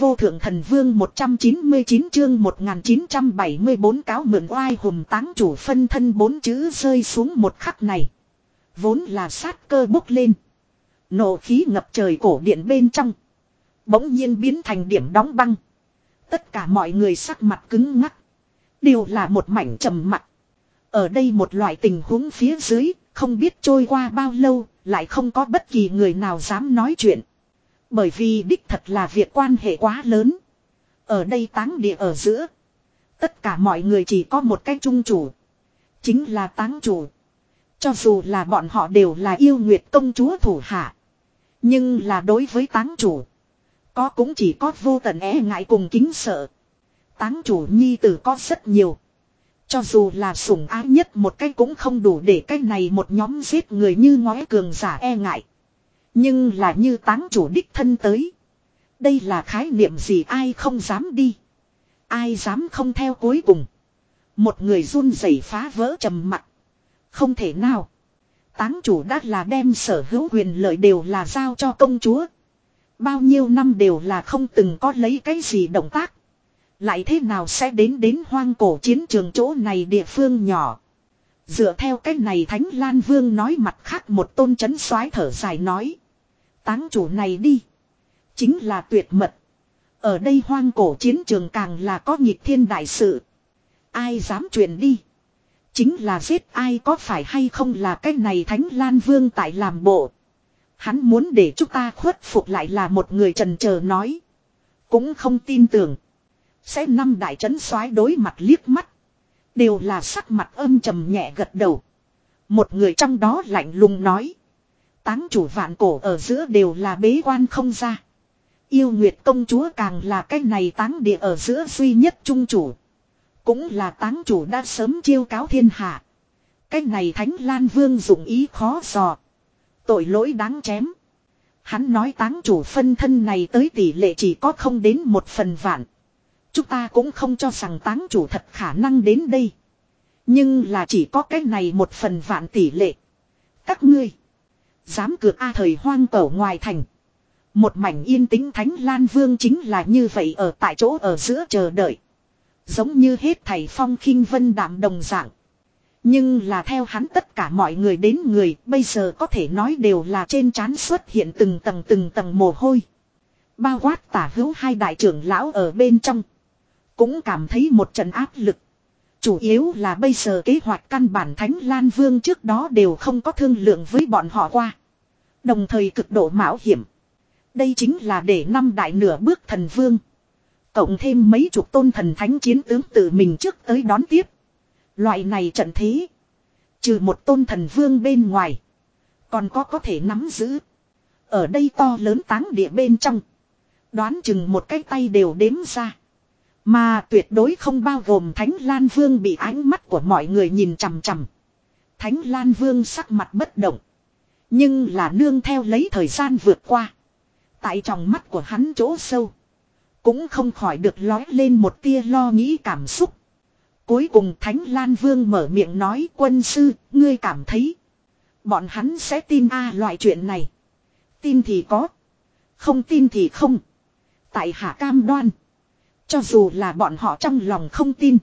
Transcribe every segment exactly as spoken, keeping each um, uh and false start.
vô thượng thần vương một trăm chín mươi chín chương một nghìn chín trăm bảy mươi bốn cáo mượn oai hùng táng chủ phân thân bốn chữ rơi xuống một khắc này. Vốn là sát cơ bốc lên. Nộ khí ngập trời cổ điện bên trong. Bỗng nhiên biến thành điểm đóng băng. Tất cả mọi người sắc mặt cứng ngắc. Đều là một mảnh trầm mặc. Ở đây một loại tình huống phía dưới, không biết trôi qua bao lâu, lại không có bất kỳ người nào dám nói chuyện. Bởi vì đích thật là việc quan hệ quá lớn. Ở đây táng địa ở giữa. Tất cả mọi người chỉ có một cái chung chủ. Chính là táng chủ. Cho dù là bọn họ đều là yêu nguyệt công chúa thủ hạ. Nhưng là đối với táng chủ. Có cũng chỉ có vô tận e ngại cùng kính sợ. Táng chủ nhi tử có rất nhiều. Cho dù là sủng ái nhất một cái cũng không đủ để cái này một nhóm giết người như ngói cường giả e ngại. Nhưng là như táng chủ đích thân tới. Đây là khái niệm gì ai không dám đi. Ai dám không theo cuối cùng. Một người run rẩy phá vỡ trầm mặc. Không thể nào. Táng chủ đã là đem sở hữu quyền lợi đều là giao cho công chúa. Bao nhiêu năm đều là không từng có lấy cái gì động tác. Lại thế nào sẽ đến đến hoang cổ chiến trường chỗ này địa phương nhỏ. Dựa theo cách này Thánh Lan Vương nói mặt khác một tôn chấn soái thở dài nói. Táng chủ này đi. Chính là tuyệt mật. Ở đây hoang cổ chiến trường càng là có nghịch thiên đại sự. Ai dám truyền đi. Chính là giết ai có phải hay không là cách này Thánh Lan Vương tại làm bộ. Hắn muốn để chúng ta khuất phục lại là một người trần chờ nói. Cũng không tin tưởng. Sẽ năm đại trấn soái đối mặt liếc mắt. Đều là sắc mặt âm trầm nhẹ gật đầu. Một người trong đó lạnh lùng nói. Táng chủ vạn cổ ở giữa đều là bế quan không ra. Yêu Nguyệt công chúa càng là cái này táng địa ở giữa duy nhất trung chủ. Cũng là táng chủ đã sớm chiêu cáo thiên hạ. Cái này Thánh Lan Vương dụng ý khó dò. Tội lỗi đáng chém. Hắn nói táng chủ phân thân này tới tỷ lệ chỉ có không đến một phần vạn. Chúng ta cũng không cho rằng táng chủ thật khả năng đến đây. Nhưng là chỉ có cái này một phần vạn tỷ lệ. Các ngươi. Dám cược A thời hoang cổ ngoài thành. Một mảnh yên tĩnh Thánh Lan Vương chính là như vậy ở tại chỗ ở giữa chờ đợi. Giống như hết thảy phong khinh vân đạm đồng dạng. Nhưng là theo hắn tất cả mọi người đến người bây giờ có thể nói đều là trên trán xuất hiện từng tầng từng tầng mồ hôi. Bao quát tả hữu hai đại trưởng lão ở bên trong. Cũng cảm thấy một trận áp lực. Chủ yếu là bây giờ kế hoạch căn bản Thánh Lan Vương trước đó đều không có thương lượng với bọn họ qua. Đồng thời cực độ mạo hiểm. Đây chính là để năm đại nửa bước thần vương. Cộng thêm mấy chục tôn thần thánh chiến tướng tự mình trước tới đón tiếp. Loại này trận thế. Trừ một tôn thần vương bên ngoài. Còn có có thể nắm giữ. Ở đây to lớn táng địa bên trong. Đoán chừng một cái tay đều đếm ra. Mà tuyệt đối không bao gồm Thánh Lan Vương bị ánh mắt của mọi người nhìn chằm chằm. Thánh Lan Vương sắc mặt bất động. Nhưng là nương theo lấy thời gian vượt qua. Tại trong mắt của hắn chỗ sâu. Cũng không khỏi được lói lên một tia lo nghĩ cảm xúc. Cuối cùng Thánh Lan Vương mở miệng nói quân sư, ngươi cảm thấy. Bọn hắn sẽ tin a loại chuyện này. Tin thì có. Không tin thì không. Tại hạ cam đoan. Cho dù là bọn họ trong lòng không tin.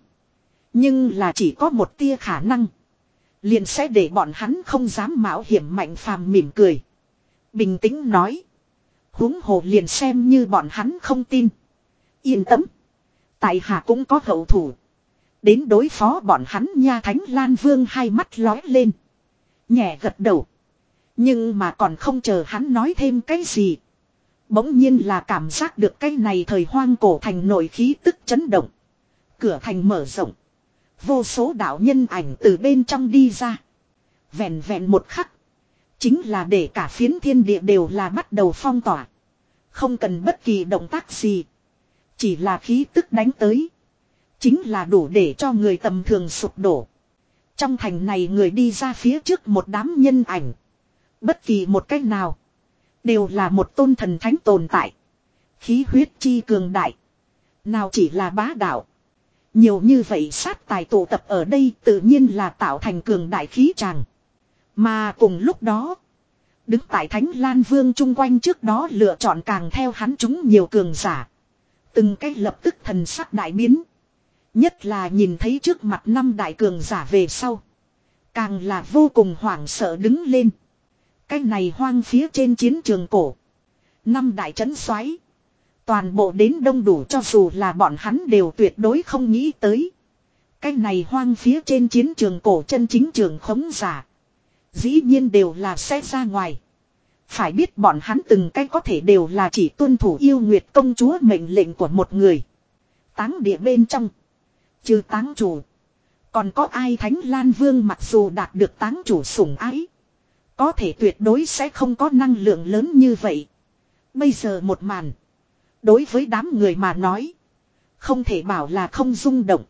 Nhưng là chỉ có một tia khả năng. Liền sẽ để bọn hắn không dám mạo hiểm Mạnh Phàm mỉm cười. Bình tĩnh nói. Huống hồ liền xem như bọn hắn không tin. Yên tâm. Tại hạ cũng có hậu thủ. Đến đối phó bọn hắn nha. Thánh Lan Vương hai mắt lói lên. Nhẹ gật đầu. Nhưng mà còn không chờ hắn nói thêm cái gì. Bỗng nhiên là cảm giác được cái này thời hoang cổ thành nội khí tức chấn động. Cửa thành mở rộng. Vô số đạo nhân ảnh từ bên trong đi ra. Vẹn vẹn một khắc. Chính là để cả phiến thiên địa đều là bắt đầu phong tỏa. Không cần bất kỳ động tác gì. Chỉ là khí tức đánh tới. Chính là đủ để cho người tầm thường sụp đổ. Trong thành này người đi ra phía trước một đám nhân ảnh. Bất kỳ một cách nào. Đều là một tôn thần thánh tồn tại. Khí huyết chi cường đại. Nào chỉ là bá đạo. Nhiều như vậy sát tài tụ tập ở đây tự nhiên là tạo thành cường đại khí tràng. Mà cùng lúc đó. Đứng tại Thánh Lan Vương chung quanh trước đó lựa chọn càng theo hắn chúng nhiều cường giả. Từng cách lập tức thần sắc đại biến. Nhất là nhìn thấy trước mặt năm đại cường giả về sau. Càng là vô cùng hoảng sợ đứng lên. Cái này hoang phía trên chiến trường cổ. Năm đại trấn xoáy. Toàn bộ đến đông đủ cho dù là bọn hắn đều tuyệt đối không nghĩ tới. Cái này hoang phía trên chiến trường cổ chân chính trường khống giả. Dĩ nhiên đều là sẽ ra ngoài. Phải biết bọn hắn từng cái có thể đều là chỉ tuân thủ yêu nguyệt công chúa mệnh lệnh của một người. Táng địa bên trong. Trừ táng chủ. Còn có ai Thánh Lan Vương mặc dù đạt được táng chủ sủng ái. Có thể tuyệt đối sẽ không có năng lượng lớn như vậy. Bây giờ một màn. Đối với đám người mà nói. Không thể bảo là không rung động.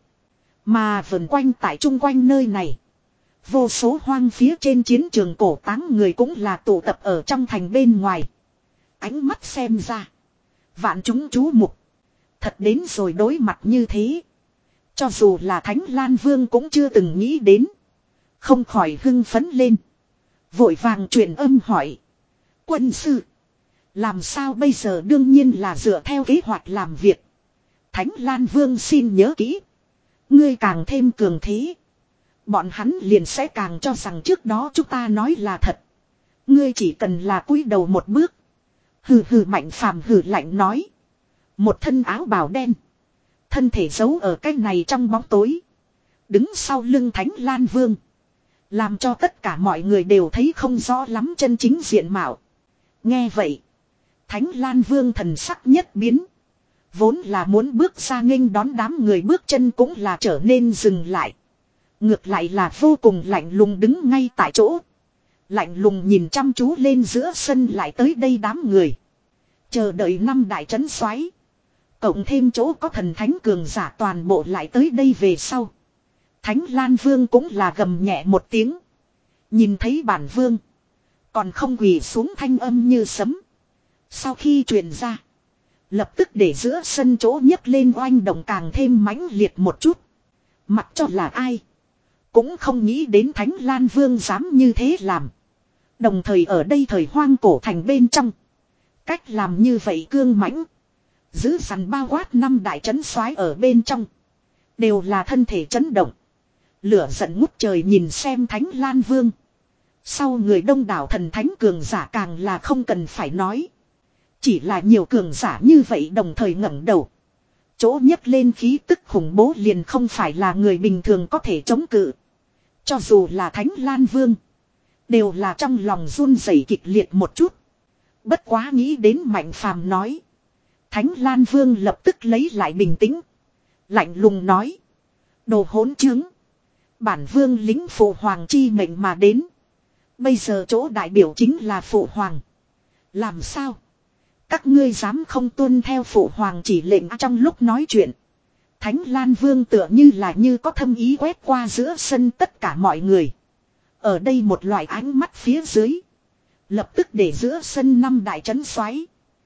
Mà vần quanh tại chung quanh nơi này. Vô số hoang phía trên chiến trường cổ táng người cũng là tụ tập ở trong thành bên ngoài. Ánh mắt xem ra. Vạn chúng chú mục. Thật đến rồi đối mặt như thế. Cho dù là Thánh Lan Vương cũng chưa từng nghĩ đến. Không khỏi hưng phấn lên. Vội vàng truyền âm hỏi. Quân sư. Làm sao bây giờ đương nhiên là dựa theo kế hoạch làm việc. Thánh Lan Vương xin nhớ kỹ. Ngươi càng thêm cường thế. Bọn hắn liền sẽ càng cho rằng trước đó chúng ta nói là thật. Ngươi chỉ cần là cúi đầu một bước. Hừ hừ Mạnh Phàm hừ lạnh nói. Một thân áo bào đen. Thân thể giấu ở cái này trong bóng tối. Đứng sau lưng Thánh Lan Vương. Làm cho tất cả mọi người đều thấy không rõ lắm chân chính diện mạo. Nghe vậy. Thánh Lan Vương thần sắc nhất biến. Vốn là muốn bước ra nghênh đón đám người bước chân cũng là trở nên dừng lại. Ngược lại là vô cùng lạnh lùng đứng ngay tại chỗ. Lạnh lùng nhìn chăm chú lên giữa sân lại tới đây đám người. Chờ đợi năm đại trấn xoáy. Cộng thêm chỗ có thần thánh cường giả toàn bộ lại tới đây về sau. Thánh Lan Vương cũng là gầm nhẹ một tiếng. Nhìn thấy bản vương. Còn không quỳ xuống thanh âm như sấm. Sau khi truyền ra. Lập tức để giữa sân chỗ nhấc lên oanh động càng thêm mãnh liệt một chút. Mặc cho là ai. Cũng không nghĩ đến Thánh Lan Vương dám như thế làm. Đồng thời ở đây thời hoang cổ thành bên trong. Cách làm như vậy cương mãnh. Giữ sẵn bao quát năm đại trấn soái ở bên trong. Đều là thân thể chấn động. Lửa giận ngút trời nhìn xem Thánh Lan Vương. Sau người đông đảo thần thánh cường giả càng là không cần phải nói. Chỉ là nhiều cường giả như vậy đồng thời ngẩng đầu. Chỗ nhấc lên khí tức khủng bố liền không phải là người bình thường có thể chống cự. Cho dù là Thánh Lan Vương. Đều là trong lòng run rẩy kịch liệt một chút. Bất quá nghĩ đến Mạnh Phàm nói. Thánh Lan Vương lập tức lấy lại bình tĩnh. Lạnh lùng nói. Đồ hỗn chứng. Bản vương lính phụ hoàng chi mệnh mà đến. Bây giờ chỗ đại biểu chính là phụ hoàng. Làm sao? Các ngươi dám không tuân theo phụ hoàng chỉ lệnh trong lúc nói chuyện. Thánh Lan Vương tựa như là như có thâm ý quét qua giữa sân tất cả mọi người. Ở đây một loại ánh mắt phía dưới. Lập tức để giữa sân năm đại trấn xoáy.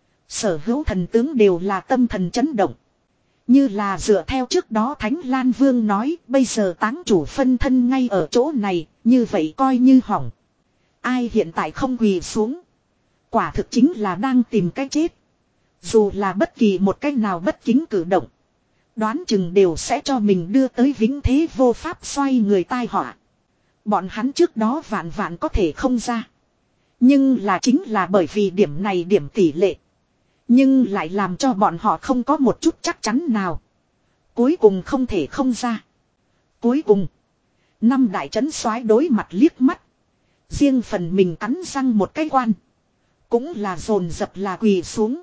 Sở hữu thần tướng đều là tâm thần chấn động. Như là dựa theo trước đó Thánh Lan Vương nói. Bây giờ táng chủ phân thân ngay ở chỗ này. Như vậy coi như hỏng. Ai hiện tại không quỳ xuống. Quả thực chính là đang tìm cách chết. Dù là bất kỳ một cách nào bất kính cử động. Đoán chừng đều sẽ cho mình đưa tới vĩnh thế vô pháp xoay người tai họa. Bọn hắn trước đó vạn vạn có thể không ra. Nhưng là chính là bởi vì điểm này điểm tỷ lệ. Nhưng lại làm cho bọn họ không có một chút chắc chắn nào. Cuối cùng không thể không ra. Cuối cùng. Năm đại trấn soái đối mặt liếc mắt. Riêng phần mình cắn răng một cái quan. Cũng là dồn dập là quỳ xuống.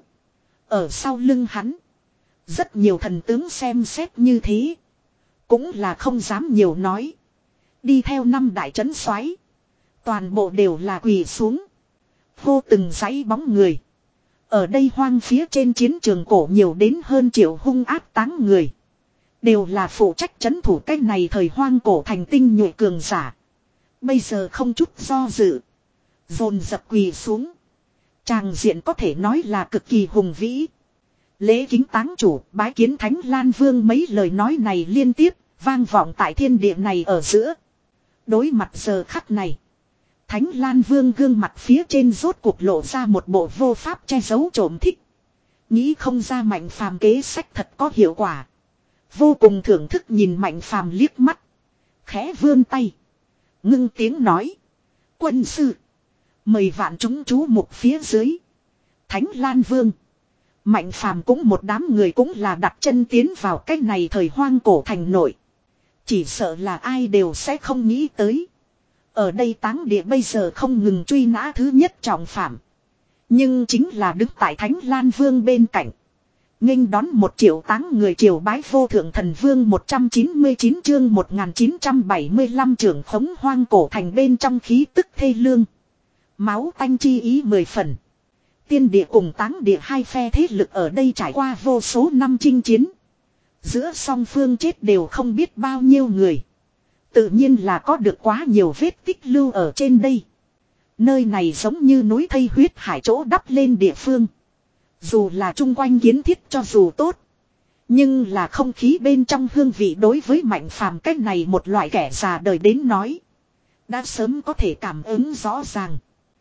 Ở sau lưng hắn. Rất nhiều thần tướng xem xét như thế. Cũng là không dám nhiều nói. Đi theo năm đại trấn soái. Toàn bộ đều là quỳ xuống. Vô từng dãy bóng người. Ở đây hoang phía trên chiến trường cổ nhiều đến hơn triệu hung ác táng người. Đều là phụ trách trấn thủ cái này thời hoang cổ thành tinh nhuệ cường giả. Bây giờ không chút do dự. Dồn dập quỳ xuống. Tràng diện có thể nói là cực kỳ hùng vĩ. Lễ kính táng chủ bái kiến Thánh Lan Vương mấy lời nói này liên tiếp. Vang vọng tại thiên địa này ở giữa. Đối mặt giờ khắc này. Thánh Lan Vương gương mặt phía trên rốt cuộc lộ ra một bộ vô pháp che giấu trộm thích. Nghĩ không ra Mạnh Phàm kế sách thật có hiệu quả. Vô cùng thưởng thức nhìn Mạnh Phàm liếc mắt. Khẽ vươn tay. Ngưng tiếng nói. Quân sư. Mời vạn chúng chú mục phía dưới. Thánh Lan Vương. Mạnh Phàm cũng một đám người cũng là đặt chân tiến vào cái này thời hoang cổ thành nội. Chỉ sợ là ai đều sẽ không nghĩ tới. Ở đây táng địa bây giờ không ngừng truy nã thứ nhất trọng phạm. Nhưng chính là đứng tại Thánh Lan Vương bên cạnh. Nghênh đón một triệu táng người triều bái vô thượng thần vương một trăm chín mươi chín chương một nghìn chín trăm bảy mươi lăm trưởng khống hoang cổ thành bên trong khí tức thê lương. Máu tanh chi ý mười phần. Tiên địa cùng táng địa hai phe thế lực ở đây trải qua vô số năm chinh chiến. Giữa song phương chết đều không biết bao nhiêu người. Tự nhiên là có được quá nhiều vết tích lưu ở trên đây. Nơi này giống như núi thây huyết hải chỗ đắp lên địa phương. Dù là chung quanh kiến thiết cho dù tốt. Nhưng là không khí bên trong hương vị đối với Mạnh Phàm cách này một loại kẻ già đời đến nói. Đã sớm có thể cảm ứng rõ ràng.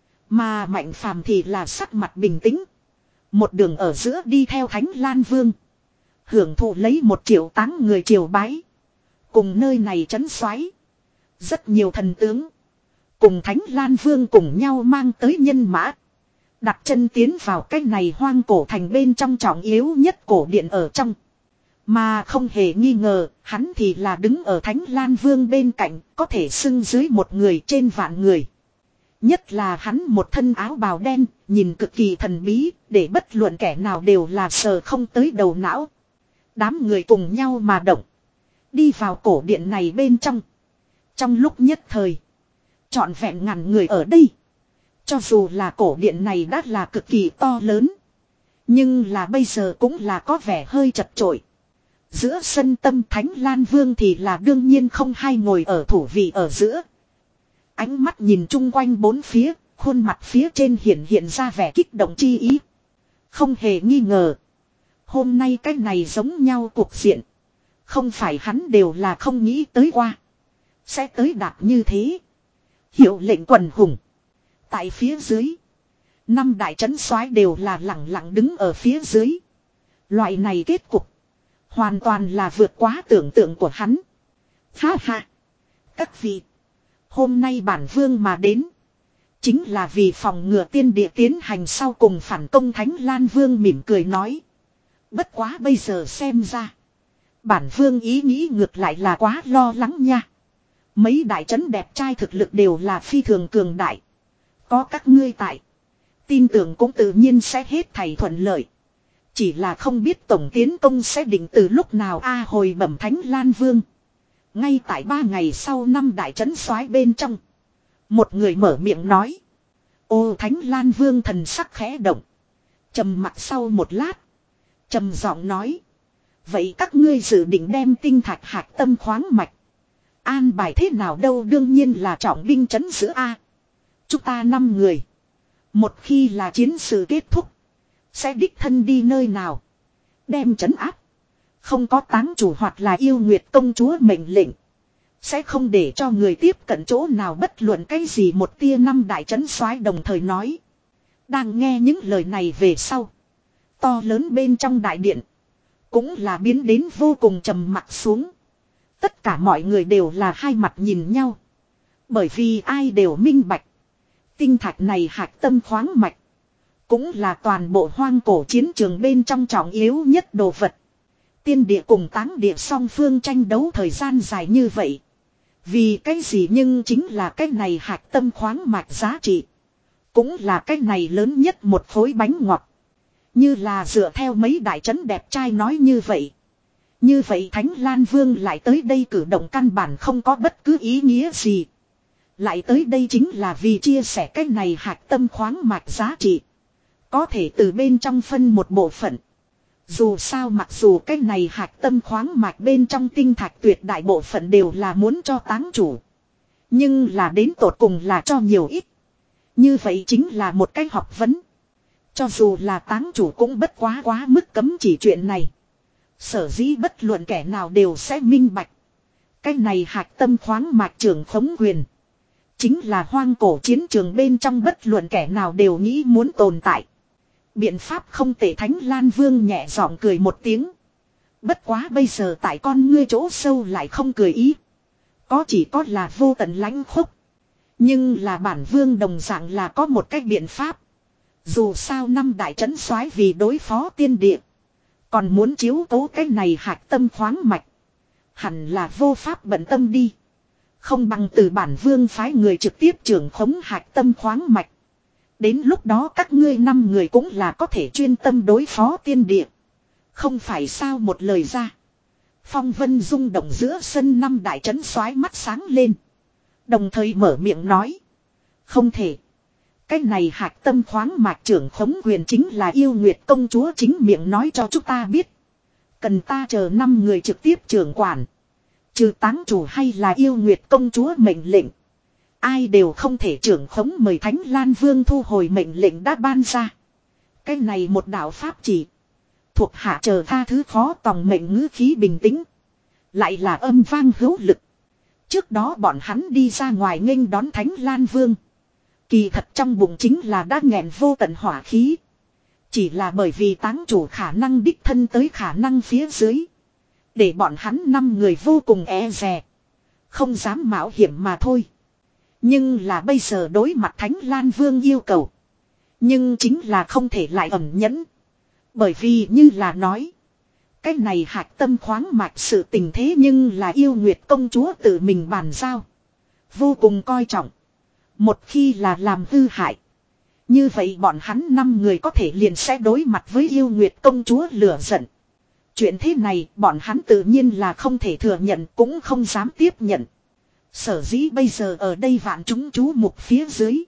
Mà Mạnh Phàm thì là sắc mặt bình tĩnh. Một đường ở giữa đi theo Thánh Lan Vương. Hưởng thụ lấy một triệu táng người triều bái. Cùng nơi này trấn xoáy. Rất nhiều thần tướng. Cùng Thánh Lan Vương cùng nhau mang tới nhân mã. Đặt chân tiến vào cái này hoang cổ thành bên trong trọng yếu nhất cổ điện ở trong. Mà không hề nghi ngờ, hắn thì là đứng ở Thánh Lan Vương bên cạnh, có thể xưng dưới một người trên vạn người. Nhất là hắn một thân áo bào đen, nhìn cực kỳ thần bí, để bất luận kẻ nào đều là sờ không tới đầu não. Đám người cùng nhau mà động. Đi vào cổ điện này bên trong. Trong lúc nhất thời, trọn vẹn ngàn người ở đây. Cho dù là cổ điện này đã là cực kỳ to lớn. Nhưng là bây giờ cũng là có vẻ hơi chật chội. Giữa sân tâm Thánh Lan Vương thì là đương nhiên không hay ngồi ở thủ vị ở giữa. Ánh mắt nhìn chung quanh bốn phía, khuôn mặt phía trên hiện hiện ra vẻ kích động chi ý. Không hề nghi ngờ. Hôm nay cái này giống nhau cuộc diện. Không phải hắn đều là không nghĩ tới qua. Sẽ tới đạt như thế. Hiệu lệnh quần hùng. Tại phía dưới. Năm đại trấn soái đều là lặng lặng đứng ở phía dưới. Loại này kết cục. Hoàn toàn là vượt quá tưởng tượng của hắn. Ha ha. Các vị. Hôm nay bản vương mà đến. Chính là vì phòng ngừa tiên địa tiến hành sau cùng phản công. Thánh Lan Vương mỉm cười nói. Bất quá bây giờ xem ra. Bản vương ý nghĩ ngược lại là quá lo lắng nha. Mấy đại trấn đẹp trai thực lực đều là phi thường cường đại. Có các ngươi tại. Tin tưởng cũng tự nhiên sẽ hết thảy thuận lợi. Chỉ là không biết tổng tiến công sẽ định từ lúc nào a hồi bẩm Thánh Lan Vương. Ngay tại ba ngày sau năm đại trấn soái bên trong. Một người mở miệng nói. Ô Thánh Lan Vương thần sắc khẽ động. Trầm mặt sau một lát. Trầm giọng nói. Vậy các ngươi dự định đem tinh thạch hạt tâm khoáng mạch. An bài thế nào đâu đương nhiên là trọng binh trấn giữ A. Chúng ta năm người. Một khi là chiến sự kết thúc. Sẽ đích thân đi nơi nào. Đem trấn áp. Không có táng chủ hoặc là yêu nguyệt công chúa mệnh lệnh. Sẽ không để cho người tiếp cận chỗ nào bất luận cái gì một tia năm đại trấn soái đồng thời nói. Đang nghe những lời này về sau. To lớn bên trong đại điện. Cũng là biến đến vô cùng trầm mặc xuống. Tất cả mọi người đều là hai mặt nhìn nhau. Bởi vì ai đều minh bạch. Tinh thạch này hạt tâm khoáng mạch. Cũng là toàn bộ hoang cổ chiến trường bên trong trọng yếu nhất đồ vật. Tiên địa cùng táng địa song phương tranh đấu thời gian dài như vậy. Vì cái gì nhưng chính là cái này hạt tâm khoáng mạch giá trị. Cũng là cái này lớn nhất một khối bánh ngọt. Như là dựa theo mấy đại trấn đẹp trai nói như vậy. Như vậy Thánh Lan Vương lại tới đây cử động căn bản không có bất cứ ý nghĩa gì. Lại tới đây chính là vì chia sẻ cái này hạt tâm khoáng mạch giá trị. Có thể từ bên trong phân một bộ phận. Dù sao mặc dù cái này hạt tâm khoáng mạch bên trong tinh thạch tuyệt đại bộ phận đều là muốn cho táng chủ. Nhưng là đến tột cùng là cho nhiều ít. Như vậy chính là một cái học vấn. Cho dù là táng chủ cũng bất quá quá mức cấm chỉ chuyện này. Sở dĩ bất luận kẻ nào đều sẽ minh bạch. Cái này hạt tâm khoáng mạch trưởng khống quyền. Chính là hoang cổ chiến trường bên trong bất luận kẻ nào đều nghĩ muốn tồn tại. Biện pháp không tệ, Thánh Lan Vương nhẹ giọng cười một tiếng. Bất quá bây giờ tại con ngươi chỗ sâu lại không cười ý. Có chỉ có là vô tận lãnh khúc. Nhưng là bản vương đồng dạng là có một cách biện pháp. Dù sao năm đại trấn soái vì đối phó tiên địa. Còn muốn chiếu cố cái này hạch tâm khoáng mạch. Hẳn là vô pháp bận tâm đi. Không bằng từ bản vương phái người trực tiếp trưởng khống hạch tâm khoáng mạch. Đến lúc đó các ngươi năm người cũng là có thể chuyên tâm đối phó tiên địa. Không phải sao, một lời ra. Phong vân rung động giữa sân, năm đại trấn soái mắt sáng lên. Đồng thời mở miệng nói. Không thể. Cái này hạch tâm khoáng mạch trưởng khống quyền chính là yêu nguyệt công chúa chính miệng nói cho chúng ta biết. Cần ta chờ năm người trực tiếp trưởng quản. Trừ táng chủ hay là yêu nguyệt công chúa mệnh lệnh. Ai đều không thể trưởng khống, mời Thánh Lan Vương thu hồi mệnh lệnh đã ban ra. Cái này một đạo pháp chỉ. Thuộc hạ chờ tha thứ khó tòng mệnh, ngữ khí bình tĩnh. Lại là âm vang hữu lực. Trước đó bọn hắn đi ra ngoài nghênh đón Thánh Lan Vương. Kỳ thật trong bụng chính là đã nghẹn vô tận hỏa khí. Chỉ là bởi vì táng chủ khả năng đích thân tới khả năng phía dưới. Để bọn hắn năm người vô cùng e dè. Không dám mạo hiểm mà thôi. Nhưng là bây giờ đối mặt Thánh Lan Vương yêu cầu. Nhưng chính là không thể lại ẩn nhẫn. Bởi vì như là nói. Cái này hạch tâm khoáng mạch sự tình thế nhưng là yêu nguyệt công chúa tự mình bàn giao. Vô cùng coi trọng. Một khi là làm hư hại. Như vậy bọn hắn năm người có thể liền sẽ đối mặt với yêu nguyệt công chúa lửa giận. Chuyện thế này bọn hắn tự nhiên là không thể thừa nhận, cũng không dám tiếp nhận. Sở dĩ bây giờ ở đây vạn chúng chú mục phía dưới.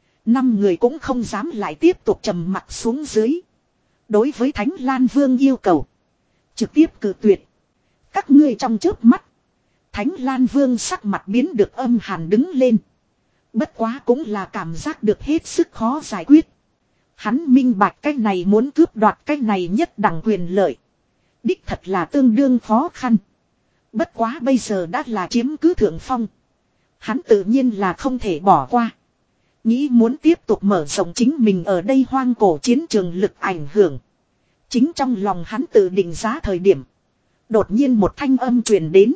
Năm người cũng không dám lại tiếp tục trầm mặc xuống dưới. Đối với Thánh Lan Vương yêu cầu. Trực tiếp cự tuyệt. Các ngươi trong chớp mắt. Thánh Lan Vương sắc mặt biến được âm hàn đứng lên. Bất quá cũng là cảm giác được hết sức khó giải quyết. Hắn minh bạch cái này muốn cướp đoạt cái này nhất đẳng quyền lợi. Đích thật là tương đương khó khăn. Bất quá bây giờ đã là chiếm cứ thượng phong. Hắn tự nhiên là không thể bỏ qua. Nghĩ muốn tiếp tục mở rộng chính mình ở đây hoang cổ chiến trường lực ảnh hưởng. Chính trong lòng hắn tự định giá thời điểm. Đột nhiên một thanh âm truyền đến.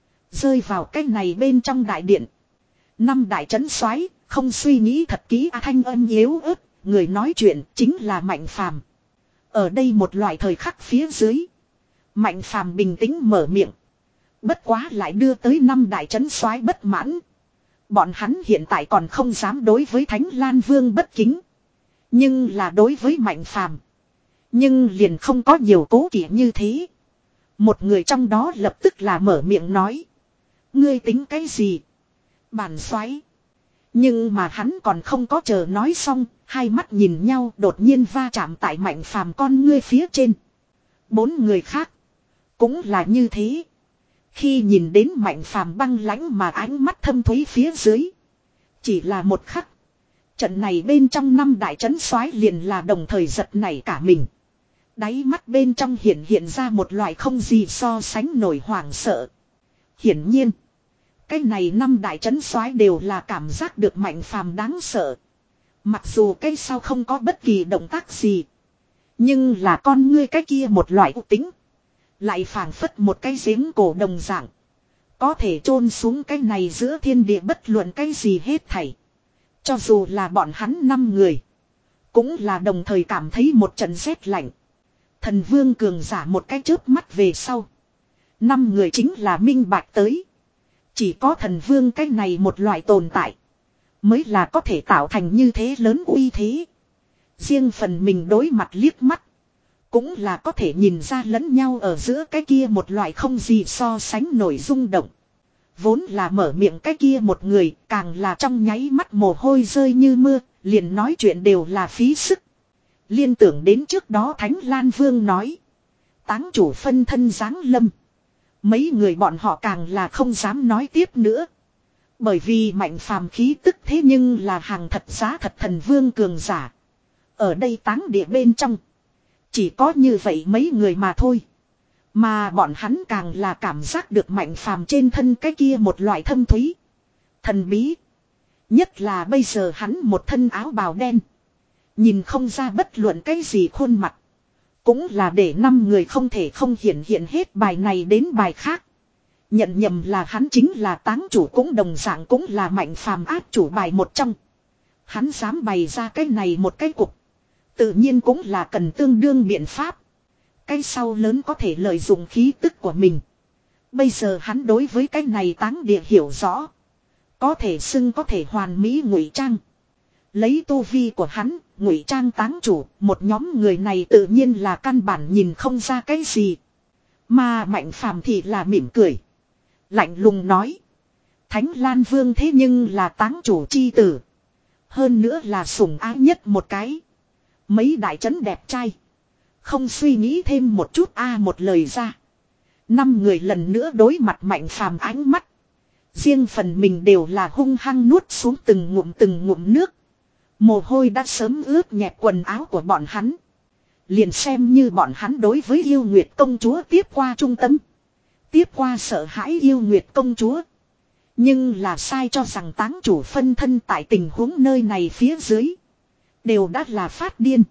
Rơi vào cái này bên trong đại điện. Năm đại trấn soái không suy nghĩ thật kỹ, à, thanh âm yếu ớt. Người nói chuyện chính là Mạnh Phàm. Ở đây một loại thời khắc phía dưới. Mạnh Phàm bình tĩnh mở miệng. Bất quá lại đưa tới năm đại trấn soái bất mãn. Bọn hắn hiện tại còn không dám đối với Thánh Lan Vương bất kính. Nhưng là đối với Mạnh Phàm. Nhưng liền không có nhiều cố kỵ như thế. Một người trong đó lập tức là mở miệng nói. Ngươi tính cái gì? Bản soái. Nhưng mà hắn còn không có chờ nói xong. Hai mắt nhìn nhau đột nhiên va chạm tại Mạnh Phàm con ngươi phía trên. Bốn người khác. Cũng là như thế. Khi nhìn đến Mạnh Phàm băng lãnh mà ánh mắt thâm thúy phía dưới. Chỉ là một khắc. Trận này bên trong năm đại trấn soái liền là đồng thời giật nảy cả mình. Đáy mắt bên trong hiện hiện ra một loại không gì so sánh nổi hoảng sợ. Hiển nhiên. Cái này năm đại trấn soái đều là cảm giác được Mạnh Phàm đáng sợ. Mặc dù cái sau không có bất kỳ động tác gì. Nhưng là con ngươi cái kia một loại u tính. Lại phảng phất một cái giếng cổ đồng dạng. Có thể chôn xuống cái này giữa thiên địa bất luận cái gì hết thảy. Cho dù là bọn hắn năm người. Cũng là đồng thời cảm thấy một trận rét lạnh. Thần vương cường giả một cái chớp mắt về sau. Năm người chính là minh bạch tới. Chỉ có thần vương cái này một loại tồn tại. Mới là có thể tạo thành như thế lớn uy thế. Riêng phần mình đối mặt liếc mắt. Cũng là có thể nhìn ra lẫn nhau ở giữa cái kia một loại không gì so sánh nổi rung động. Vốn là mở miệng cái kia một người, càng là trong nháy mắt mồ hôi rơi như mưa, liền nói chuyện đều là phí sức. Liên tưởng đến trước đó Thánh Lan Vương nói. Táng chủ phân thân giáng lâm. Mấy người bọn họ càng là không dám nói tiếp nữa. Bởi vì Mạnh Phàm khí tức thế nhưng là hàng thật giá thật thần vương cường giả. Ở đây táng địa bên trong. Chỉ có như vậy mấy người mà thôi. Mà bọn hắn càng là cảm giác được Mạnh Phàm trên thân cái kia một loại thâm thúy. Thần bí. Nhất là bây giờ hắn một thân áo bào đen. Nhìn không ra bất luận cái gì khuôn mặt. Cũng là để năm người không thể không hiện hiện hết bài này đến bài khác. Nhận nhầm là hắn chính là táng chủ cũng đồng dạng cũng là Mạnh Phàm áp chủ bài một trong. Hắn dám bày ra cái này một cái cục. Tự nhiên cũng là cần tương đương biện pháp. Cái sau lớn có thể lợi dụng khí tức của mình. Bây giờ hắn đối với cái này táng địa hiểu rõ. Có thể xưng có thể hoàn mỹ ngụy trang. Lấy tu vi của hắn, ngụy trang táng chủ, một nhóm người này tự nhiên là căn bản nhìn không ra cái gì. Mà Mạnh Phàm thì là mỉm cười. Lạnh lùng nói. Thánh Lan Vương thế nhưng là táng chủ chi tử. Hơn nữa là sủng ái nhất một cái. Mấy đại trấn đẹp trai. Không suy nghĩ thêm một chút a một lời ra. Năm người lần nữa đối mặt Mạnh Phàm ánh mắt. Riêng phần mình đều là hung hăng nuốt xuống từng ngụm từng ngụm nước. Mồ hôi đã sớm ướt nhẹp quần áo của bọn hắn. Liền xem như bọn hắn đối với yêu Nguyệt công chúa tiếp qua trung tâm. Tiếp qua sợ hãi yêu Nguyệt công chúa. Nhưng là sai cho rằng táng chủ phân thân tại tình huống nơi này phía dưới. Đều đã là phát điên.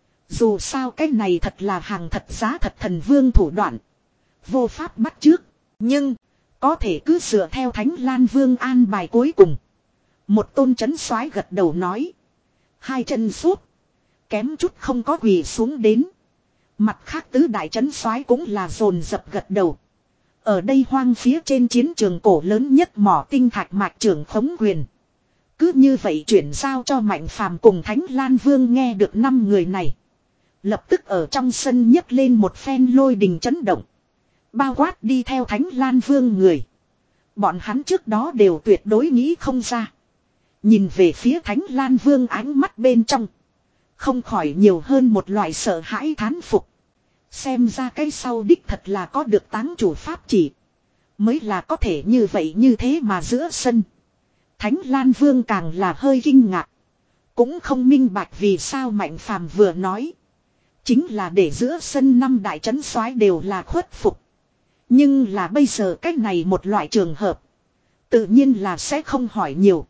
Dù sao cái này thật là hàng thật giá thật thần vương thủ đoạn. Vô pháp bắt trước. Nhưng có thể cứ dựa theo Thánh Lan Vương an bài cuối cùng. Một tôn trấn soái gật đầu nói. Hai chân sút. Kém chút không có quỳ xuống đến. Mặt khác tứ đại trấn soái cũng là dồn dập gật đầu. Ở đây hoang phía trên chiến trường cổ lớn nhất mỏ tinh thạch mạch trưởng khống quyền. Cứ như vậy chuyển giao cho Mạnh Phàm cùng Thánh Lan Vương nghe được năm người này. Lập tức ở trong sân nhấc lên một phen lôi đình chấn động. Bao quát đi theo Thánh Lan Vương người. Bọn hắn trước đó đều tuyệt đối nghĩ không ra. Nhìn về phía Thánh Lan Vương ánh mắt bên trong. Không khỏi nhiều hơn một loại sợ hãi thán phục. Xem ra cái sau đích thật là có được táng chủ pháp chỉ. Mới là có thể như vậy như thế mà giữa sân. Thánh Lan Vương càng là hơi kinh ngạc. Cũng không minh bạch vì sao Mạnh Phàm vừa nói. Chính là để giữa sân năm đại trấn soái đều là khuất phục. Nhưng là bây giờ cách này một loại trường hợp. Tự nhiên là sẽ không hỏi nhiều.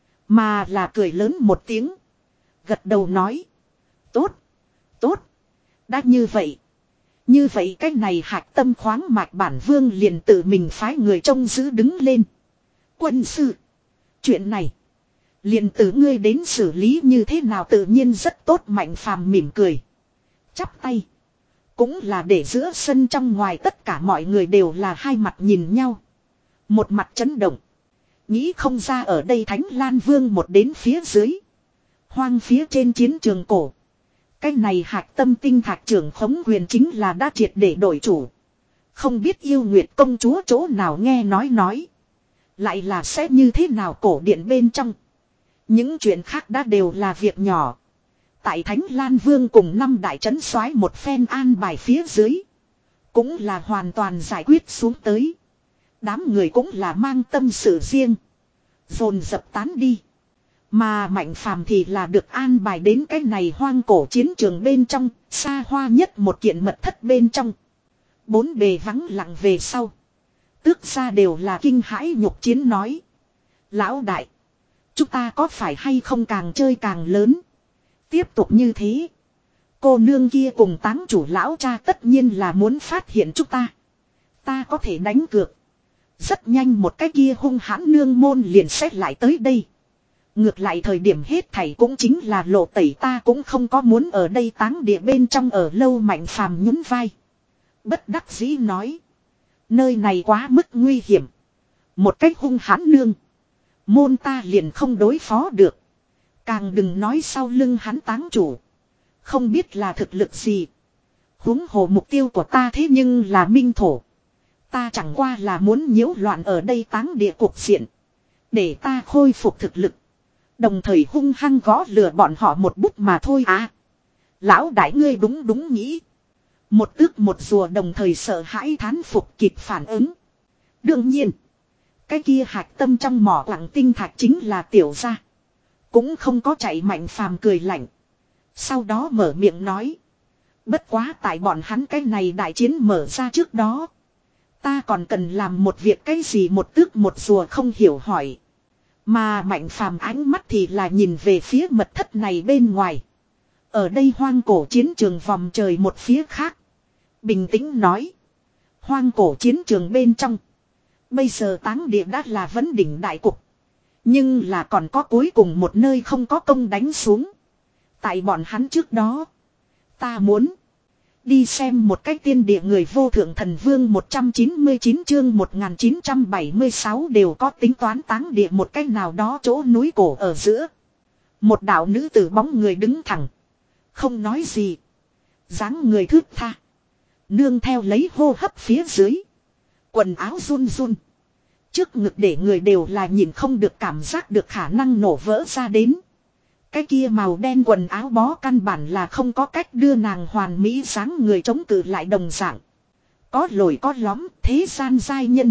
Mà là cười lớn một tiếng. Gật đầu nói. Tốt. Tốt. Đã như vậy. Như vậy cách này hạc tâm khoáng mạch bản vương liền tự mình phái người trông giữ đứng lên. Quân sư. Chuyện này. Liền từ ngươi đến xử lý như thế nào tự nhiên rất tốt. Mạnh Phàm mỉm cười. Chắp tay. Cũng là để giữa sân trong ngoài tất cả mọi người đều là hai mặt nhìn nhau. Một mặt chấn động. Nghĩ không ra ở đây Thánh Lan Vương một đến phía dưới. Hoang phía trên chiến trường cổ. Cái này hạc tâm tinh thạch trưởng khống quyền chính là đã triệt để đổi chủ. Không biết yêu Nguyệt công chúa chỗ nào nghe nói nói. Lại là sẽ như thế nào cổ điện bên trong. Những chuyện khác đã đều là việc nhỏ. Tại Thánh Lan Vương cùng năm đại trấn soái một phen an bài phía dưới. Cũng là hoàn toàn giải quyết xuống tới. Đám người cũng là mang tâm sự riêng. Dồn dập tán đi. Mà Mạnh Phàm thì là được an bài đến cái này hoang cổ chiến trường bên trong. Xa hoa nhất một kiện mật thất bên trong. Bốn bề vắng lặng về sau. Tước ra đều là kinh hãi nhục chiến nói. Lão đại. Chúng ta có phải hay không càng chơi càng lớn. Tiếp tục như thế. Cô nương kia cùng táng chủ lão cha tất nhiên là muốn phát hiện chúng ta. Ta có thể đánh cược. Rất nhanh một cái kia hung hãn nương môn liền xét lại tới đây. Ngược lại thời điểm hết thảy cũng chính là lộ tẩy ta cũng không có muốn ở đây táng địa bên trong ở lâu. Mạnh Phàm nhún vai. Bất đắc dĩ nói. Nơi này quá mức nguy hiểm. Một cách hung hãn nương. Môn ta liền không đối phó được. Càng đừng nói sau lưng hắn táng chủ. Không biết là thực lực gì. Huống hồ mục tiêu của ta thế nhưng là minh thổ. Ta chẳng qua là muốn nhiễu loạn ở đây táng địa cuộc diện. Để ta khôi phục thực lực. Đồng thời hung hăng gõ lừa bọn họ một bút mà thôi à. Lão đại ngươi đúng đúng nghĩ. Một tước một rùa đồng thời sợ hãi thán phục kịp phản ứng. Đương nhiên. Cái kia hạch tâm trong mỏ lặng tinh thạch chính là tiểu gia. Cũng không có chạy. Mạnh Phàm cười lạnh. Sau đó mở miệng nói. Bất quá tại bọn hắn cái này đại chiến mở ra trước đó. Ta còn cần làm một việc cái gì một tước một rùa không hiểu hỏi. Mà Mạnh Phàm ánh mắt thì là nhìn về phía mật thất này bên ngoài. Ở đây hoang cổ chiến trường vòng trời một phía khác. Bình tĩnh nói. Hoang cổ chiến trường bên trong. Bây giờ táng địa đã là vấn đỉnh đại cục. Nhưng là còn có cuối cùng một nơi không có công đánh xuống. Tại bọn hắn trước đó. Ta muốn. Đi xem một cách tiên địa người vô thượng thần vương một trăm chín mươi chín chương một nghìn chín trăm bảy mươi sáu đều có tính toán táng địa một cách nào đó chỗ núi cổ ở giữa. Một đạo nữ tử bóng người đứng thẳng. Không nói gì. dáng người thướt tha. Nương theo lấy hô hấp phía dưới. Quần áo run run. Trước ngực để người đều là nhìn không được cảm giác được khả năng nổ vỡ ra đến. Cái kia màu đen quần áo bó căn bản là không có cách đưa nàng hoàn mỹ dáng người chống cự lại đồng dạng. Có lồi có lõm thế gian giai nhân.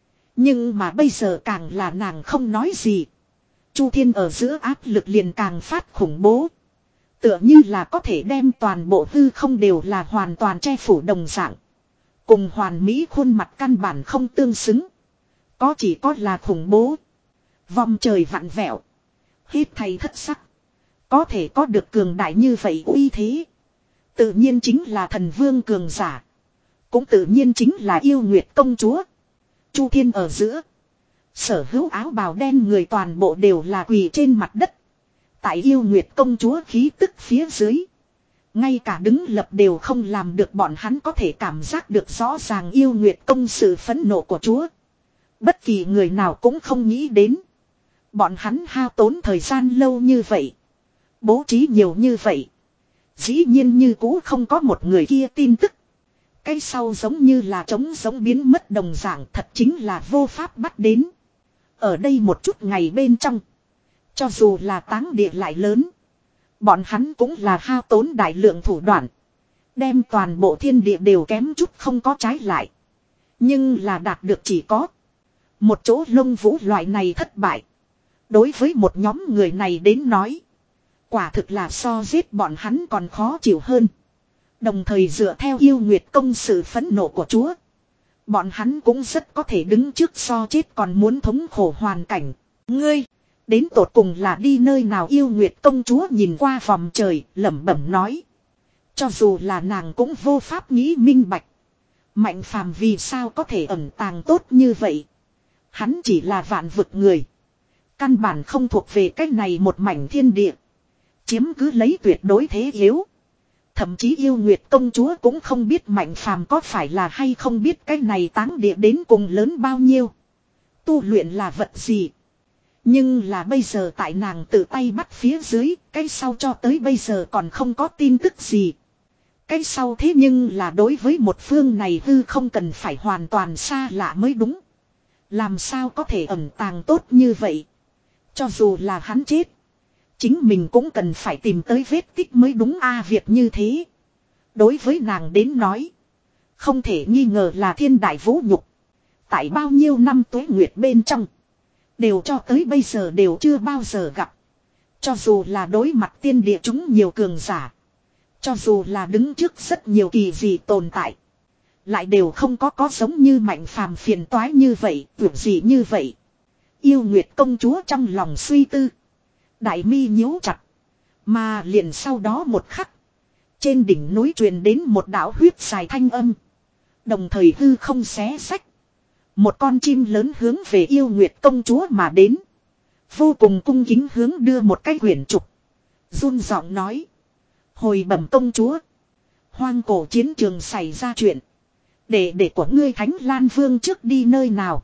Nhưng mà bây giờ càng là nàng không nói gì. Chu Thiên ở giữa áp lực liền càng phát khủng bố. Tựa như là có thể đem toàn bộ hư không đều là hoàn toàn che phủ đồng dạng. Cùng hoàn mỹ khuôn mặt căn bản không tương xứng. Có chỉ có là khủng bố. Vòng trời vặn vẹo. Hết thầy thất sắc. Có thể có được cường đại như vậy uy thế. Tự nhiên chính là thần vương cường giả. Cũng tự nhiên chính là yêu nguyệt công chúa. Chu Thiên ở giữa. Sở hữu áo bào đen người toàn bộ đều là quỳ trên mặt đất. Tại yêu nguyệt công chúa khí tức phía dưới. Ngay cả đứng lập đều không làm được, bọn hắn có thể cảm giác được rõ ràng yêu nguyệt công sự phẫn nộ của chúa. Bất kỳ người nào cũng không nghĩ đến. Bọn hắn hao tốn thời gian lâu như vậy. Bố trí nhiều như vậy. Dĩ nhiên như cũ không có một người kia tin tức. Cái sau giống như là trống giống biến mất đồng dạng, thật chính là vô pháp bắt đến. Ở đây một chút ngày bên trong. Cho dù là táng địa lại lớn. Bọn hắn cũng là hao tốn đại lượng thủ đoạn. Đem toàn bộ thiên địa đều kém chút không có trái lại. Nhưng là đạt được chỉ có một chỗ lông vũ loại này thất bại. Đối với một nhóm người này đến nói. Quả thực là so giết bọn hắn còn khó chịu hơn. Đồng thời dựa theo yêu nguyệt công sự phẫn nộ của chúa. Bọn hắn cũng rất có thể đứng trước so chết còn muốn thống khổ hoàn cảnh. Ngươi, đến tột cùng là đi nơi nào? Yêu nguyệt công chúa nhìn qua vòng trời, lẩm bẩm nói. Cho dù là nàng cũng vô pháp nghĩ minh bạch. Mạnh phàm vì sao có thể ẩn tàng tốt như vậy? Hắn chỉ là vạn vực người. Căn bản không thuộc về cái này một mảnh thiên địa. Chiếm cứ lấy tuyệt đối thế yếu. Thậm chí yêu nguyệt công chúa cũng không biết mạnh phàm có phải là hay không biết cái này táng địa đến cùng lớn bao nhiêu. Tu luyện là vật gì. Nhưng là bây giờ tại nàng tự tay bắt phía dưới, cái sau cho tới bây giờ còn không có tin tức gì. Cái sau thế nhưng là đối với một phương này hư không cần phải hoàn toàn xa lạ mới đúng. Làm sao có thể ẩn tàng tốt như vậy. Cho dù là hắn chết. Chính mình cũng cần phải tìm tới vết tích mới đúng a. Việc như thế. Đối với nàng đến nói. Không thể nghi ngờ là thiên đại vũ nhục. Tại bao nhiêu năm tuế nguyệt bên trong. Đều cho tới bây giờ đều chưa bao giờ gặp. Cho dù là đối mặt tiên địa chúng nhiều cường giả. Cho dù là đứng trước rất nhiều kỳ dị tồn tại. Lại đều không có có giống như mạnh phàm phiền toái như vậy, tưởng gì như vậy. Yêu nguyệt công chúa trong lòng suy tư. Đại mi nhíu chặt. Mà liền sau đó một khắc. Trên đỉnh núi truyền đến một đạo huyết dài thanh âm. Đồng thời hư không xé sách. Một con chim lớn hướng về yêu nguyệt công chúa mà đến. Vô cùng cung kính hướng đưa một cái quyển trục. Run giọng nói. Hồi bẩm công chúa. Hoang cổ chiến trường xảy ra chuyện. Để để của ngươi Thánh Lan Vương trước đi nơi nào.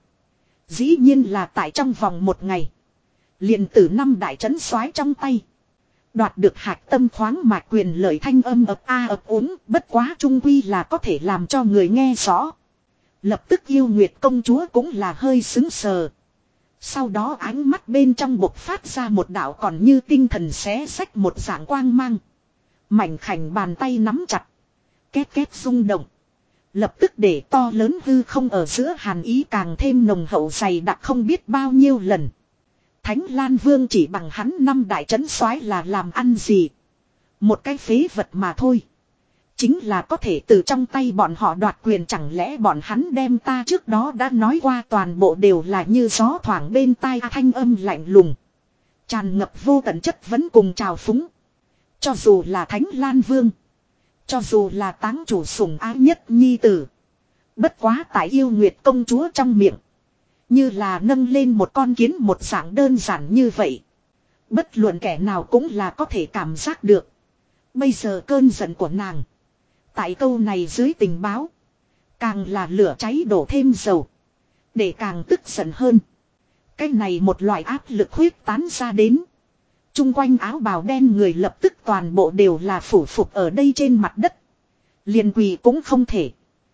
Dĩ nhiên là tại trong vòng một ngày. Liền tử năm đại trấn soái trong tay. Đoạt được hạch tâm khoáng mạch quyền lợi thanh âm ập a ập úng. Bất quá trung quy là có thể làm cho người nghe rõ. Lập tức yêu nguyệt công chúa cũng là hơi xứng sờ. Sau đó ánh mắt bên trong bộc phát ra một đạo còn như tinh thần xé sách một dạng quang mang. Mảnh khảnh bàn tay nắm chặt. Két két rung động. Lập tức để to lớn hư không ở giữa hàn ý càng thêm nồng hậu dày đặc không biết bao nhiêu lần. Thánh Lan Vương chỉ bằng hắn năm đại trấn soái là làm ăn gì. Một cái phế vật mà thôi. Chính là có thể từ trong tay bọn họ đoạt quyền, chẳng lẽ bọn hắn đem ta trước đó đã nói qua toàn bộ đều là như gió thoảng bên tai. Thanh âm lạnh lùng. Tràn ngập vô tận chất vấn cùng trào phúng. Cho dù là Thánh Lan Vương. Cho dù là táng chủ sủng ái nhất nhi tử. Bất quá tại yêu nguyệt công chúa trong miệng. Như là nâng lên một con kiến một dạng đơn giản như vậy. Bất luận kẻ nào cũng là có thể cảm giác được. Bây giờ cơn giận của nàng. Tại câu này dưới tình báo. Càng là lửa cháy đổ thêm dầu. Để càng tức giận hơn. Cái này một loại áp lực huyết tán ra đến. Trung quanh áo bào đen người lập tức toàn bộ đều là phủ phục ở đây trên mặt đất. Liền quỳ cũng không thể.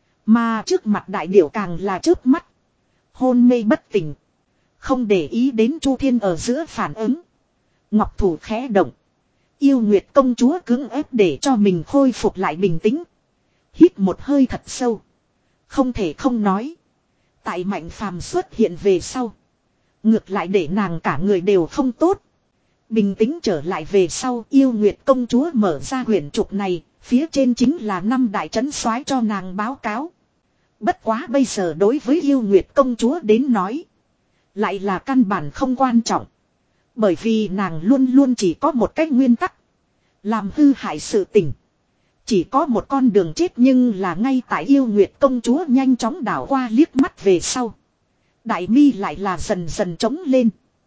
Mà trước mặt đại điểu càng là chớp mắt. Hôn mê bất tỉnh. Không để ý đến Chu Thiên ở giữa phản ứng. Ngọc thủ khẽ động. Yêu Nguyệt công chúa cưỡng ép để cho mình khôi phục lại bình tĩnh. Hít một hơi thật sâu. Không thể không nói. Tại Mạnh Phàm xuất hiện về sau. Ngược lại để nàng cả người đều không tốt. Bình tĩnh trở lại về sau Yêu Nguyệt công chúa mở ra quyển trục này. Phía trên chính là năm đại trấn soái cho nàng báo cáo. Bất quá bây giờ đối với Yêu Nguyệt công chúa đến nói. Lại là căn bản không quan trọng. Bởi vì nàng luôn luôn chỉ có một cách nguyên tắc. Làm hư hại sự tình. Chỉ có một con đường chết nhưng là ngay tại Yêu Nguyệt công chúa nhanh chóng đảo qua liếc mắt về sau. Đại mi lại là dần dần trống lên.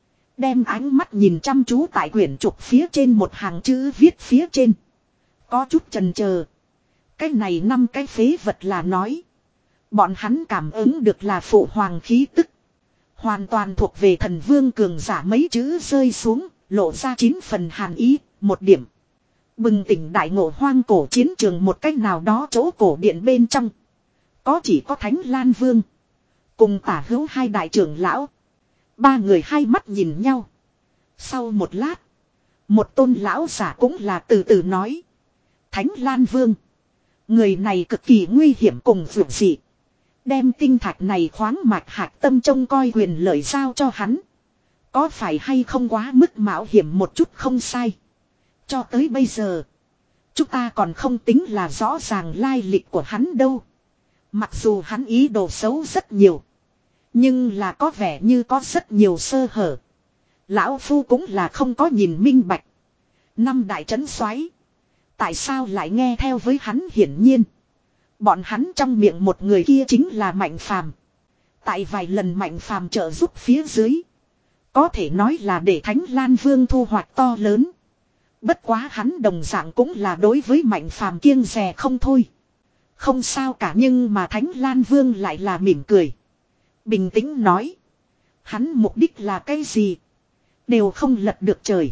Đem ánh mắt nhìn chăm chú tại quyển trục phía trên một hàng chữ viết phía trên. Có chút chần chờ. Cái này năm cái phế vật là nói. Bọn hắn cảm ứng được là phụ hoàng khí tức. Hoàn toàn thuộc về thần vương cường giả mấy chữ rơi xuống. Lộ ra chín phần hàn ý. Một điểm. Bừng tỉnh đại ngộ hoang cổ chiến trường một cách nào đó chỗ cổ điện bên trong. Có chỉ có Thánh Lan Vương. Cùng tả hữu hai đại trưởng lão. Ba người hai mắt nhìn nhau. Sau một lát. Một tôn lão giả cũng là từ từ nói. Thánh Lan Vương. Người này cực kỳ nguy hiểm cùng vượt dị. Đem tinh thạch này khoáng mạch hạt tâm trông coi quyền lợi giao cho hắn. Có phải hay không quá mức mạo hiểm một chút không sai. Cho tới bây giờ. Chúng ta còn không tính là rõ ràng lai lịch của hắn đâu. Mặc dù hắn ý đồ xấu rất nhiều. Nhưng là có vẻ như có rất nhiều sơ hở. Lão Phu cũng là không có nhìn minh bạch. Năm đại trấn xoáy. Tại sao lại nghe theo với hắn hiển nhiên. Bọn hắn trong miệng một người kia chính là Mạnh Phàm. Tại vài lần Mạnh Phàm trợ giúp phía dưới. Có thể nói là để Thánh Lan Vương thu hoạch to lớn. Bất quá hắn đồng dạng cũng là đối với Mạnh Phàm kiêng dè không thôi. Không sao cả nhưng mà Thánh Lan Vương lại là mỉm cười. Bình tĩnh nói. Hắn mục đích là cái gì? Đều không lật được trời.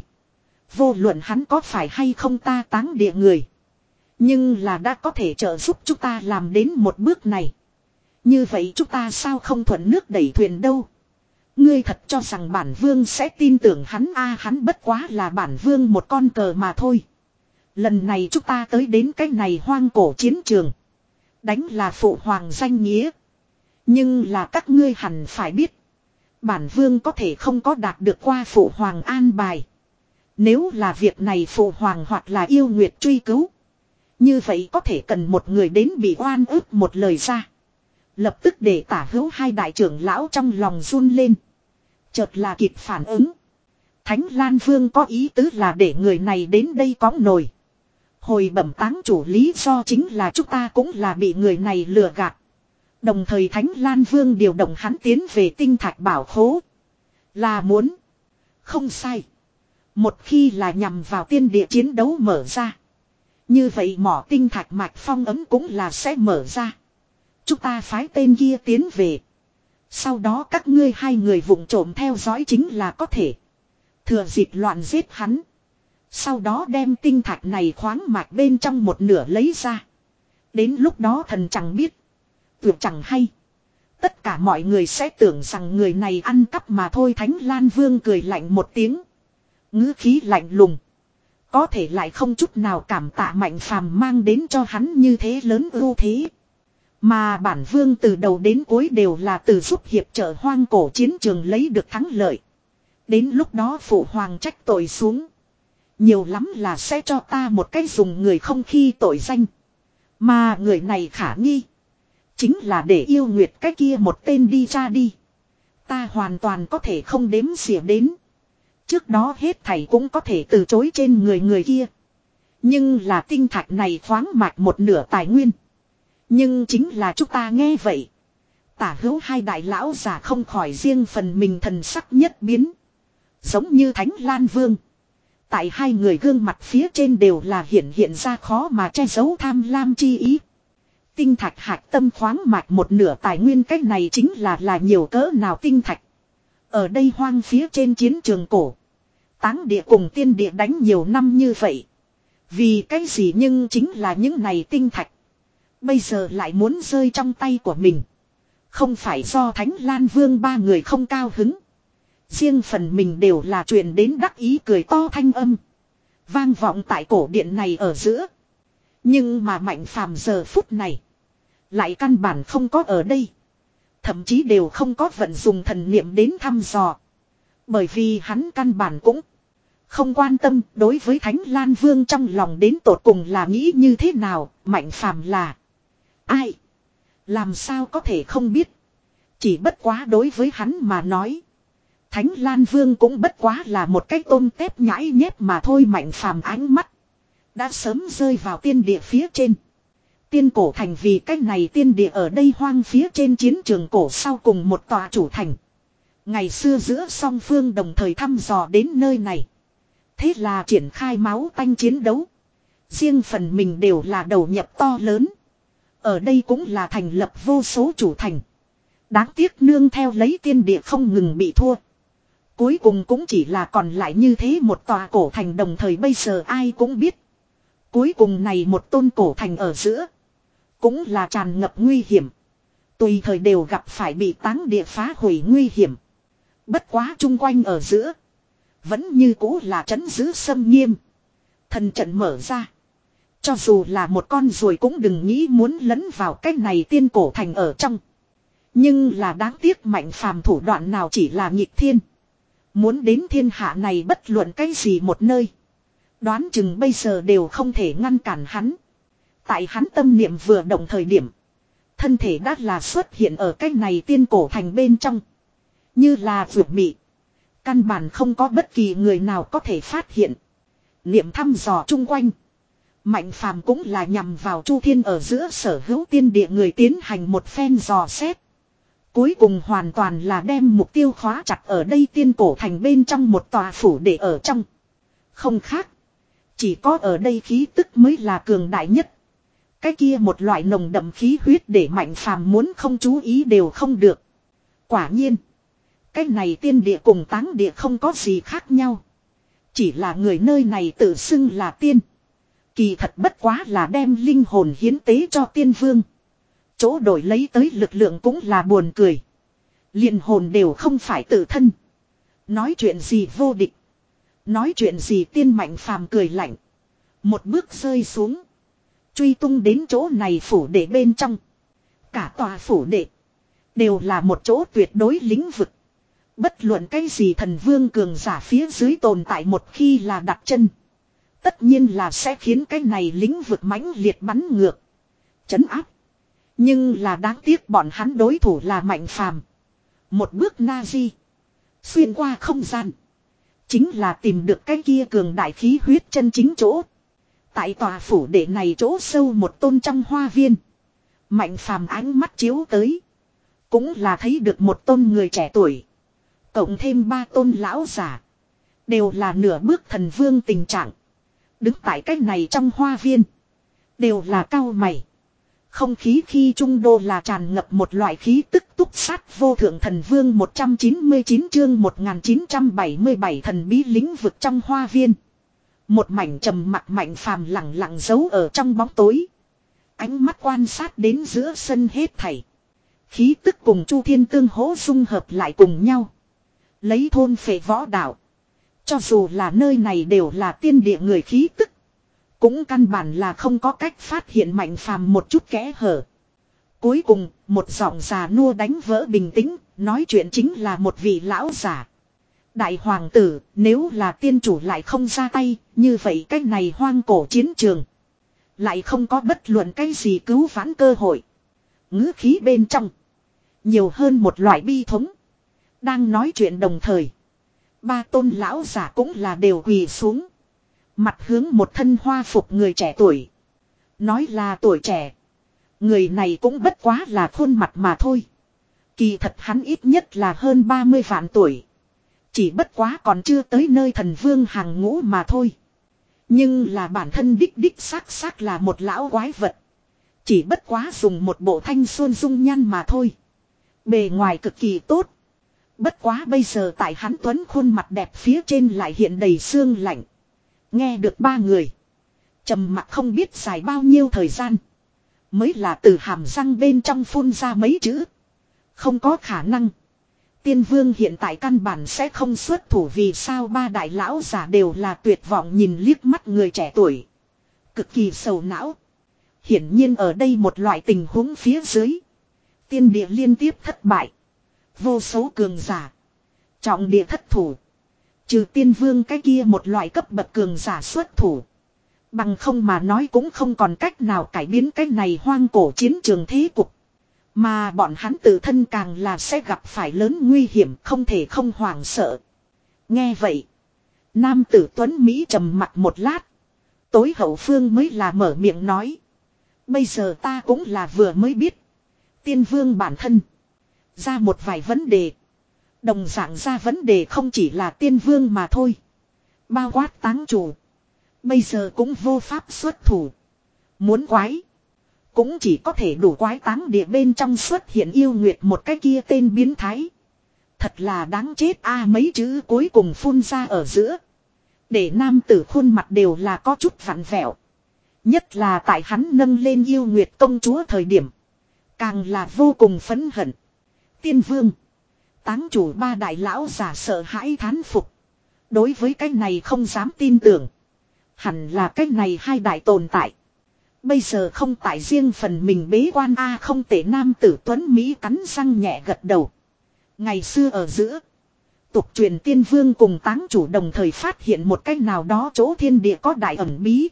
Vô luận hắn có phải hay không ta táng địa người. Nhưng là đã có thể trợ giúp chúng ta làm đến một bước này. Như vậy chúng ta sao không thuận nước đẩy thuyền đâu? Ngươi thật cho rằng bản vương sẽ tin tưởng hắn a hắn bất quá là bản vương một con cờ mà thôi. Lần này chúng ta tới đến cái này hoang cổ chiến trường. Đánh là phụ hoàng danh nghĩa. Nhưng là các ngươi hẳn phải biết. Bản vương có thể không có đạt được qua phụ hoàng an bài. Nếu là việc này phụ hoàng hoặc là yêu nguyệt truy cứu. Như vậy có thể cần một người đến bị oan ức một lời ra. Lập tức để tả hữu hai đại trưởng lão trong lòng run lên. Chợt là kịp phản ứng. Thánh Lan Vương có ý tứ là để người này đến đây có nổi. Hồi bẩm táng chủ lý do chính là chúng ta cũng là bị người này lừa gạt. Đồng thời Thánh Lan Vương điều động hắn tiến về tinh thạch bảo khố. Là muốn. Không sai. Một khi là nhằm vào tiên địa chiến đấu mở ra. Như vậy mỏ tinh thạch mạch phong ấm cũng là sẽ mở ra. Chúng ta phái tên kia tiến về. Sau đó các ngươi hai người vụng trộm theo dõi chính là có thể. Thừa dịp loạn giết hắn. Sau đó đem tinh thạch này khoáng mạch bên trong một nửa lấy ra. Đến lúc đó thần chẳng biết. Tuyệt chẳng hay. Tất cả mọi người sẽ tưởng rằng người này ăn cắp mà thôi. Thánh Lan Vương cười lạnh một tiếng. Ngữ khí lạnh lùng. Có thể lại không chút nào cảm tạ Mạnh Phàm mang đến cho hắn như thế lớn ưu thế. Mà bản vương từ đầu đến cuối đều là từ giúp hiệp trợ hoang cổ chiến trường lấy được thắng lợi. Đến lúc đó phụ hoàng trách tội xuống. Nhiều lắm là sẽ cho ta một cái dùng người không khi tội danh. Mà người này khả nghi. Chính là để yêu nguyệt cái kia một tên đi ra đi. Ta hoàn toàn có thể không đếm xỉa đến. Trước đó hết thảy cũng có thể từ chối trên người người kia. Nhưng là tinh thạch này khoáng mạch một nửa tài nguyên. Nhưng chính là chúng ta nghe vậy. Tả hữu hai đại lão giả không khỏi riêng phần mình thần sắc nhất biến. Giống như Thánh Lan Vương. Tại hai người gương mặt phía trên đều là hiện hiện ra khó mà che giấu tham lam chi ý. Tinh thạch hạch tâm khoáng mạch một nửa tài nguyên, cách này chính là là nhiều cỡ nào tinh thạch. Ở đây hoang phía trên chiến trường cổ. Táng địa cùng tiên địa đánh nhiều năm như vậy. Vì cái gì nhưng chính là những này tinh thạch. Bây giờ lại muốn rơi trong tay của mình. Không phải do Thánh Lan Vương ba người không cao hứng. Riêng phần mình đều là chuyện đến đắc ý cười to thanh âm. Vang vọng tại cổ điện này ở giữa. Nhưng mà Mạnh Phàm giờ phút này. Lại căn bản không có ở đây. Thậm chí đều không có vận dùng thần niệm đến thăm dò. Bởi vì hắn căn bản cũng không quan tâm đối với Thánh Lan Vương trong lòng đến tột cùng là nghĩ như thế nào. Mạnh Phàm là ai? Làm sao có thể không biết. Chỉ bất quá đối với hắn mà nói. Thánh Lan Vương cũng bất quá là một cái tôm tép nhãi nhép mà thôi. Mạnh Phàm ánh mắt đã sớm rơi vào tiên địa phía trên. Tiên cổ thành vì cái này tiên địa ở đây hoang phía trên chiến trường cổ sau cùng một tòa chủ thành. Ngày xưa giữa song phương đồng thời thăm dò đến nơi này. Thế là triển khai máu tanh chiến đấu. Riêng phần mình đều là đầu nhập to lớn. Ở đây cũng là thành lập vô số chủ thành. Đáng tiếc nương theo lấy tiên địa không ngừng bị thua. Cuối cùng cũng chỉ là còn lại như thế một tòa cổ thành, đồng thời bây giờ ai cũng biết. Cuối cùng này một tôn cổ thành ở giữa. Cũng là tràn ngập nguy hiểm. Tùy thời đều gặp phải bị táng địa phá hủy nguy hiểm. Bất quá chung quanh ở giữa. Vẫn như cũ là trấn giữ xâm nghiêm. Thần trận mở ra. Cho dù là một con ruồi cũng đừng nghĩ muốn lấn vào cái này tiên cổ thành ở trong. Nhưng là đáng tiếc Mạnh Phàm thủ đoạn nào chỉ là nghịch thiên. Muốn đến thiên hạ này bất luận cái gì một nơi. Đoán chừng bây giờ đều không thể ngăn cản hắn. Tại hắn tâm niệm vừa động thời điểm. Thân thể đã là xuất hiện ở cái này tiên cổ thành bên trong. Như là vượt mị. Căn bản không có bất kỳ người nào có thể phát hiện. Niệm thăm dò chung quanh. Mạnh Phàm cũng là nhằm vào Chu Thiên ở giữa sở hữu tiên địa người tiến hành một phen dò xét. Cuối cùng hoàn toàn là đem mục tiêu khóa chặt ở đây tiên cổ thành bên trong một tòa phủ để ở trong. Không khác. Chỉ có ở đây khí tức mới là cường đại nhất. Cái kia một loại nồng đậm khí huyết để Mạnh Phàm muốn không chú ý đều không được. Quả nhiên. Cái này tiên địa cùng táng địa không có gì khác nhau. Chỉ là người nơi này tự xưng là tiên. Kỳ thật bất quá là đem linh hồn hiến tế cho tiên vương. Chỗ đổi lấy tới lực lượng cũng là buồn cười. Liền hồn đều không phải tự thân. Nói chuyện gì vô địch. Nói chuyện gì tiên. Mạnh Phàm cười lạnh. Một bước rơi xuống. Truy tung đến chỗ này phủ đệ bên trong. Cả tòa phủ đệ. Đều là một chỗ tuyệt đối lĩnh vực. Bất luận cái gì thần vương cường giả phía dưới tồn tại một khi là đặt chân. Tất nhiên là sẽ khiến cái này lĩnh vực mãnh liệt bắn ngược. Chấn áp. Nhưng là đáng tiếc bọn hắn đối thủ là Mạnh Phàm. Một bước Nazi. Xuyên qua không gian. Chính là tìm được cái kia cường đại khí huyết chân chính chỗ. Tại tòa phủ đệ này chỗ sâu một tôn trong hoa viên. Mạnh Phàm ánh mắt chiếu tới. Cũng là thấy được một tôn người trẻ tuổi. Cộng thêm ba tôn lão giả. Đều là nửa bước thần vương tình trạng. Đứng tại cái này trong hoa viên. Đều là cao mày. Không khí khi trung đô là tràn ngập một loại khí tức túc sát vô thượng thần vương. Một trăm chín mươi chín chương một nghìn chín trăm bảy mươi bảy thần bí lĩnh vực trong hoa viên. Một mảnh trầm mặc Mạnh Phàm lặng lặng giấu ở trong bóng tối. Ánh mắt quan sát đến giữa sân hết thảy. Khí tức cùng Chu Thiên tương hỗ dung hợp lại cùng nhau. Lấy thôn phệ võ đạo. Cho dù là nơi này đều là tiên địa người khí tức. Cũng căn bản là không có cách phát hiện Mạnh Phàm một chút kẽ hở. Cuối cùng, một giọng già nua đánh vỡ bình tĩnh, nói chuyện chính là một vị lão giả. Đại hoàng tử, nếu là tiên chủ lại không ra tay, như vậy cái này hoang cổ chiến trường. Lại không có bất luận cái gì cứu vãn cơ hội. Ngữ khí bên trong. Nhiều hơn một loại bi thống. Đang nói chuyện đồng thời. Ba tôn lão giả cũng là đều quỳ xuống. Mặt hướng một thân hoa phục người trẻ tuổi. Nói là tuổi trẻ. Người này cũng bất quá là khuôn mặt mà thôi. Kỳ thật hắn ít nhất là hơn ba mươi vạn tuổi. Chỉ bất quá còn chưa tới nơi thần vương hàng ngũ mà thôi. Nhưng là bản thân đích đích xác xác là một lão quái vật. Chỉ bất quá dùng một bộ thanh xuân dung nhan mà thôi. Bề ngoài cực kỳ tốt. Bất quá bây giờ tại hắn tuấn khuôn mặt đẹp phía trên lại hiện đầy xương lạnh. Nghe được ba người. Trầm mặc không biết dài bao nhiêu thời gian. Mới là từ hàm răng bên trong phun ra mấy chữ. Không có khả năng. Tiên vương hiện tại căn bản sẽ không xuất thủ vì sao ba đại lão giả đều là tuyệt vọng nhìn liếc mắt người trẻ tuổi. Cực kỳ sầu não. Hiển nhiên ở đây một loại tình huống phía dưới. Tiên địa liên tiếp thất bại. Vô số cường giả. Trọng địa thất thủ. Trừ tiên vương cái kia một loại cấp bậc cường giả xuất thủ. Bằng không mà nói cũng không còn cách nào cải biến cái này hoang cổ chiến trường thế cục. Mà bọn hắn tự thân càng là sẽ gặp phải lớn nguy hiểm không thể không hoảng sợ. Nghe vậy. Nam tử Tuấn Mỹ trầm mặt một lát. Tối hậu phương mới là mở miệng nói. Bây giờ ta cũng là vừa mới biết. Tiên vương bản thân. Ra một vài vấn đề. Đồng dạng ra vấn đề không chỉ là tiên vương mà thôi. Bao quát táng chủ. Bây giờ cũng vô pháp xuất thủ. Muốn quái. Cũng chỉ có thể đủ quái táng địa bên trong xuất hiện yêu nguyệt một cái kia tên biến thái. Thật là đáng chết a mấy chữ cuối cùng phun ra ở giữa. Để nam tử khuôn mặt đều là có chút vặn vẹo. Nhất là tại hắn nâng lên yêu nguyệt công chúa thời điểm. Càng là vô cùng phẫn hận. Tiên vương. Táng chủ ba đại lão giả sợ hãi thán phục. Đối với cái này không dám tin tưởng. Hẳn là cái này hai đại tồn tại. Bây giờ không tại riêng phần mình bế quan a không tệ nam tử Tuấn Mỹ cắn răng nhẹ gật đầu. Ngày xưa ở giữa. Tục truyền tiên vương cùng táng chủ đồng thời phát hiện một cách nào đó chỗ thiên địa có đại ẩn bí.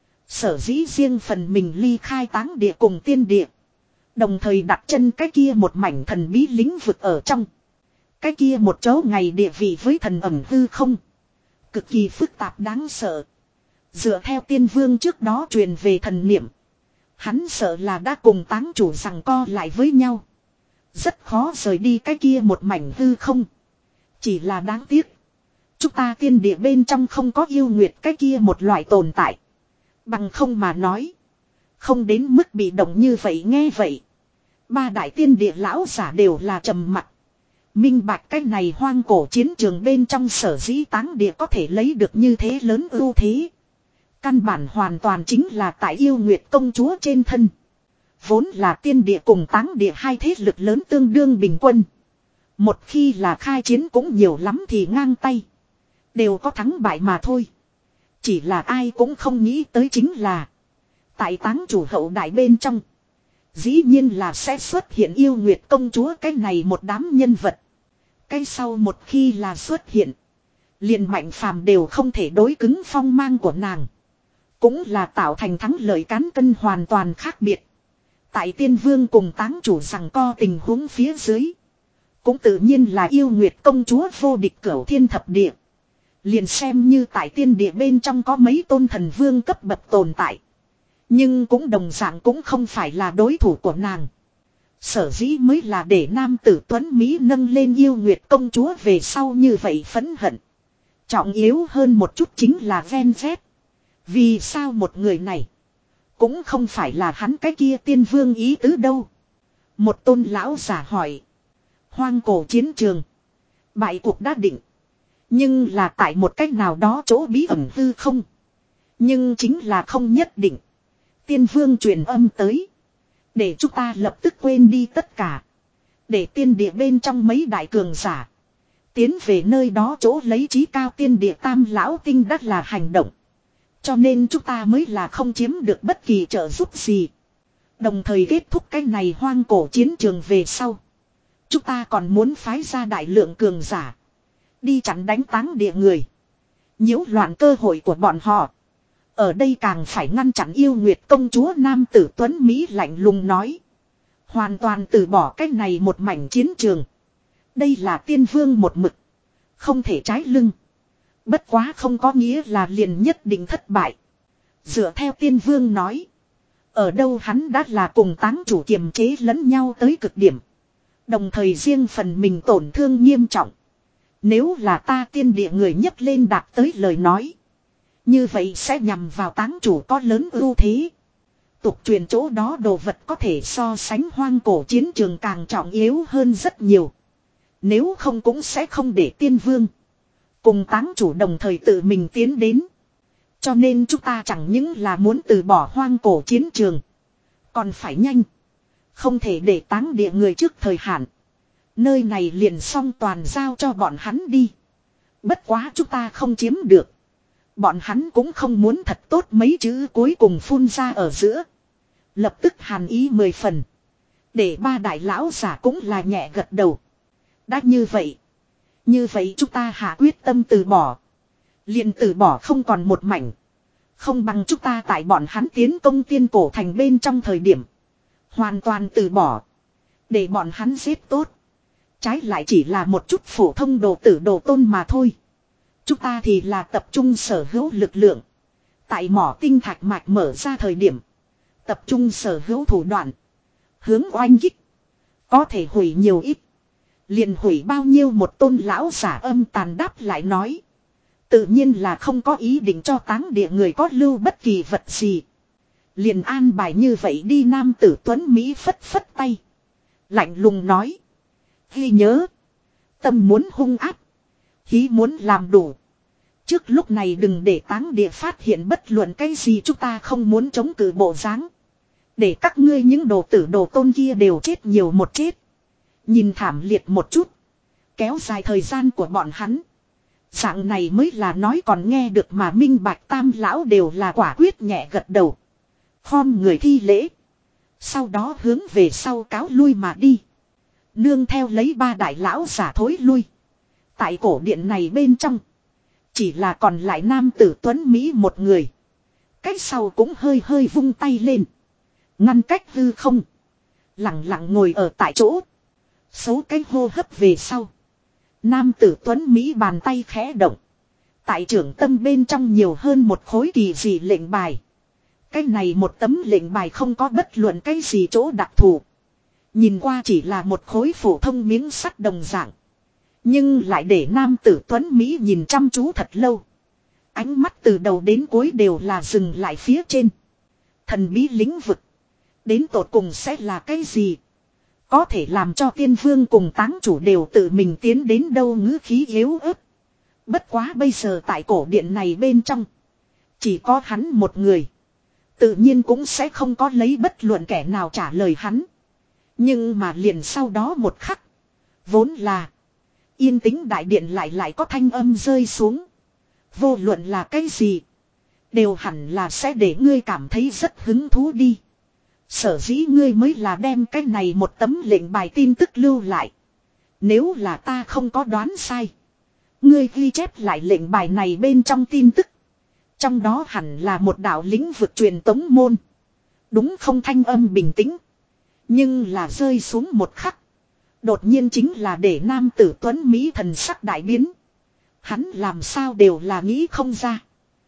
Sở dĩ riêng phần mình ly khai táng địa cùng tiên địa. Đồng thời đặt chân cái kia một mảnh thần bí lĩnh vực ở trong. Cái kia một chỗ ngày địa vị với thần ẩm hư không. Cực kỳ phức tạp đáng sợ. Dựa theo tiên vương trước đó truyền về thần niệm. Hắn sợ là đã cùng táng chủ rằng co lại với nhau. Rất khó rời đi cái kia một mảnh hư không. Chỉ là đáng tiếc. Chúng ta tiên địa bên trong không có yêu nguyệt cái kia một loại tồn tại. Bằng không mà nói. Không đến mức bị động như vậy nghe vậy. Ba đại tiên địa lão giả đều là trầm mặc. Minh bạch cái này hoang cổ chiến trường bên trong sở dĩ táng địa có thể lấy được như thế lớn ưu thế. Căn bản hoàn toàn chính là tại yêu nguyệt công chúa trên thân. Vốn là tiên địa cùng táng địa hai thế lực lớn tương đương bình quân. Một khi là khai chiến cũng nhiều lắm thì ngang tay. Đều có thắng bại mà thôi. Chỉ là ai cũng không nghĩ tới chính là. Tại táng chủ hậu đại bên trong. Dĩ nhiên là sẽ xuất hiện yêu nguyệt công chúa cái này một đám nhân vật. Cái sau một khi là xuất hiện. Liền mạnh phàm đều không thể đối cứng phong mang của nàng. Cũng là tạo thành thắng lợi cán cân hoàn toàn khác biệt. Tại tiên vương cùng táng chủ rằng co tình huống phía dưới. Cũng tự nhiên là yêu nguyệt công chúa vô địch cửu thiên thập địa. Liền xem như tại tiên địa bên trong có mấy tôn thần vương cấp bậc tồn tại. Nhưng cũng đồng dạng cũng không phải là đối thủ của nàng. Sở dĩ mới là để nam tử Tuấn Mỹ nâng lên yêu nguyệt công chúa về sau như vậy phẫn hận. Trọng yếu hơn một chút chính là ven vét. Vì sao một người này cũng không phải là hắn cái kia tiên vương ý tứ đâu. Một tôn lão giả hỏi. Hoang cổ chiến trường. Bại cuộc đã định. Nhưng là tại một cách nào đó chỗ bí ẩn hư không. Nhưng chính là không nhất định. Tiên vương truyền âm tới. Để chúng ta lập tức quên đi tất cả. Để tiên địa bên trong mấy đại cường giả. Tiến về nơi đó chỗ lấy trí cao tiên địa tam lão tinh đắt là hành động. Cho nên chúng ta mới là không chiếm được bất kỳ trợ giúp gì. Đồng thời kết thúc cái này hoang cổ chiến trường về sau. Chúng ta còn muốn phái ra đại lượng cường giả. Đi chặn đánh táng địa người. Nhiễu loạn cơ hội của bọn họ. Ở đây càng phải ngăn chặn yêu nguyệt công chúa nam tử Tuấn Mỹ lạnh lùng nói. Hoàn toàn từ bỏ cái này một mảnh chiến trường. Đây là tiên vương một mực. Không thể trái lưng. Bất quá không có nghĩa là liền nhất định thất bại. Dựa theo tiên vương nói. Ở đâu hắn đã là cùng táng chủ kiềm chế lẫn nhau tới cực điểm. Đồng thời riêng phần mình tổn thương nghiêm trọng. Nếu là ta tiên địa người nhấc lên đạt tới lời nói. Như vậy sẽ nhằm vào táng chủ có lớn ưu thế. Tục truyền chỗ đó đồ vật có thể so sánh hoang cổ chiến trường càng trọng yếu hơn rất nhiều. Nếu không cũng sẽ không để tiên vương cùng táng chủ đồng thời tự mình tiến đến. Cho nên chúng ta chẳng những là muốn từ bỏ hoang cổ chiến trường. Còn phải nhanh. Không thể để táng địa người trước thời hạn. Nơi này liền xong toàn giao cho bọn hắn đi. Bất quá chúng ta không chiếm được. Bọn hắn cũng không muốn thật tốt mấy chữ cuối cùng phun ra ở giữa. Lập tức hàn ý mười phần. Để ba đại lão giả cũng là nhẹ gật đầu. Đã như vậy. Như vậy chúng ta hạ quyết tâm từ bỏ. Liền từ bỏ không còn một mảnh. Không bằng chúng ta tại bọn hắn tiến công tiên cổ thành bên trong thời điểm. Hoàn toàn từ bỏ. Để bọn hắn giết tốt. Trái lại chỉ là một chút phổ thông đồ tử đồ tôn mà thôi. Chúng ta thì là tập trung sở hữu lực lượng. Tại mỏ tinh thạch mạch mở ra thời điểm. Tập trung sở hữu thủ đoạn. Hướng oanh kích. Có thể hủy nhiều ít. Liền hủy bao nhiêu một tôn lão giả âm tàn đáp lại nói. Tự nhiên là không có ý định cho táng địa người có lưu bất kỳ vật gì. Liền an bài như vậy đi nam tử Tuấn Mỹ phất phất tay. Lạnh lùng nói. Ghi nhớ. Tâm muốn hung áp. Hí muốn làm đủ. Trước lúc này đừng để táng địa phát hiện bất luận cái gì chúng ta không muốn chống cự bộ dáng. Để các ngươi những đồ tử đồ tôn kia đều chết nhiều một chết. Nhìn thảm liệt một chút. Kéo dài thời gian của bọn hắn. Dạng này mới là nói còn nghe được mà minh bạch tam lão đều là quả quyết nhẹ gật đầu. Khom người thi lễ. Sau đó hướng về sau cáo lui mà đi. Nương theo lấy ba đại lão giả thối lui. Tại cổ điện này bên trong. Chỉ là còn lại nam tử Tuấn Mỹ một người. Cách sau cũng hơi hơi vung tay lên. Ngăn cách hư không. Lặng lặng ngồi ở tại chỗ. Số cái hô hấp về sau. Nam tử Tuấn Mỹ bàn tay khẽ động. Tại trưởng tâm bên trong nhiều hơn một khối kỳ dị lệnh bài. Cái này một tấm lệnh bài không có bất luận cái gì chỗ đặc thù. Nhìn qua chỉ là một khối phổ thông miếng sắt đồng dạng. Nhưng lại để nam tử Tuấn Mỹ nhìn chăm chú thật lâu. Ánh mắt từ đầu đến cuối đều là dừng lại phía trên. Thần bí lĩnh vực. Đến tột cùng sẽ là cái gì? Có thể làm cho tiên vương cùng táng chủ đều tự mình tiến đến đâu ngữ khí yếu ớt. Bất quá bây giờ tại cổ điện này bên trong. Chỉ có hắn một người. Tự nhiên cũng sẽ không có lấy bất luận kẻ nào trả lời hắn. Nhưng mà liền sau đó một khắc. Vốn là. Yên tĩnh đại điện lại lại có thanh âm rơi xuống. Vô luận là cái gì. Đều hẳn là sẽ để ngươi cảm thấy rất hứng thú đi. Sở dĩ ngươi mới là đem cái này một tấm lệnh bài tin tức lưu lại. Nếu là ta không có đoán sai. Ngươi ghi chép lại lệnh bài này bên trong tin tức. Trong đó hẳn là một đạo lĩnh vực truyền tống môn. Đúng không thanh âm bình tĩnh. Nhưng là rơi xuống một khắc. Đột nhiên chính là để nam tử Tuấn Mỹ thần sắc đại biến. Hắn làm sao đều là nghĩ không ra.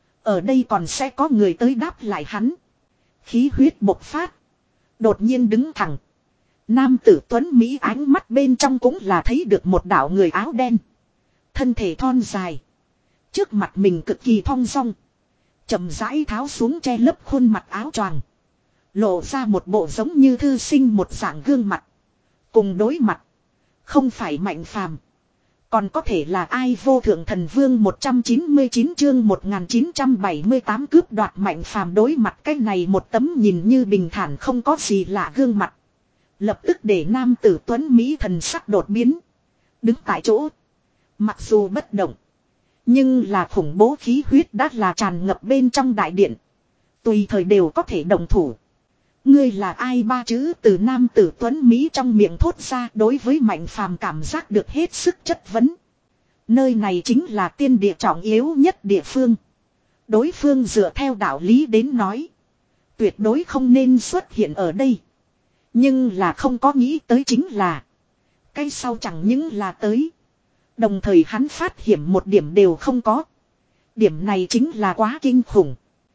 Ở đây còn sẽ có người tới đáp lại hắn. Khí huyết bộc phát. Đột nhiên đứng thẳng. Nam tử Tuấn Mỹ ánh mắt bên trong cũng là thấy được một đạo người áo đen. Thân thể thon dài. Trước mặt mình cực kỳ thong dong. Chậm rãi tháo xuống che lấp khuôn mặt áo choàng. Lộ ra một bộ giống như thư sinh một dạng gương mặt. Cùng đối mặt. Không phải Mạnh Phàm. Còn có thể là ai? Vô thượng thần vương một trăm chín mươi chín chương một nghìn chín trăm bảy mươi tám cướp đoạt Mạnh Phàm đối mặt cái này một tấm nhìn như bình thản không có gì lạ gương mặt. Lập tức để nam tử Tuấn Mỹ thần sắc đột biến. Đứng tại chỗ. Mặc dù bất động. Nhưng là khủng bố khí huyết đã là tràn ngập bên trong đại điện. Tùy thời đều có thể đồng thủ. Ngươi là ai? Ba chữ từ nam tử Tuấn Mỹ trong miệng thốt ra đối với Mạnh Phàm cảm giác được hết sức chất vấn. Nơi này chính là tiên địa trọng yếu nhất địa phương. Đối phương dựa theo đạo lý đến nói. Tuyệt đối không nên xuất hiện ở đây. Nhưng là không có nghĩ tới chính là. Cái sau chẳng những là tới. Đồng thời hắn phát hiện một điểm đều không có. Điểm này chính là quá kinh khủng.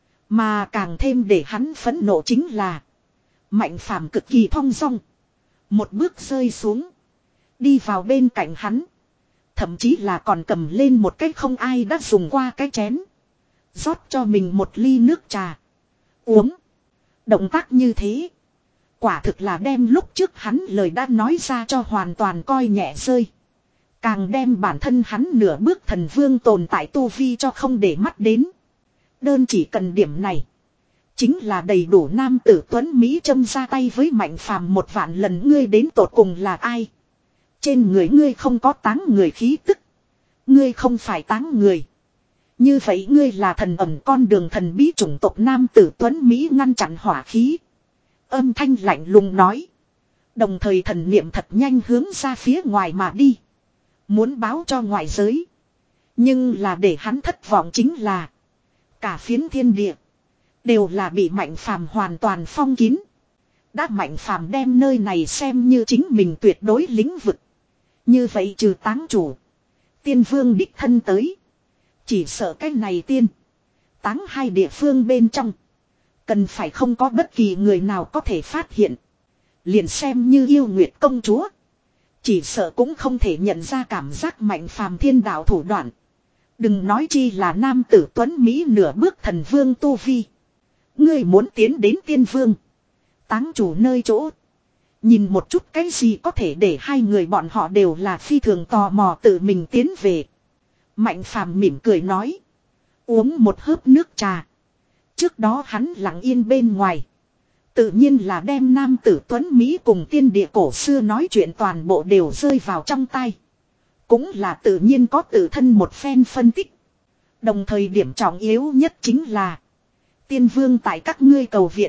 Mà càng thêm để hắn phẫn nộ chính là Mạnh Phàm cực kỳ thong dong. Một bước rơi xuống. Đi vào bên cạnh hắn. Thậm chí là còn cầm lên một cái không ai đã dùng qua cái chén. rót cho mình một ly nước trà. Uống. Động tác như thế. Quả thực là đem lúc trước hắn lời đã nói ra cho hoàn toàn coi nhẹ rơi. Càng đem bản thân hắn nửa bước thần vương tồn tại tu vi cho không để mắt đến. Đơn chỉ cần điểm này. Chính là đầy đủ nam tử tuấn Mỹ châm ra tay với Mạnh Phàm một vạn lần. Ngươi đến tột cùng là ai? Trên người ngươi không có táng người khí tức. Ngươi không phải táng người. Như vậy ngươi là thần ẩn con đường thần bí chủng tộc nam tử tuấn Mỹ ngăn chặn hỏa khí. Âm thanh lạnh lùng nói. Đồng thời thần niệm thật nhanh hướng ra phía ngoài mà đi. Muốn báo cho ngoại giới. Nhưng là để hắn thất vọng chính là. Cả phiến thiên địa. Đều là bị Mạnh Phàm hoàn toàn phong kín. Đã Mạnh Phàm đem nơi này xem như chính mình tuyệt đối lĩnh vực. Như vậy trừ táng chủ. Tiên vương đích thân tới. Chỉ sợ cái này tiên. Táng hai địa phương bên trong. Cần phải không có bất kỳ người nào có thể phát hiện. Liền xem như yêu nguyệt công chúa. Chỉ sợ cũng không thể nhận ra cảm giác Mạnh Phàm thiên đạo thủ đoạn. Đừng nói chi là nam tử tuấn Mỹ nửa bước thần vương tu vi. Ngươi muốn tiến đến tiên vương. Táng chủ nơi chỗ. Nhìn một chút cái gì có thể để hai người bọn họ đều là phi thường tò mò tự mình tiến về. Mạnh Phàm mỉm cười nói. Uống một hớp nước trà. Trước đó hắn lặng yên bên ngoài. Tự nhiên là đem nam tử tuấn Mỹ cùng tiên địa cổ xưa nói chuyện toàn bộ đều rơi vào trong tay. Cũng là tự nhiên có tự thân một phen phân tích. Đồng thời điểm trọng yếu nhất chính là. Tiên vương tại các ngươi cầu viện.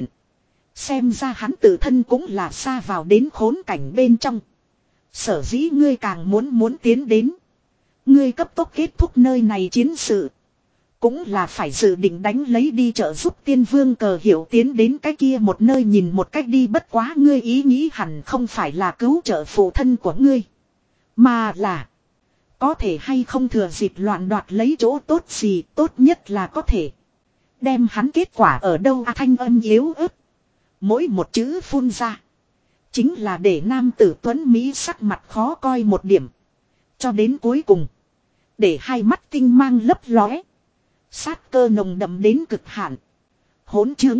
Xem ra hắn tự thân cũng là xa vào đến khốn cảnh bên trong. Sở dĩ ngươi càng muốn muốn tiến đến. Ngươi cấp tốc kết thúc nơi này chiến sự. Cũng là phải dự định đánh lấy đi trợ giúp tiên vương cờ hiểu tiến đến cái kia một nơi nhìn một cách đi bất quá ngươi ý nghĩ hẳn không phải là cứu trợ phụ thân của ngươi. Mà là. Có thể hay không thừa dịp loạn đoạt lấy chỗ tốt gì tốt nhất là có thể. Đem hắn kết quả ở đâu à, thanh âm yếu ớt. Mỗi một chữ phun ra. Chính là để nam tử tuấn Mỹ sắc mặt khó coi một điểm. Cho đến cuối cùng. Để hai mắt tinh mang lấp lóe. Sát cơ nồng đậm đến cực hạn. Hỗn chứng.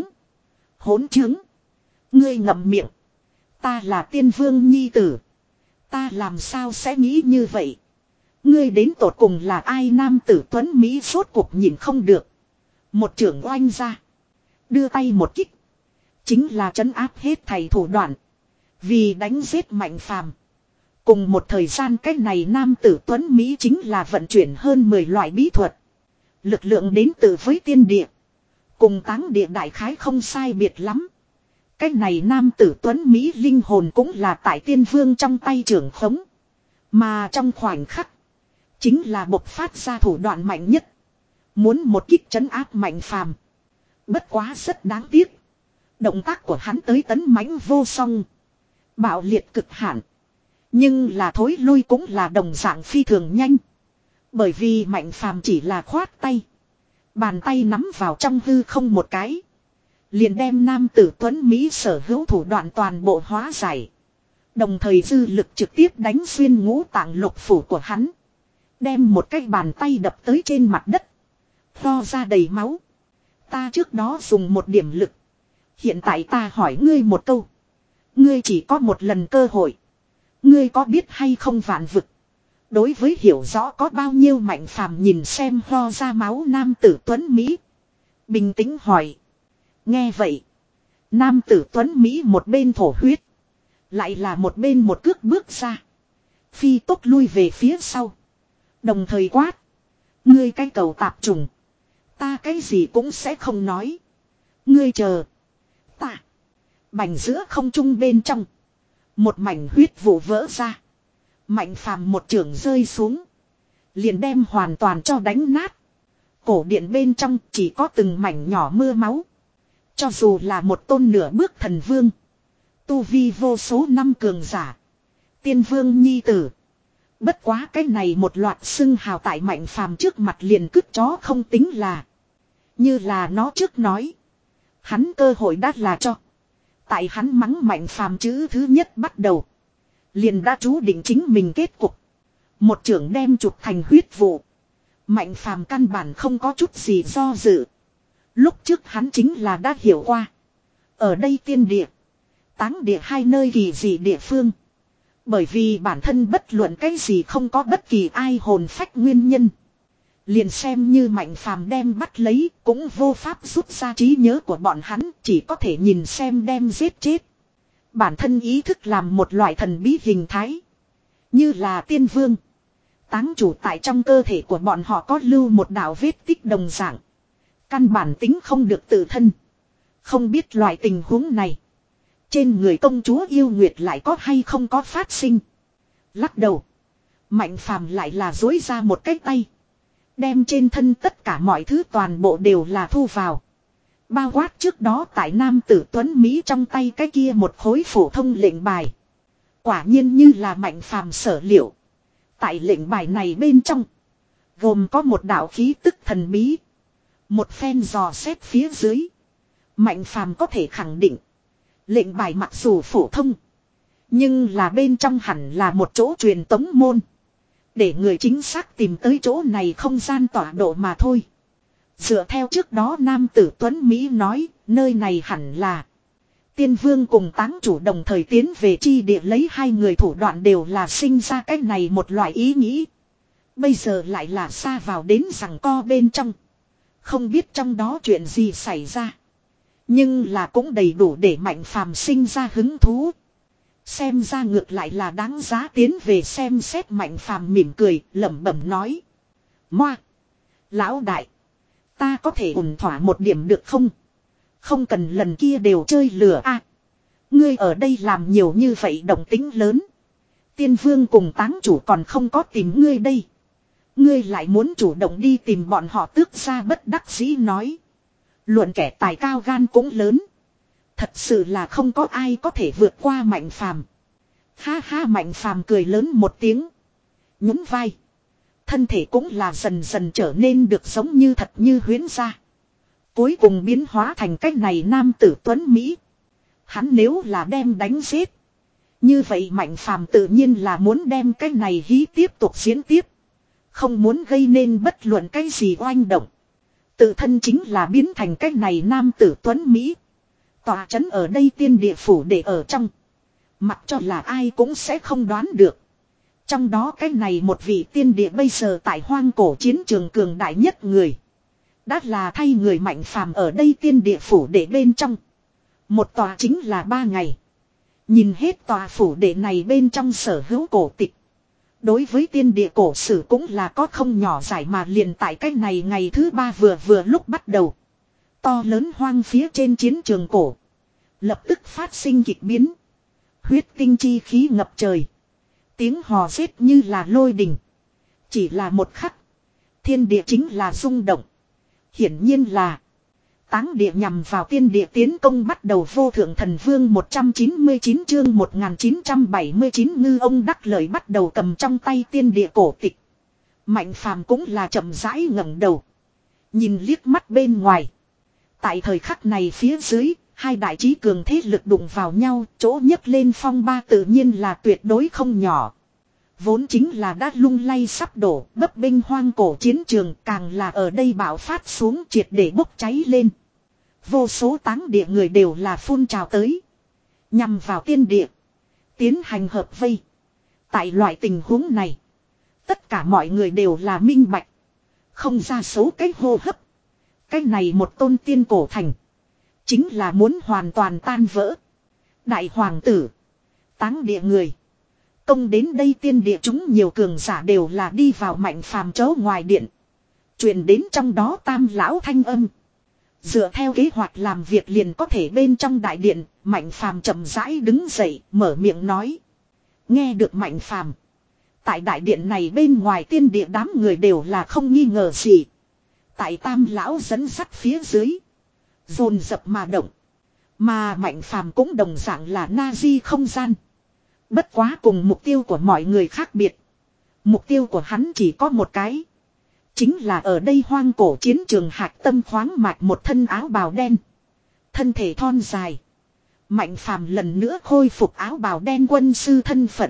Hỗn chứng. Ngươi ngậm miệng. Ta là tiên vương nhi tử. Ta làm sao sẽ nghĩ như vậy. Ngươi đến tột cùng là ai nam tử tuấn Mỹ sốt cuộc nhìn không được. Một trưởng oanh ra. Đưa tay một kích. Chính là trấn áp hết thầy thủ đoạn. Vì đánh giết Mạnh Phàm. Cùng một thời gian cách này nam tử tuấn Mỹ chính là vận chuyển hơn mười loại bí thuật. Lực lượng đến từ với tiên địa. Cùng táng địa đại khái không sai biệt lắm. Cách này nam tử tuấn Mỹ linh hồn cũng là tại tiên vương trong tay trưởng khống. Mà trong khoảnh khắc. Chính là bộc phát ra thủ đoạn mạnh nhất. Muốn một kích trấn áp Mạnh Phàm. Bất quá rất đáng tiếc. Động tác của hắn tới tấn mãnh vô song. Bạo liệt cực hạn. Nhưng là thối lui cũng là đồng dạng phi thường nhanh. Bởi vì Mạnh Phàm chỉ là khoát tay. Bàn tay nắm vào trong hư không một cái. Liền đem nam tử tuấn Mỹ sở hữu thủ đoạn toàn bộ hóa giải. Đồng thời dư lực trực tiếp đánh xuyên ngũ tạng lục phủ của hắn. Đem một cái bàn tay đập tới trên mặt đất. Lo ra đầy máu. Ta trước đó dùng một điểm lực. Hiện tại ta hỏi ngươi một câu. Ngươi chỉ có một lần cơ hội. Ngươi có biết hay không vạn vực. Đối với hiểu rõ có bao nhiêu Mạnh Phàm nhìn xem ho ra máu nam tử tuấn Mỹ. Bình tĩnh hỏi. Nghe vậy. Nam tử tuấn Mỹ một bên thổ huyết. Lại là một bên một cước bước ra. Phi tốc lui về phía sau. Đồng thời quát. Ngươi cái cầu tạp trùng. Ta cái gì cũng sẽ không nói. Ngươi chờ. Ta. Bành giữa không trung bên trong. Một mảnh huyết vụ vỡ ra. Mạnh Phàm một trường rơi xuống. Liền đem hoàn toàn cho đánh nát. Cổ điện bên trong chỉ có từng mảnh nhỏ mưa máu. Cho dù là một tôn nửa bước thần vương. Tu vi vô số năm cường giả. Tiên vương nhi tử. Bất quá cái này một loạt xưng hào tại Mạnh Phàm trước mặt liền cứt chó không tính là. Như là nó trước nói. Hắn cơ hội đã là cho. Tại hắn mắng Mạnh Phàm chữ thứ nhất bắt đầu. Liền đã chú định chính mình kết cục. Một trưởng đem chụp thành huyết vụ. Mạnh Phàm căn bản không có chút gì do dự. Lúc trước hắn chính là đã hiểu qua. Ở đây tiên địa. Táng địa hai nơi kỳ dị địa phương. Bởi vì bản thân bất luận cái gì không có bất kỳ ai hồn phách nguyên nhân. Liền xem như Mạnh Phàm đem bắt lấy cũng vô pháp rút ra trí nhớ của bọn hắn. Chỉ có thể nhìn xem đem giết chết. Bản thân ý thức làm một loại thần bí hình thái. Như là tiên vương. Táng chủ tại trong cơ thể của bọn họ có lưu một đạo vết tích đồng dạng. Căn bản tính không được tự thân. Không biết loại tình huống này. Trên người công chúa yêu nguyệt lại có hay không có phát sinh. Lắc đầu. Mạnh Phàm lại là dối ra một cái tay. Đem trên thân tất cả mọi thứ toàn bộ đều là thu vào. Bao quát trước đó tại Nam Tử Tuấn Mỹ trong tay cái kia một khối phổ thông lệnh bài. Quả nhiên như là Mạnh Phàm sở liệu. Tại lệnh bài này bên trong. Gồm có một đạo khí tức thần bí. Một phen dò xét phía dưới. Mạnh Phàm có thể khẳng định. Lệnh bài mặc dù phổ thông. Nhưng là bên trong hẳn là một chỗ truyền tống môn. Để người chính xác tìm tới chỗ này không gian tọa độ mà thôi. Dựa theo trước đó Nam Tử Tuấn Mỹ nói. Nơi này hẳn là. Tiên vương cùng táng chủ đồng thời tiến về chi địa lấy hai người thủ đoạn đều là sinh ra cái này một loại ý nghĩ. Bây giờ lại là xa vào đến rằng co bên trong. Không biết trong đó chuyện gì xảy ra. Nhưng là cũng đầy đủ để Mạnh Phàm sinh ra hứng thú. Xem ra ngược lại là đáng giá tiến về xem xét. Mạnh Phàm mỉm cười lẩm bẩm nói. Moa. Lão đại. Ta có thể ổn thỏa một điểm được không? Không cần lần kia đều chơi lừa a. À, ngươi ở đây làm nhiều như vậy động tính lớn. Tiên vương cùng táng chủ còn không có tìm ngươi đây. Ngươi lại muốn chủ động đi tìm bọn họ tước ra bất đắc dĩ nói. Luận kẻ tài cao gan cũng lớn. Thật sự là không có ai có thể vượt qua Mạnh Phàm. Ha ha Mạnh Phàm cười lớn một tiếng. Nhún vai. Thân thể cũng là dần dần trở nên được giống như thật như huyễn ra. Cuối cùng biến hóa thành cách này Nam Tử Tuấn Mỹ. Hắn nếu là đem đánh giết. Như vậy Mạnh Phàm tự nhiên là muốn đem cái này hí tiếp tục diễn tiếp. Không muốn gây nên bất luận cái gì oanh động. Tự thân chính là biến thành cái này Nam Tử Tuấn Mỹ. Tòa trấn ở đây tiên địa phủ để ở trong. Mặc cho là ai cũng sẽ không đoán được. Trong đó cái này một vị tiên địa bây giờ tại hoang cổ chiến trường cường đại nhất người. Đã là thay người Mạnh Phàm ở đây tiên địa phủ để bên trong. Một tòa chính là ba ngày. Nhìn hết tòa phủ đệ này bên trong sở hữu cổ tịch. Đối với tiên địa cổ sử cũng là có không nhỏ giải mà liền tại cái này ngày thứ ba vừa vừa lúc bắt đầu. To lớn hoang phía trên chiến trường cổ. Lập tức phát sinh kịch biến. Huyết tinh chi khí ngập trời. Tiếng hò rết như là lôi đình. Chỉ là một khắc. Thiên địa chính là rung động. Hiển nhiên là. Táng địa nhằm vào tiên địa tiến công bắt đầu vô thượng thần vương một trăm chín mươi chín chương một nghìn chín trăm bảy mươi chín ngư ông đắc lợi bắt đầu cầm trong tay tiên địa cổ tịch. Mạnh Phàm cũng là chậm rãi ngẩng đầu. Nhìn liếc mắt bên ngoài. Tại thời khắc này phía dưới, hai đại trí cường thế lực đụng vào nhau, chỗ nhấc lên phong ba tự nhiên là tuyệt đối không nhỏ. Vốn chính là đã lung lay sắp đổ, bấp bênh hoang cổ chiến trường càng là ở đây bạo phát xuống triệt để bốc cháy lên. Vô số táng địa người đều là phun trào tới. Nhằm vào tiên địa. Tiến hành hợp vây. Tại loại tình huống này. Tất cả mọi người đều là minh bạch. Không ra số cách hô hấp. Cái này một tôn tiên cổ thành. Chính là muốn hoàn toàn tan vỡ. Đại hoàng tử. Táng địa người. Công đến đây tiên địa chúng nhiều cường giả đều là đi vào Mạnh Phàm chỗ ngoài điện. Truyền đến trong đó tam lão thanh âm. Dựa theo kế hoạch làm việc liền có thể bên trong đại điện, Mạnh Phàm chậm rãi đứng dậy, mở miệng nói. Nghe được Mạnh Phàm. Tại đại điện này bên ngoài tiên địa đám người đều là không nghi ngờ gì. Tại tam lão dẫn dắt phía dưới. Dồn dập mà động. Mà Mạnh Phàm cũng đồng dạng là na di không gian. Bất quá cùng mục tiêu của mọi người khác biệt. Mục tiêu của hắn chỉ có một cái. Chính là ở đây hoang cổ chiến trường hạc tâm khoáng mạch một thân áo bào đen. Thân thể thon dài. Mạnh phàm lần nữa khôi phục áo bào đen quân sư thân phận.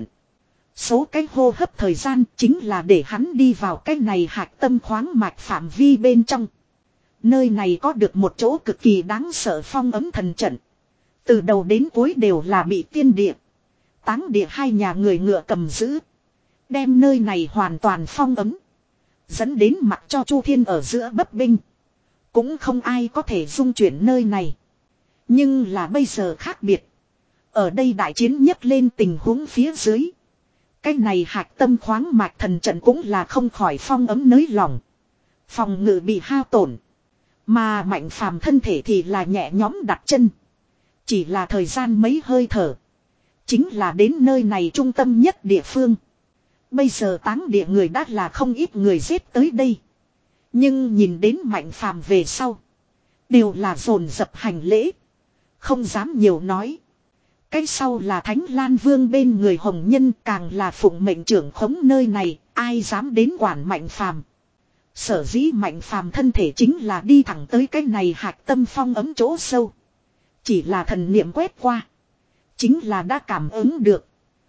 Số cái hô hấp thời gian chính là để hắn đi vào cái này hạc tâm khoáng mạch phạm vi bên trong. Nơi này có được một chỗ cực kỳ đáng sợ phong ấm thần trận. Từ đầu đến cuối đều là bị tiên địa, táng địa hai nhà người ngựa cầm giữ. Đem nơi này hoàn toàn phong ấm. Dẫn đến mặt cho Chu Thiên ở giữa bấp bênh. Cũng không ai có thể dung chuyển nơi này. Nhưng là bây giờ khác biệt. Ở đây đại chiến nhấc lên tình huống phía dưới. Cái này hạc tâm khoáng mạch thần trận cũng là không khỏi phong ấm nới lòng. Phòng ngự bị hao tổn. Mà Mạnh Phàm thân thể thì là nhẹ nhõm đặt chân. Chỉ là thời gian mấy hơi thở. Chính là đến nơi này trung tâm nhất địa phương. Bây giờ táng địa người đã là không ít người giết tới đây. Nhưng nhìn đến Mạnh Phàm về sau. Đều là dồn dập hành lễ. Không dám nhiều nói. Cái sau là Thánh Lan Vương bên người hồng nhân, càng là phụng mệnh trưởng khống nơi này. Ai dám đến quản Mạnh Phàm. Sở dĩ Mạnh Phàm thân thể chính là đi thẳng tới cái này hạc tâm phong ấm chỗ sâu. Chỉ là thần niệm quét qua. Chính là đã cảm ứng được.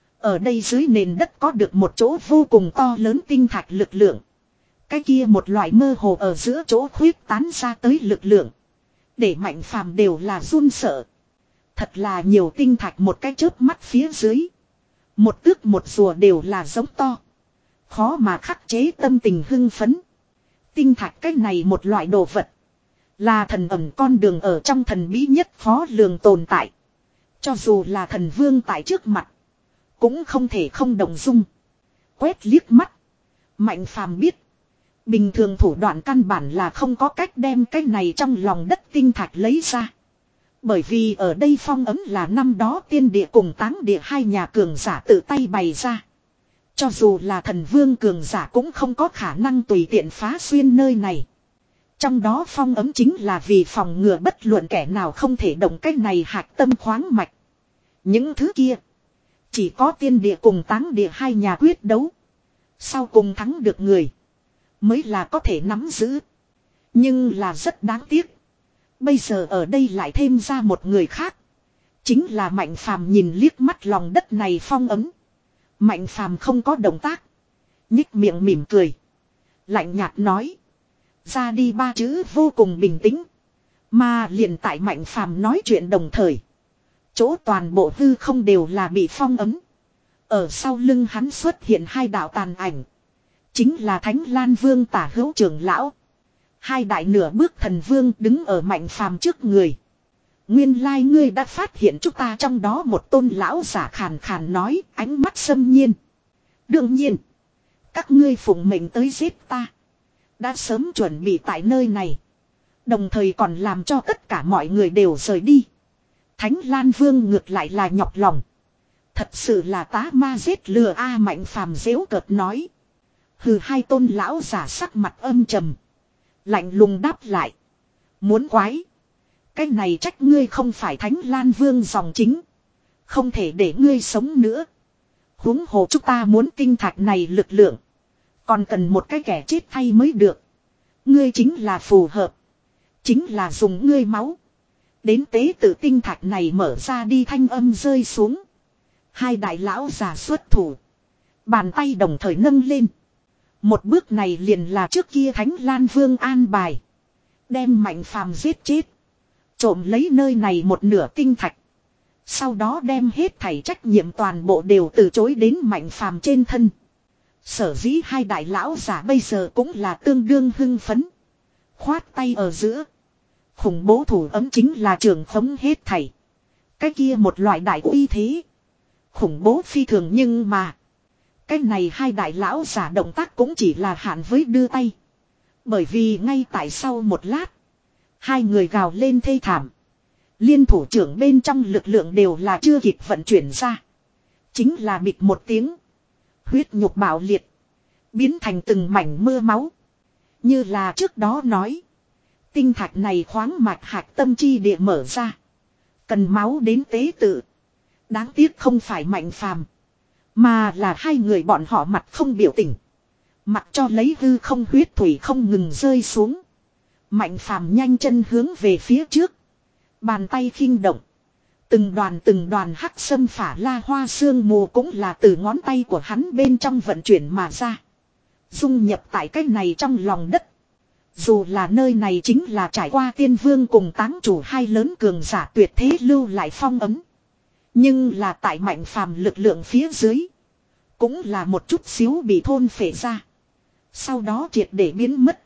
Ở đây dưới nền đất có được một chỗ vô cùng to lớn tinh thạch lực lượng. Cái kia một loại mơ hồ ở giữa chỗ khuyết tán ra tới lực lượng. Để Mạnh Phàm đều là run sợ. Thật là nhiều tinh thạch một cái chớp mắt phía dưới. Một tước một rùa đều là giống to. Khó mà khắc chế tâm tình hưng phấn. Tinh thạch cái này một loại đồ vật. Là thần ẩn con đường ở trong thần bí nhất khó lường tồn tại. Cho dù là thần vương tại trước mặt. Cũng không thể không đồng dung. Quét liếc mắt. Mạnh Phàm biết. Bình thường thủ đoạn căn bản là không có cách đem cái này trong lòng đất tinh thạch lấy ra. Bởi vì ở đây phong ấm là năm đó tiên địa cùng táng địa hai nhà cường giả tự tay bày ra. Cho dù là thần vương cường giả cũng không có khả năng tùy tiện phá xuyên nơi này. Trong đó phong ấm chính là vì phòng ngừa bất luận kẻ nào không thể động cái này hạc tâm khoáng mạch. Những thứ kia. Chỉ có tiên địa cùng táng địa hai nhà quyết đấu. Sau cùng thắng được người. Mới là có thể nắm giữ. Nhưng là rất đáng tiếc. Bây giờ ở đây lại thêm ra một người khác. Chính là Mạnh Phàm nhìn liếc mắt lòng đất này phong ấm. Mạnh Phàm không có động tác. Nhích miệng mỉm cười. Lạnh nhạt nói. Ra đi ba chữ vô cùng bình tĩnh. Mà liền tại Mạnh Phàm nói chuyện đồng thời. Chỗ toàn bộ hư không đều là bị phong ấm. Ở sau lưng hắn xuất hiện hai đạo tàn ảnh. Chính là Thánh Lan Vương tả hữu trưởng lão. Hai đại nửa bước thần vương đứng ở Mạnh Phàm trước người. Nguyên lai ngươi đã phát hiện chúng ta trong đó một tôn lão giả khàn khàn nói, ánh mắt xâm nhiên. Đương nhiên, các ngươi phụng mệnh tới giết ta. Đã sớm chuẩn bị tại nơi này. Đồng thời còn làm cho tất cả mọi người đều rời đi. Thánh Lan Vương ngược lại là nhọc lòng. Thật sự là tá ma giết lừa a. Mạnh Phàm giễu cợt nói. Hừ, hai tôn lão giả sắc mặt âm trầm. Lạnh lùng đáp lại. Muốn quái. Cái này trách ngươi không phải Thánh Lan Vương dòng chính. Không thể để ngươi sống nữa. Huống hồ chúng ta muốn tinh thạch này lực lượng. Còn cần một cái kẻ chết thay mới được. Ngươi chính là phù hợp. Chính là dùng ngươi máu. Đến tế tự tinh thạch này mở ra đi, thanh âm rơi xuống. Hai đại lão già xuất thủ. Bàn tay đồng thời nâng lên. Một bước này liền là trước kia Thánh Lan Vương an bài. Đem Mạnh Phàm giết chết. Trộm lấy nơi này một nửa tinh thạch. Sau đó đem hết thảy trách nhiệm toàn bộ đều từ chối đến Mạnh Phàm trên thân. Sở dĩ hai đại lão giả bây giờ cũng là tương đương hưng phấn. Khoát tay ở giữa. Khủng bố thủ ấm chính là trường khống hết thảy. Cái kia một loại đại uy thế. Khủng bố phi thường, nhưng mà. Cái này hai đại lão giả động tác cũng chỉ là hạn với đưa tay. Bởi vì ngay tại sau một lát. Hai người gào lên thê thảm. Liên thủ trưởng bên trong lực lượng đều là chưa kịp vận chuyển ra. Chính là bịch một tiếng. Huyết nhục bạo liệt. Biến thành từng mảnh mưa máu. Như là trước đó nói. Tinh thạch này khoáng mạch hạch tâm chi địa mở ra. Cần máu đến tế tự. Đáng tiếc không phải Mạnh Phàm. Mà là hai người bọn họ mặt không biểu tình. Mặc cho lấy hư không huyết thủy không ngừng rơi xuống. Mạnh phàm nhanh chân hướng về phía trước. Bàn tay khinh động. Từng đoàn từng đoàn hắc sâm phả la hoa sương mù cũng là từ ngón tay của hắn bên trong vận chuyển mà ra. Dung nhập tại cái này trong lòng đất. Dù là nơi này chính là trải qua tiên vương cùng táng chủ hai lớn cường giả tuyệt thế lưu lại phong ấm. Nhưng là tại mạnh phàm lực lượng phía dưới. Cũng là một chút xíu bị thôn phệ ra. Sau đó triệt để biến mất.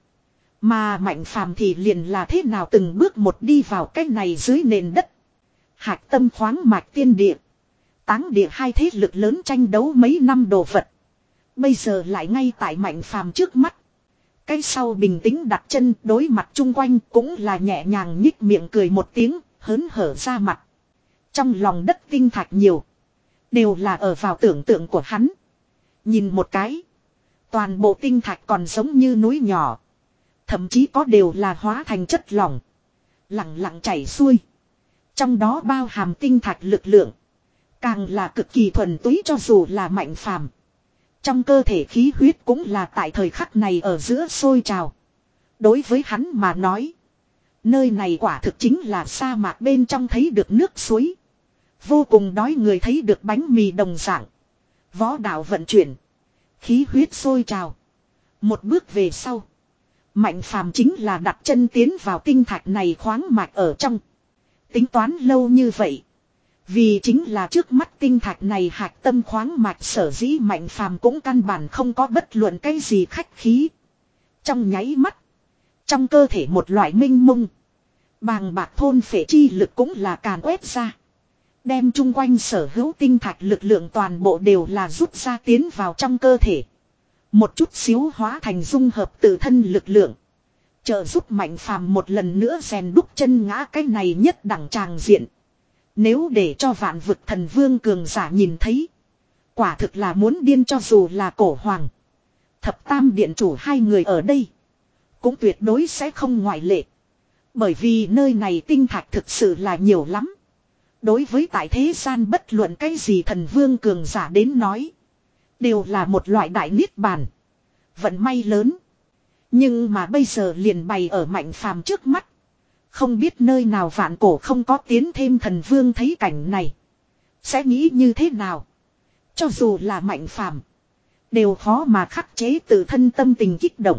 Mà mạnh phàm thì liền là thế nào từng bước một đi vào cái này dưới nền đất. Hạc tâm khoáng mạch tiên địa. Táng địa hai thế lực lớn tranh đấu mấy năm đồ vật. Bây giờ lại ngay tại mạnh phàm trước mắt. Cái sau bình tĩnh đặt chân đối mặt chung quanh cũng là nhẹ nhàng nhích miệng cười một tiếng, hớn hở ra mặt. Trong lòng đất tinh thạch nhiều. Đều là ở vào tưởng tượng của hắn. Nhìn một cái. Toàn bộ tinh thạch còn giống như núi nhỏ. Thậm chí có đều là hóa thành chất lỏng. Lặng lặng chảy xuôi. Trong đó bao hàm tinh thạch lực lượng. Càng là cực kỳ thuần túy cho dù là mạnh phàm. Trong cơ thể khí huyết cũng là tại thời khắc này ở giữa sôi trào. Đối với hắn mà nói. Nơi này quả thực chính là sa mạc bên trong thấy được nước suối. Vô cùng đói người thấy được bánh mì đồng dạng. Võ đạo vận chuyển. Khí huyết sôi trào. Một bước về sau. Mạnh phàm chính là đặt chân tiến vào tinh thạch này khoáng mạch ở trong. Tính toán lâu như vậy. Vì chính là trước mắt tinh thạch này hạch tâm khoáng mạch sở dĩ mạnh phàm cũng căn bản không có bất luận cái gì khách khí. Trong nháy mắt. Trong cơ thể một loại minh mông. Bàng bạc thôn phệ chi lực cũng là càn quét ra. Đem chung quanh sở hữu tinh thạch lực lượng toàn bộ đều là rút ra tiến vào trong cơ thể. Một chút xíu hóa thành dung hợp tự thân lực lượng. Trợ giúp mạnh phàm một lần nữa rèn đúc chân ngã cái này nhất đẳng tràng diện. Nếu để cho vạn vực thần vương cường giả nhìn thấy. Quả thực là muốn điên cho dù là cổ hoàng. Thập tam điện chủ hai người ở đây. Cũng tuyệt đối sẽ không ngoại lệ. Bởi vì nơi này tinh thạch thực sự là nhiều lắm. Đối với tại thế gian bất luận cái gì thần vương cường giả đến nói. Đều là một loại đại niết bàn. Vận may lớn. Nhưng mà bây giờ liền bày ở mạnh phàm trước mắt. Không biết nơi nào vạn cổ không có tiến thêm thần vương thấy cảnh này. Sẽ nghĩ như thế nào. Cho dù là mạnh phàm. Đều khó mà khắc chế tự thân tâm tình kích động.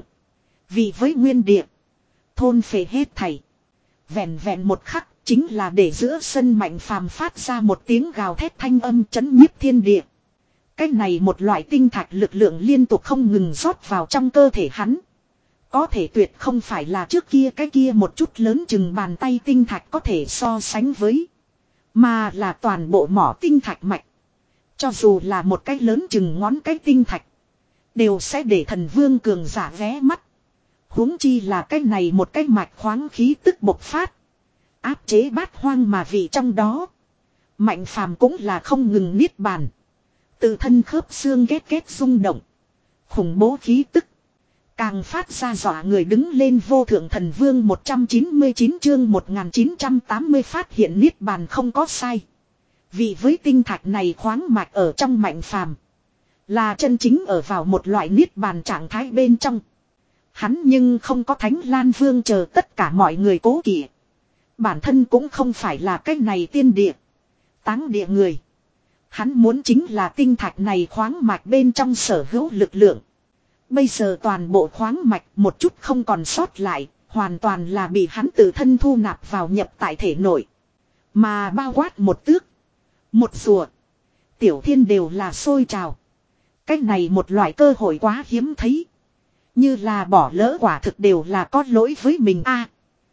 Vì với nguyên địa. Thôn phệ hết thảy. Vẹn vẹn một khắc. Chính là để giữa sân mạnh phàm phát ra một tiếng gào thét thanh âm chấn nhiếp thiên địa. Cái này một loại tinh thạch lực lượng liên tục không ngừng rót vào trong cơ thể hắn. Có thể tuyệt không phải là trước kia cái kia một chút lớn chừng bàn tay tinh thạch có thể so sánh với. Mà là toàn bộ mỏ tinh thạch mạch. Cho dù là một cái lớn chừng ngón cái tinh thạch. Đều sẽ để thần vương cường giả ghé mắt. Huống chi là cái này một cái mạch khoáng khí tức bộc phát. Áp chế bát hoang mà vị trong đó. Mạnh phàm cũng là không ngừng niết bàn. Từ thân khớp xương kết kết rung động. Khủng bố khí tức. Càng phát ra dọa người đứng lên vô thượng thần vương một trăm chín mươi chín chương một nghìn chín trăm tám mươi phát hiện niết bàn không có sai. Vì với tinh thạch này khoáng mạch ở trong mạnh phàm. Là chân chính ở vào một loại niết bàn trạng thái bên trong. Hắn nhưng không có Thánh Lan Vương chờ tất cả mọi người cố kỵ. Bản thân cũng không phải là cái này tiên địa. Táng địa người. Hắn muốn chính là tinh thạch này khoáng mạch bên trong sở hữu lực lượng. Bây giờ toàn bộ khoáng mạch một chút không còn sót lại. Hoàn toàn là bị hắn tự thân thu nạp vào nhập tại thể nội. Mà bao quát một tước. Một rùa. Tiểu thiên đều là sôi trào. Cái này một loại cơ hội quá hiếm thấy. Như là bỏ lỡ quả thực đều là có lỗi với mình a.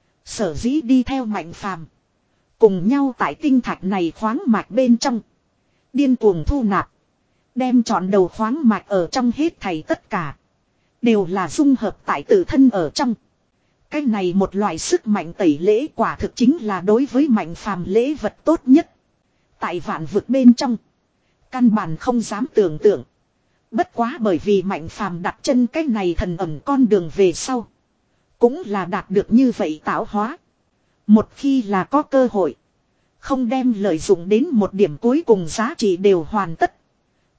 Sở dĩ đi theo mạnh phàm. Cùng nhau tại tinh thạch này khoáng mạch bên trong. Điên cuồng thu nạp. Đem trọn đầu khoáng mạch ở trong hết thảy tất cả. Đều là dung hợp tại tự thân ở trong. Cái này một loại sức mạnh tẩy lễ quả thực chính là đối với mạnh phàm lễ vật tốt nhất. Tại vạn vực bên trong. Căn bản không dám tưởng tượng. Bất quá bởi vì mạnh phàm đặt chân cái này thần ẩn con đường về sau. Cũng là đạt được như vậy tạo hóa. Một khi là có cơ hội. Không đem lợi dụng đến một điểm cuối cùng giá trị đều hoàn tất.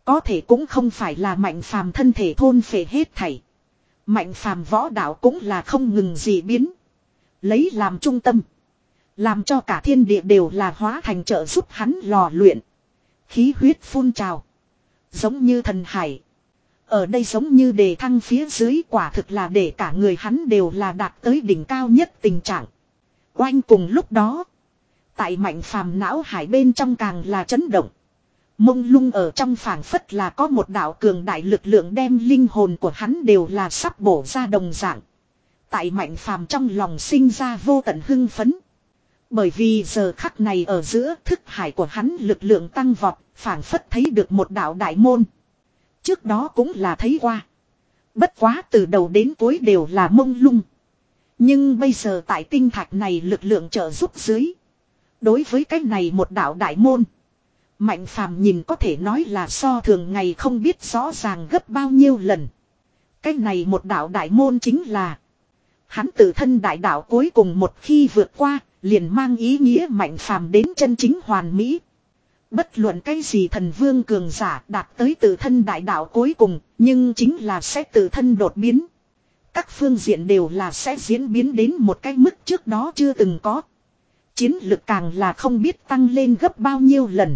Có thể cũng không phải là Mạnh Phàm thân thể thôn phệ hết thảy. Mạnh Phàm võ đạo cũng là không ngừng dị biến. Lấy làm trung tâm. Làm cho cả thiên địa đều là hóa thành trợ giúp hắn lò luyện. Khí huyết phun trào. Giống như thần hải. Ở đây giống như đề thăng phía dưới, quả thực là để cả người hắn đều là đạt tới đỉnh cao nhất tình trạng. Oanh, cùng lúc đó. Tại Mạnh Phàm não hải bên trong càng là chấn động. Mông lung ở trong phảng phất là có một đạo cường đại lực lượng đem linh hồn của hắn đều là sắp bổ ra đồng dạng. Tại Mạnh Phàm trong lòng sinh ra vô tận hưng phấn. Bởi vì giờ khắc này ở giữa thức hải của hắn lực lượng tăng vọt, phảng phất thấy được một đạo đại môn. Trước đó cũng là thấy qua. Bất quá từ đầu đến cuối đều là mông lung. Nhưng bây giờ tại tinh thạch này lực lượng trợ giúp dưới. Đối với cái này một đạo đại môn. Mạnh Phàm nhìn có thể nói là so thường ngày không biết rõ ràng gấp bao nhiêu lần. Cái này một đạo đại môn chính là. Hắn tự thân đại đạo cuối cùng một khi vượt qua, liền mang ý nghĩa Mạnh Phàm đến chân chính hoàn mỹ. Bất luận cái gì thần vương cường giả đạt tới tự thân đại đạo cuối cùng, nhưng chính là sẽ tự thân đột biến. Các phương diện đều là sẽ diễn biến đến một cái mức trước đó chưa từng có. Chiến lực càng là không biết tăng lên gấp bao nhiêu lần.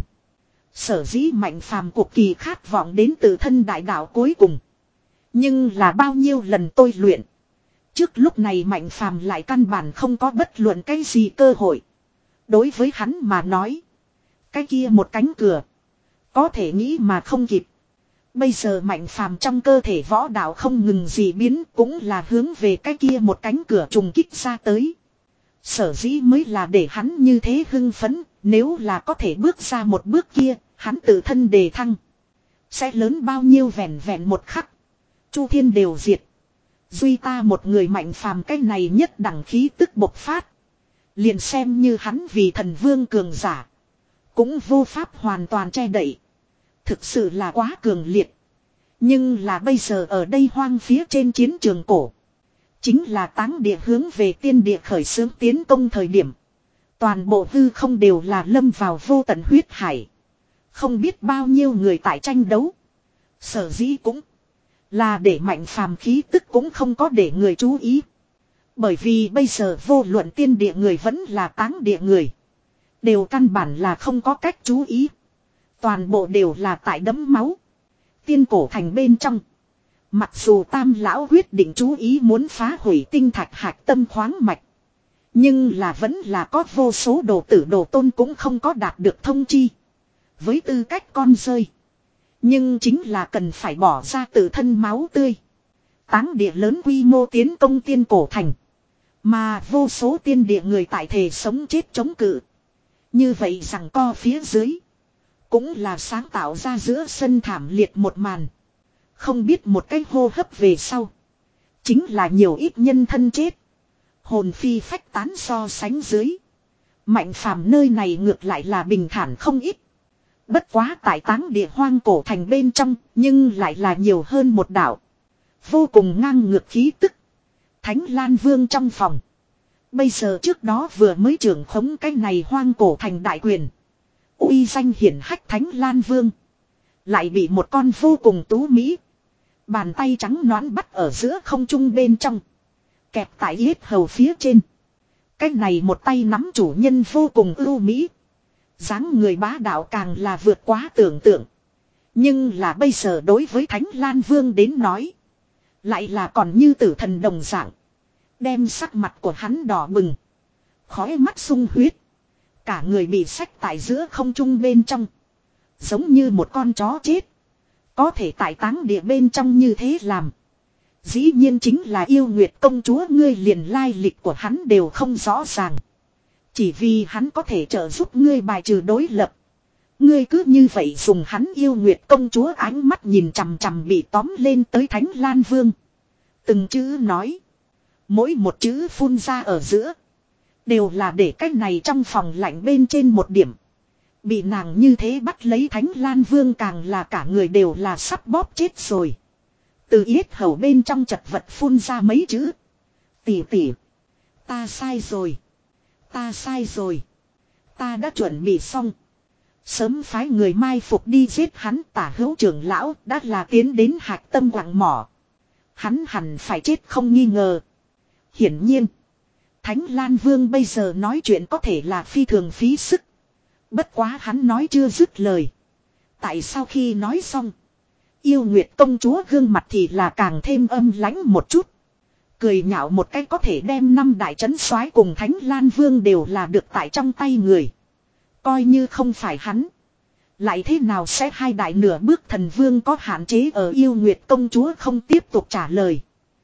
Sở dĩ Mạnh Phàm cuộc kỳ khát vọng đến tự thân đại đạo cuối cùng. Nhưng là bao nhiêu lần tôi luyện. Trước lúc này Mạnh Phàm lại căn bản không có bất luận cái gì cơ hội. Đối với hắn mà nói. Cái kia một cánh cửa. Có thể nghĩ mà không kịp. Bây giờ Mạnh Phàm trong cơ thể võ đạo không ngừng gì biến, cũng là hướng về cái kia một cánh cửa trùng kích ra tới. Sở dĩ mới là để hắn như thế hưng phấn. Nếu là có thể bước ra một bước kia, hắn tự thân đề thăng. Sẽ lớn bao nhiêu vẹn vẹn một khắc. Chu thiên đều diệt. Duy ta một người Mạnh Phàm cái này nhất đẳng khí tức bộc phát. Liền xem như hắn vì thần vương cường giả. Cũng vô pháp hoàn toàn che đậy. Thực sự là quá cường liệt. Nhưng là bây giờ ở đây hoang phía trên chiến trường cổ. Chính là táng địa hướng về tiên địa khởi xướng tiến công thời điểm. Toàn bộ hư không đều là lâm vào vô tận huyết hải. Không biết bao nhiêu người tại tranh đấu. Sở dĩ cũng là để Mạnh Phàm khí tức cũng không có để người chú ý. Bởi vì bây giờ vô luận tiên địa người vẫn là táng địa người. Đều căn bản là không có cách chú ý. Toàn bộ đều là tại đẫm máu. Tiên cổ thành bên trong. Mặc dù Tam lão quyết định chú ý muốn phá hủy tinh thạch hạch tâm khoáng mạch. Nhưng là vẫn là có vô số đồ tử đồ tôn cũng không có đạt được thông chi. Với tư cách con rơi. Nhưng chính là cần phải bỏ ra tự thân máu tươi. Táng địa lớn quy mô tiến công tiên cổ thành. Mà vô số tiên địa người tại thể sống chết chống cự. Như vậy rằng co phía dưới. Cũng là sáng tạo ra giữa sân thảm liệt một màn. Không biết một cái hô hấp về sau. Chính là nhiều ít nhân thân chết. Hồn phi phách tán so sánh dưới. Mạnh Phàm nơi này ngược lại là bình thản không ít. Bất quá tại táng địa hoang cổ thành bên trong. Nhưng lại là nhiều hơn một đạo. Vô cùng ngang ngược khí tức. Thánh Lan Vương trong phòng. Bây giờ trước đó vừa mới trưởng khống cái này hoang cổ thành đại quyền. Uy danh hiển hách Thánh Lan Vương. Lại bị một con vô cùng tú mỹ. Bàn tay trắng nõn bắt ở giữa không trung bên trong. Kẹp tại yết hầu phía trên. Cái này một tay nắm chủ nhân vô cùng ưu mỹ. Dáng người bá đạo càng là vượt quá tưởng tượng. Nhưng là bây giờ đối với Thánh Lan Vương đến nói. Lại là còn như tử thần đồng dạng. Đem sắc mặt của hắn đỏ bừng. Khói mắt sung huyết. Cả người bị xách tại giữa không trung bên trong. Giống như một con chó chết. Có thể tại táng địa bên trong như thế làm. Dĩ nhiên chính là yêu nguyệt công chúa, ngươi liền lai lịch của hắn đều không rõ ràng. Chỉ vì hắn có thể trợ giúp ngươi bài trừ đối lập. Ngươi cứ như vậy dùng hắn yêu nguyệt công chúa ánh mắt nhìn chằm chằm bị tóm lên tới Thánh Lan Vương. Từng chữ nói. Mỗi một chữ phun ra ở giữa. Đều là để cái này trong phòng lạnh bên trên một điểm. Bị nàng như thế bắt lấy Thánh Lan Vương càng là cả người đều là sắp bóp chết rồi. Từ yết hầu bên trong chật vật phun ra mấy chữ. Tỷ tỷ. Ta sai rồi. Ta sai rồi. Ta đã chuẩn bị xong. Sớm phái người mai phục đi giết hắn, Tả Hữu trưởng lão đã là tiến đến hạch tâm quặng mỏ. Hắn hẳn phải chết không nghi ngờ. Hiển nhiên. Thánh Lan Vương bây giờ nói chuyện có thể là phi thường phí sức. Bất quá hắn nói chưa dứt lời. Tại sao khi nói xong. Yêu Nguyệt công chúa gương mặt thì là càng thêm âm lãnh một chút. Cười nhạo một cái có thể đem năm đại trấn soái cùng Thánh Lan Vương đều là được tại trong tay người. Coi như không phải hắn. Lại thế nào sẽ hai đại nửa bước thần vương có hạn chế ở Yêu Nguyệt công chúa không tiếp tục trả lời.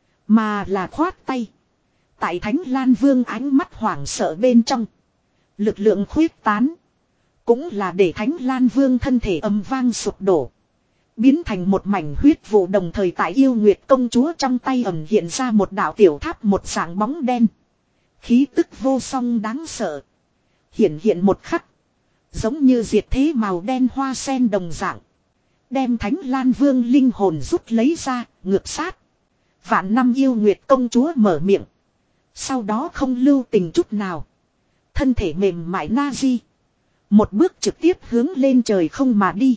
Mà là khoát tay. Tại Thánh Lan Vương ánh mắt hoảng sợ bên trong. Lực lượng khuyết tán. Cũng là để Thánh Lan Vương thân thể âm vang sụp đổ. Biến thành một mảnh huyết vụ, đồng thời tại Yêu Nguyệt công chúa trong tay ẩn hiện ra một đạo tiểu tháp, một dạng bóng đen. Khí tức vô song đáng sợ. Hiện hiện một khắc. Giống như diệt thế màu đen hoa sen đồng dạng. Đem Thánh Lan Vương linh hồn rút lấy ra, ngược sát. Vạn năm Yêu Nguyệt công chúa mở miệng. Sau đó không lưu tình chút nào. Thân thể mềm mại na di. Một bước trực tiếp hướng lên trời không mà đi.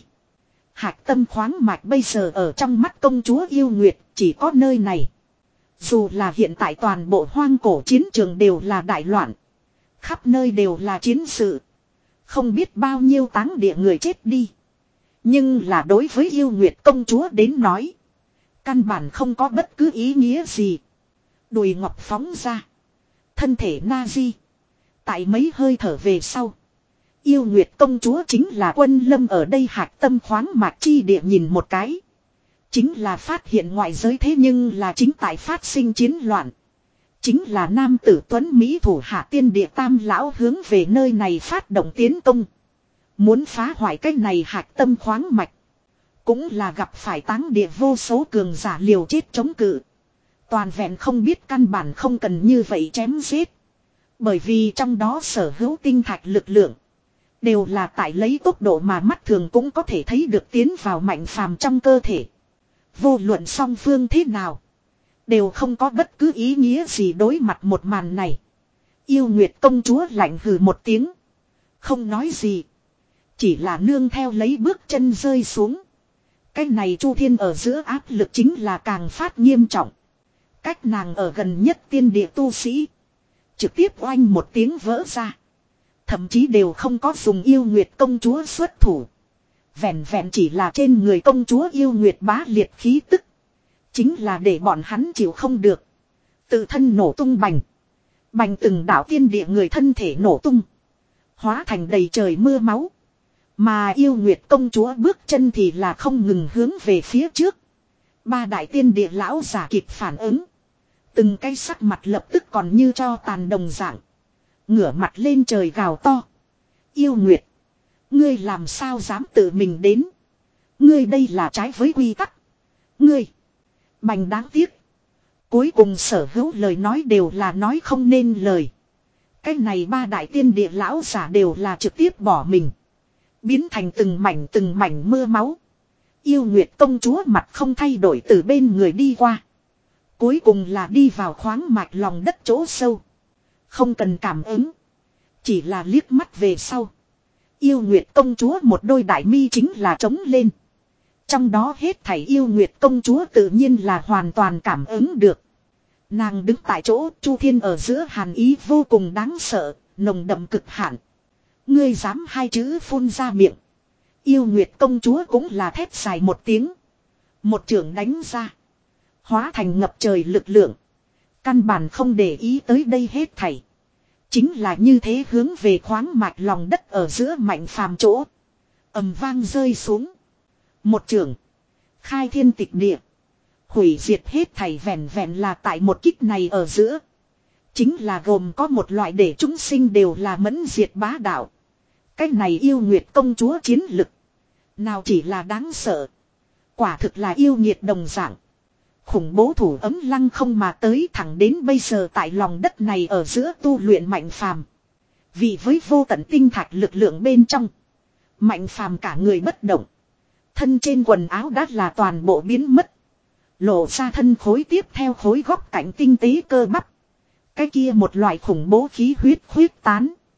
Hạc tâm khoáng mạch bây giờ ở trong mắt công chúa Yêu Nguyệt chỉ có nơi này. Dù là hiện tại toàn bộ hoang cổ chiến trường đều là đại loạn. Khắp nơi đều là chiến sự. Không biết bao nhiêu táng địa người chết đi. Nhưng là đối với Yêu Nguyệt công chúa đến nói. Căn bản không có bất cứ ý nghĩa gì. Đùi ngọc phóng ra. Thân thể na di. Tại mấy hơi thở về sau. Yêu Nguyệt công chúa chính là quân lâm ở đây hạc tâm khoáng mạch chi địa nhìn một cái. Chính là phát hiện ngoại giới thế nhưng là chính tại phát sinh chiến loạn. Chính là nam tử tuấn Mỹ thủ hạ tiên địa tam lão hướng về nơi này phát động tiến công. Muốn phá hoại cái này hạc tâm khoáng mạch. Cũng là gặp phải táng địa vô số cường giả liều chết chống cự. Toàn vẹn không biết căn bản không cần như vậy chém giết. Bởi vì trong đó sở hữu tinh thạch lực lượng. Đều là tại lấy tốc độ mà mắt thường cũng có thể thấy được tiến vào mạnh phàm trong cơ thể. Vô luận song phương thế nào. Đều không có bất cứ ý nghĩa gì đối mặt một màn này. Yêu Nguyệt công chúa lạnh hừ một tiếng. Không nói gì. Chỉ là nương theo lấy bước chân rơi xuống. Cái này Chu Thiên ở giữa áp lực chính là càng phát nghiêm trọng. Cách nàng ở gần nhất tiên địa tu sĩ. Trực tiếp oanh một tiếng vỡ ra. Thậm chí đều không có dùng Yêu Nguyệt công chúa xuất thủ. Vẹn vẹn chỉ là trên người công chúa Yêu Nguyệt bá liệt khí tức. Chính là để bọn hắn chịu không được. Tự thân nổ tung bành. Bành từng đảo tiên địa người thân thể nổ tung. Hóa thành đầy trời mưa máu. Mà Yêu Nguyệt công chúa bước chân thì là không ngừng hướng về phía trước. Ba đại tiên địa lão giả kịp phản ứng. Từng cái sắc mặt lập tức còn như cho tàn đồng dạng. Ngửa mặt lên trời gào to. Yêu Nguyệt. Ngươi làm sao dám tự mình đến. Ngươi đây là trái với quy tắc. Ngươi. Bành đáng tiếc. Cuối cùng sở hữu lời nói đều là nói không nên lời. Cái này ba đại tiên địa lão giả đều là trực tiếp bỏ mình. Biến thành từng mảnh từng mảnh mưa máu. Yêu Nguyệt công chúa mặt không thay đổi từ bên người đi qua. Cuối cùng là đi vào khoáng mạch lòng đất chỗ sâu. Không cần cảm ứng. Chỉ là liếc mắt về sau. Yêu Nguyệt công chúa một đôi đại mi chính là trống lên. Trong đó hết thảy Yêu Nguyệt công chúa tự nhiên là hoàn toàn cảm ứng được. Nàng đứng tại chỗ, Chu Thiên ở giữa hàn ý vô cùng đáng sợ, nồng đậm cực hạn. Ngươi dám hai chữ phun ra miệng. Yêu Nguyệt công chúa cũng là thét dài một tiếng. Một chưởng đánh ra. Hóa thành ngập trời lực lượng. Căn bản không để ý tới đây hết thảy. Chính là như thế hướng về khoáng mạch lòng đất ở giữa mạnh phàm chỗ. Ầm vang rơi xuống. Một chưởng. Khai thiên tịch địa. Hủy diệt hết thảy vẹn vẹn là tại một kích này ở giữa. Chính là gồm có một loại để chúng sinh đều là mẫn diệt bá đạo. Cái này Yêu Nguyệt công chúa chiến lực. Nào chỉ là đáng sợ. Quả thực là yêu nghiệt đồng dạng. Khủng bố thủ ấm lăng không mà tới thẳng đến bây giờ tại lòng đất này ở giữa tu luyện mạnh phàm. Vì với vô tận tinh thạch lực lượng bên trong. Mạnh phàm cả người bất động. Thân trên quần áo đã là toàn bộ biến mất. Lộ ra thân khối tiếp theo khối góc cạnh tinh tế cơ bắp. Cái kia một loại khủng bố khí huyết khuyết tán.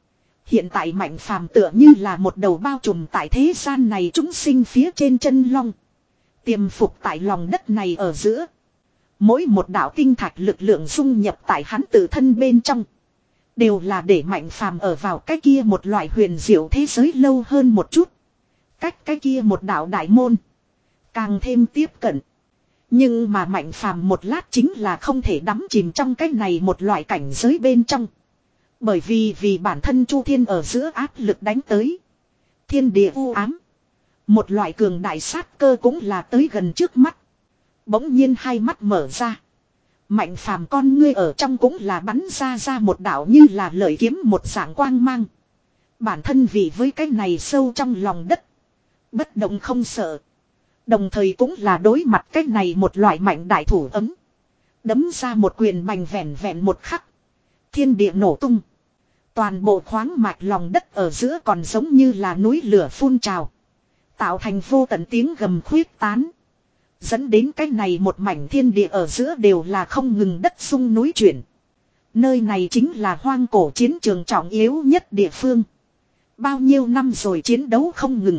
Hiện tại Mạnh Phàm tựa như là một đầu bao trùm tại thế gian này chúng sinh phía trên chân long. Tiềm phục tại lòng đất này ở giữa. Mỗi một đạo tinh thạch lực lượng dung nhập tại hắn tự thân bên trong. Đều là để Mạnh Phàm ở vào cái kia một loại huyền diệu thế giới lâu hơn một chút. Cách cái kia một đạo đại môn. Càng thêm tiếp cận. Nhưng mà Mạnh Phàm một lát chính là không thể đắm chìm trong cái này một loại cảnh giới bên trong. Bởi vì vì bản thân Chu Thiên ở giữa áp lực đánh tới. Thiên địa u ám. Một loại cường đại sát cơ cũng là tới gần trước mắt. Bỗng nhiên hai mắt mở ra. Mạnh Phàm con ngươi ở trong cũng là bắn ra ra một đạo như là lợi kiếm một dạng quang mang. Bản thân vì với cái này sâu trong lòng đất. Bất động không sợ. Đồng thời cũng là đối mặt cái này một loại mạnh đại thủ ấm. Đấm ra một quyền bành vẹn vẹn một khắc. Thiên địa nổ tung. Toàn bộ khoáng mạch lòng đất ở giữa còn giống như là núi lửa phun trào. Tạo thành vô tận tiếng gầm khuyết tán. Dẫn đến cái này một mảnh thiên địa ở giữa đều là không ngừng đất sung núi chuyển. Nơi này chính là hoang cổ chiến trường trọng yếu nhất địa phương. Bao nhiêu năm rồi chiến đấu không ngừng.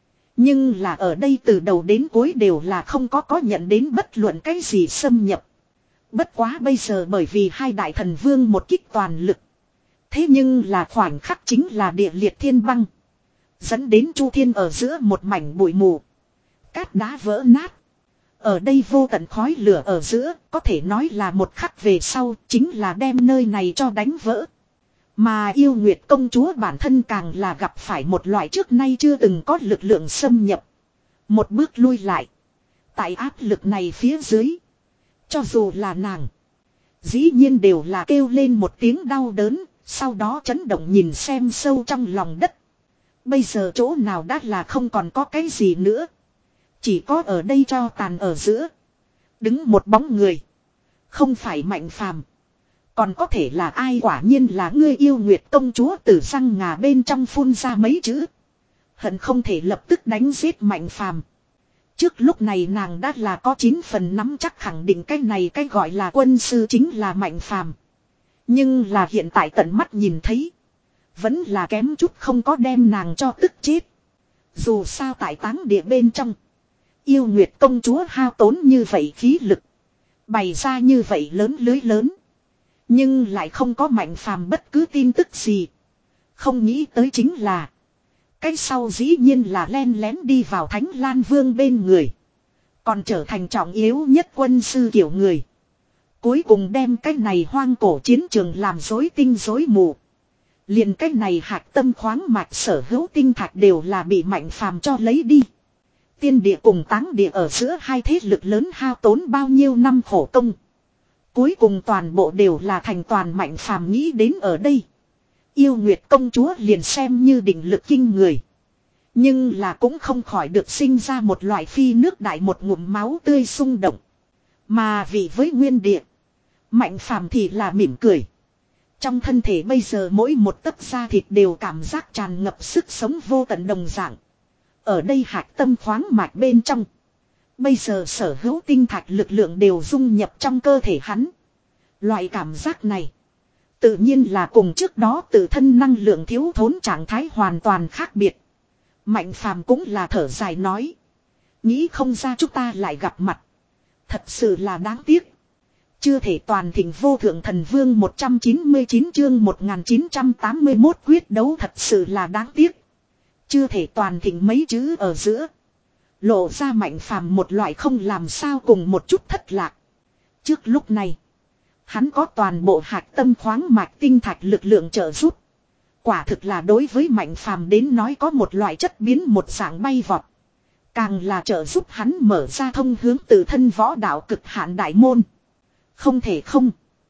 Nhưng là ở đây từ đầu đến cuối đều là không có có nhận đến bất luận cái gì xâm nhập. Bất quá bây giờ bởi vì hai đại thần vương một kích toàn lực. Thế nhưng là khoảnh khắc chính là địa liệt thiên băng. Dẫn đến Chu Thiên ở giữa một mảnh bụi mù. Cát đá vỡ nát. Ở đây vô tận khói lửa ở giữa có thể nói là một khắc về sau chính là đem nơi này cho đánh vỡ. Mà yêu nguyệt công chúa bản thân càng là gặp phải một loại trước nay chưa từng có lực lượng xâm nhập. Một bước lui lại. Tại áp lực này phía dưới. Cho dù là nàng. Dĩ nhiên đều là kêu lên một tiếng đau đớn. Sau đó chấn động nhìn xem sâu trong lòng đất. Bây giờ chỗ nào đã là không còn có cái gì nữa. Chỉ có ở đây cho tàn ở giữa. Đứng một bóng người. Không phải Mạnh Phàm. Còn có thể là ai, quả nhiên là ngươi yêu nguyệt công chúa từ răng ngà bên trong phun ra mấy chữ. Hận không thể lập tức đánh giết Mạnh Phàm. Trước lúc này nàng đã là có chín phần nắm chắc khẳng định cái này cái gọi là quân sư chính là Mạnh Phàm. Nhưng là hiện tại tận mắt nhìn thấy. Vẫn là kém chút không có đem nàng cho tức chết. Dù sao tại táng địa bên trong. Yêu nguyệt công chúa hao tốn như vậy khí lực. Bày ra như vậy lớn lưới lớn. Nhưng lại không có Mạnh Phàm bất cứ tin tức gì. Không nghĩ tới chính là. Cái sau dĩ nhiên là len lén đi vào Thánh Lan Vương bên người. Còn trở thành trọng yếu nhất quân sư kiểu người. Cuối cùng đem cái này hoang cổ chiến trường làm rối tinh rối mù. Liền cái này hạt tâm khoáng mạch sở hữu tinh thạch đều là bị Mạnh Phàm cho lấy đi. Tiên địa cùng táng địa ở giữa hai thế lực lớn hao tốn bao nhiêu năm khổ công. Cuối cùng toàn bộ đều là thành toàn Mạnh Phàm nghĩ đến ở đây. Yêu nguyệt công chúa liền xem như định lực kinh người. Nhưng là cũng không khỏi được sinh ra một loại phi nước đại một ngụm máu tươi xung động. Mà vì với nguyên địa. Mạnh Phàm thì là mỉm cười. Trong thân thể bây giờ mỗi một tấc da thịt đều cảm giác tràn ngập sức sống vô tận đồng dạng. Ở đây hạt tâm khoáng mạch bên trong. Bây giờ sở hữu tinh thạch lực lượng đều dung nhập trong cơ thể hắn. Loại cảm giác này. Tự nhiên là cùng trước đó tự thân năng lượng thiếu thốn trạng thái hoàn toàn khác biệt. Mạnh Phàm cũng là thở dài nói. Nghĩ không ra chúng ta lại gặp mặt. Thật sự là đáng tiếc. Chưa thể toàn thịnh vô thượng thần vương một trăm chín mươi chín chương một nghìn chín trăm tám mươi mốt quyết đấu thật sự là đáng tiếc. Chưa thể toàn thịnh mấy chữ ở giữa. Lộ ra Mạnh Phàm một loại không làm sao cùng một chút thất lạc. Trước lúc này. Hắn có toàn bộ hạt tâm khoáng mạch tinh thạch lực lượng trợ giúp. Quả thực là đối với Mạnh Phàm đến nói có một loại chất biến một dạng bay vọt. Càng là trợ giúp hắn mở ra thông hướng từ thân võ đạo cực hạn đại môn. Không thể không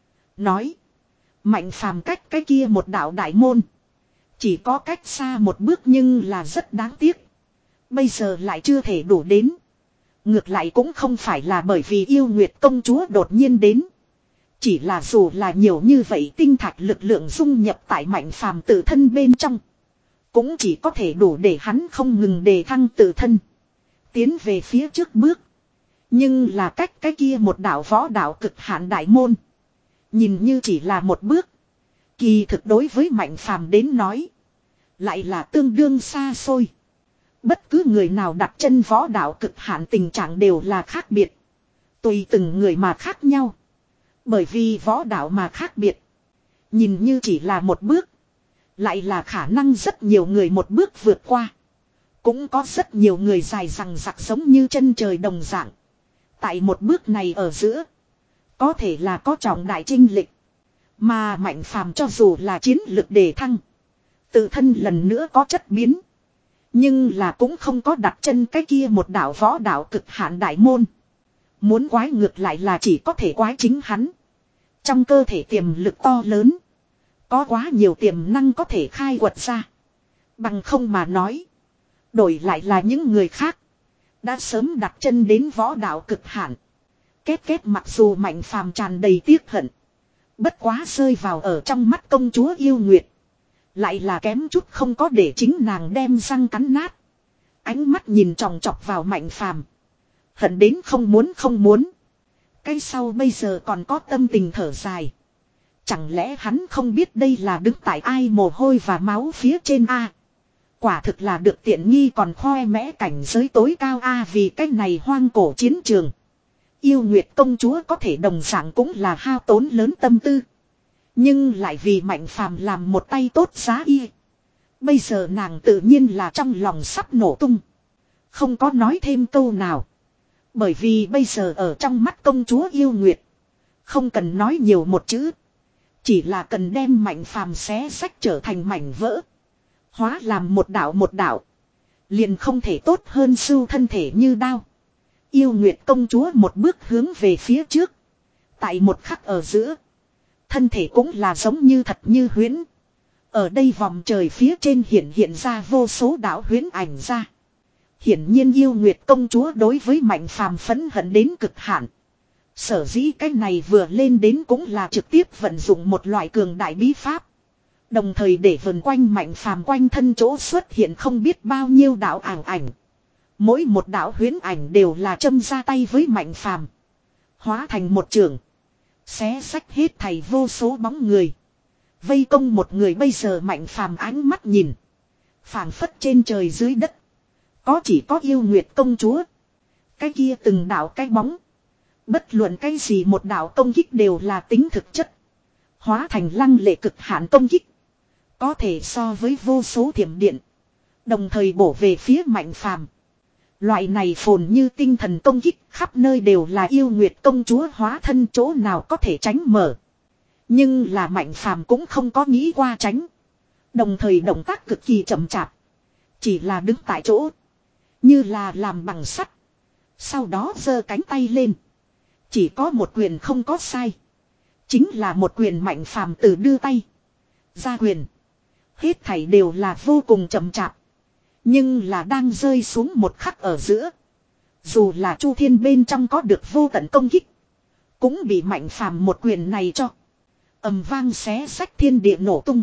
nói. Mạnh Phàm cách cái kia một đạo đại môn. Chỉ có cách xa một bước nhưng là rất đáng tiếc. Bây giờ lại chưa thể đủ đến. Ngược lại cũng không phải là bởi vì yêu nguyệt công chúa đột nhiên đến. Chỉ là dù là nhiều như vậy tinh thạch lực lượng dung nhập tại Mạnh Phàm tự thân bên trong. Cũng chỉ có thể đủ để hắn không ngừng đề thăng tự thân. Tiến về phía trước bước. Nhưng là cách cái kia một đạo võ đạo cực hạn đại môn. Nhìn như chỉ là một bước. Kỳ thực đối với Mạnh Phàm đến nói. lại là tương đương xa xôi. Bất cứ người nào đặt chân võ đạo cực hạn tình trạng đều là khác biệt. Tùy từng người mà khác nhau. Bởi vì võ đạo mà khác biệt. Nhìn như chỉ là một bước. Lại là khả năng rất nhiều người một bước vượt qua. Cũng có rất nhiều người dài rằng rặc giống như chân trời đồng dạng. Tại một bước này ở giữa. Có thể là có trọng đại chinh lịch. Mà Mạnh Phàm cho dù là chiến lực đề thăng. Tự thân lần nữa có chất biến. Nhưng là cũng không có đặt chân cái kia một đạo võ đạo cực hạn đại môn. Muốn quái ngược lại là chỉ có thể quái chính hắn. Trong cơ thể tiềm lực to lớn. Có quá nhiều tiềm năng có thể khai quật ra. Bằng không mà nói. Đổi lại là những người khác. Đã sớm đặt chân đến võ đạo cực hạn. Kết kết mặc dù Mạnh Phàm tràn đầy tiếc hận. Bất quá rơi vào ở trong mắt công chúa yêu nguyệt. Lại là kém chút không có để chính nàng đem răng cắn nát. Ánh mắt nhìn tròng trọc vào Mạnh Phàm. Hận đến không muốn không muốn. Cái sau bây giờ còn có tâm tình thở dài. Chẳng lẽ hắn không biết đây là đứng tại ai mồ hôi và máu phía trên A. Quả thực là được tiện nghi còn khoe mẽ cảnh giới tối cao A vì cái này hoang cổ chiến trường. Yêu Nguyệt công chúa có thể đồng dạng cũng là hao tốn lớn tâm tư. Nhưng lại vì Mạnh Phàm làm một tay tốt giá y. Bây giờ nàng tự nhiên là trong lòng sắp nổ tung. Không có nói thêm câu nào. Bởi vì bây giờ ở trong mắt công chúa yêu Nguyệt. Không cần nói nhiều một chữ. Chỉ là cần đem Mạnh Phàm xé sách trở thành mảnh vỡ. Hóa làm một đạo một đạo. Liền không thể tốt hơn sưu thân thể như đao. Yêu Nguyệt công chúa một bước hướng về phía trước. Tại một khắc ở giữa. Thân thể cũng là giống như thật như huyễn. Ở đây vòng trời phía trên hiện hiện ra vô số đạo huyễn ảnh ra. Hiển nhiên Yêu Nguyệt công chúa đối với Mạnh Phàm phẫn hận đến cực hạn. Sở dĩ cái này vừa lên đến cũng là trực tiếp vận dụng một loại cường đại bí pháp. Đồng thời để vần quanh Mạnh Phàm quanh thân chỗ xuất hiện không biết bao nhiêu đạo ảo ảnh. Mỗi một đạo huyễn ảnh đều là châm ra tay với Mạnh Phàm. Hóa thành một trường. Xé sách hết thảy vô số bóng người. Vây công một người bây giờ Mạnh Phàm ánh mắt nhìn. Phảng phất trên trời dưới đất. Có chỉ có Yêu Nguyệt công chúa. Cái kia từng đạo cái bóng. Bất luận cái gì một đạo công kích đều là tính thực chất. Hóa thành lăng lệ cực hạn công kích. Có thể so với vô số thiểm điện. Đồng thời bổ về phía Mạnh Phàm. Loại này phồn như tinh thần công kích khắp nơi đều là Yêu Nguyệt công chúa hóa thân chỗ nào có thể tránh mở. Nhưng là Mạnh Phàm cũng không có nghĩ qua tránh. Đồng thời động tác cực kỳ chậm chạp. Chỉ là đứng tại chỗ. Như là làm bằng sắt. Sau đó giơ cánh tay lên. Chỉ có một quyền không có sai. Chính là một quyền Mạnh Phàm từ đưa tay. Ra quyền. Hết thảy đều là vô cùng chậm chạp. Nhưng là đang rơi xuống một khắc ở giữa. Dù là Chu Thiên bên trong có được vô tận công kích. Cũng bị Mạnh Phàm một quyền này cho. Ầm vang xé sách thiên địa nổ tung.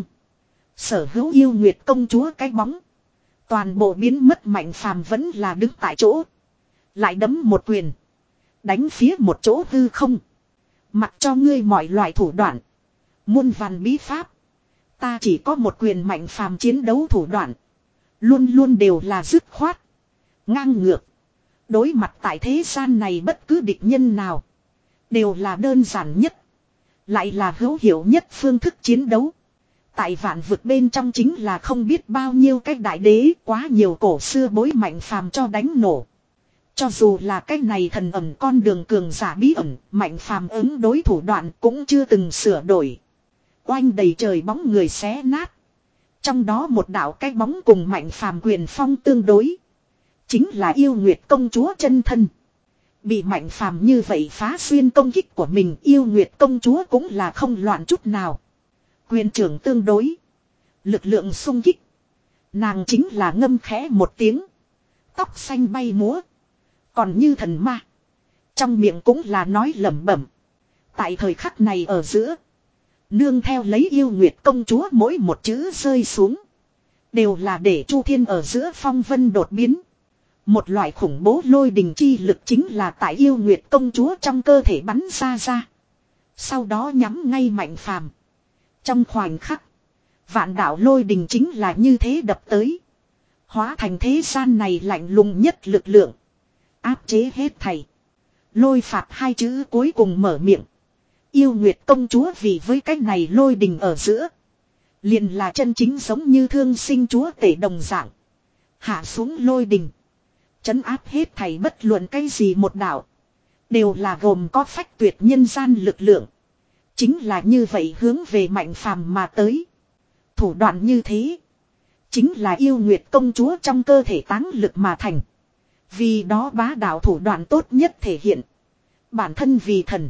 Sở hữu Yêu Nguyệt công chúa cái bóng. Toàn bộ biến mất Mạnh Phàm vẫn là đứng tại chỗ. Lại đấm một quyền. Đánh phía một chỗ hư không. Mặc cho ngươi mọi loại thủ đoạn. Muôn vàn bí pháp. Ta chỉ có một quyền Mạnh Phàm chiến đấu thủ đoạn. Luôn luôn đều là dứt khoát. Ngang ngược. Đối mặt tại thế gian này bất cứ địch nhân nào. Đều là đơn giản nhất. Lại là hữu hiệu nhất phương thức chiến đấu. Tại vạn vực bên trong chính là không biết bao nhiêu cái đại đế. Quá nhiều cổ xưa bối Mạnh Phàm cho đánh nổ. Cho dù là cái này thần ẩn con đường cường giả bí ẩn. Mạnh Phàm ứng đối thủ đoạn cũng chưa từng sửa đổi. Oanh đầy trời bóng người xé nát. Trong đó một đạo cái bóng cùng Mạnh Phàm quyền phong tương đối. Chính là Yêu Nguyệt công chúa chân thân. Bị Mạnh Phàm như vậy phá xuyên công kích của mình, Yêu Nguyệt công chúa cũng là không loạn chút nào. Quyền trưởng tương đối. Lực lượng xung kích. Nàng chính là ngâm khẽ một tiếng. Tóc xanh bay múa. Còn như thần ma. Trong miệng cũng là nói lẩm bẩm. Tại thời khắc này ở giữa. Nương theo lấy Yêu Nguyệt công chúa mỗi một chữ rơi xuống. Đều là để Chu Thiên ở giữa phong vân đột biến. Một loại khủng bố lôi đình chi lực chính là tại Yêu Nguyệt công chúa trong cơ thể bắn ra ra. Sau đó nhắm ngay Mạnh Phàm. Trong khoảnh khắc. Vạn đạo lôi đình chính là như thế đập tới. Hóa thành thế gian này lạnh lùng nhất lực lượng. Áp chế hết thảy. Lôi phạt hai chữ cuối cùng mở miệng. Yêu Nguyệt công chúa vì với cái này lôi đình ở giữa. Liền là chân chính giống như thương sinh chúa tể đồng dạng. Hạ xuống lôi đình. Chấn áp hết thảy bất luận cái gì một đạo. Đều là gồm có phách tuyệt nhân gian lực lượng. Chính là như vậy hướng về mạnh phàm mà tới. Thủ đoạn như thế. Chính là yêu Nguyệt công chúa trong cơ thể táng lực mà thành. Vì đó bá đạo thủ đoạn tốt nhất thể hiện. Bản thân vì thần.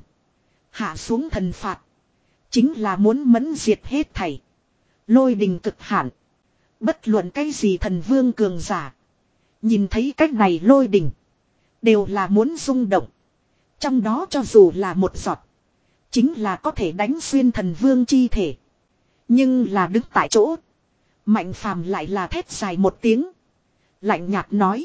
Hạ xuống thần phạt. Chính là muốn mẫn diệt hết thảy. Lôi đình cực hạn. Bất luận cái gì thần vương cường giả. Nhìn thấy cách này lôi đình. Đều là muốn rung động. Trong đó cho dù là một giọt. Chính là có thể đánh xuyên thần vương chi thể. Nhưng là đứng tại chỗ. Mạnh phàm lại là thét dài một tiếng. Lạnh nhạt nói.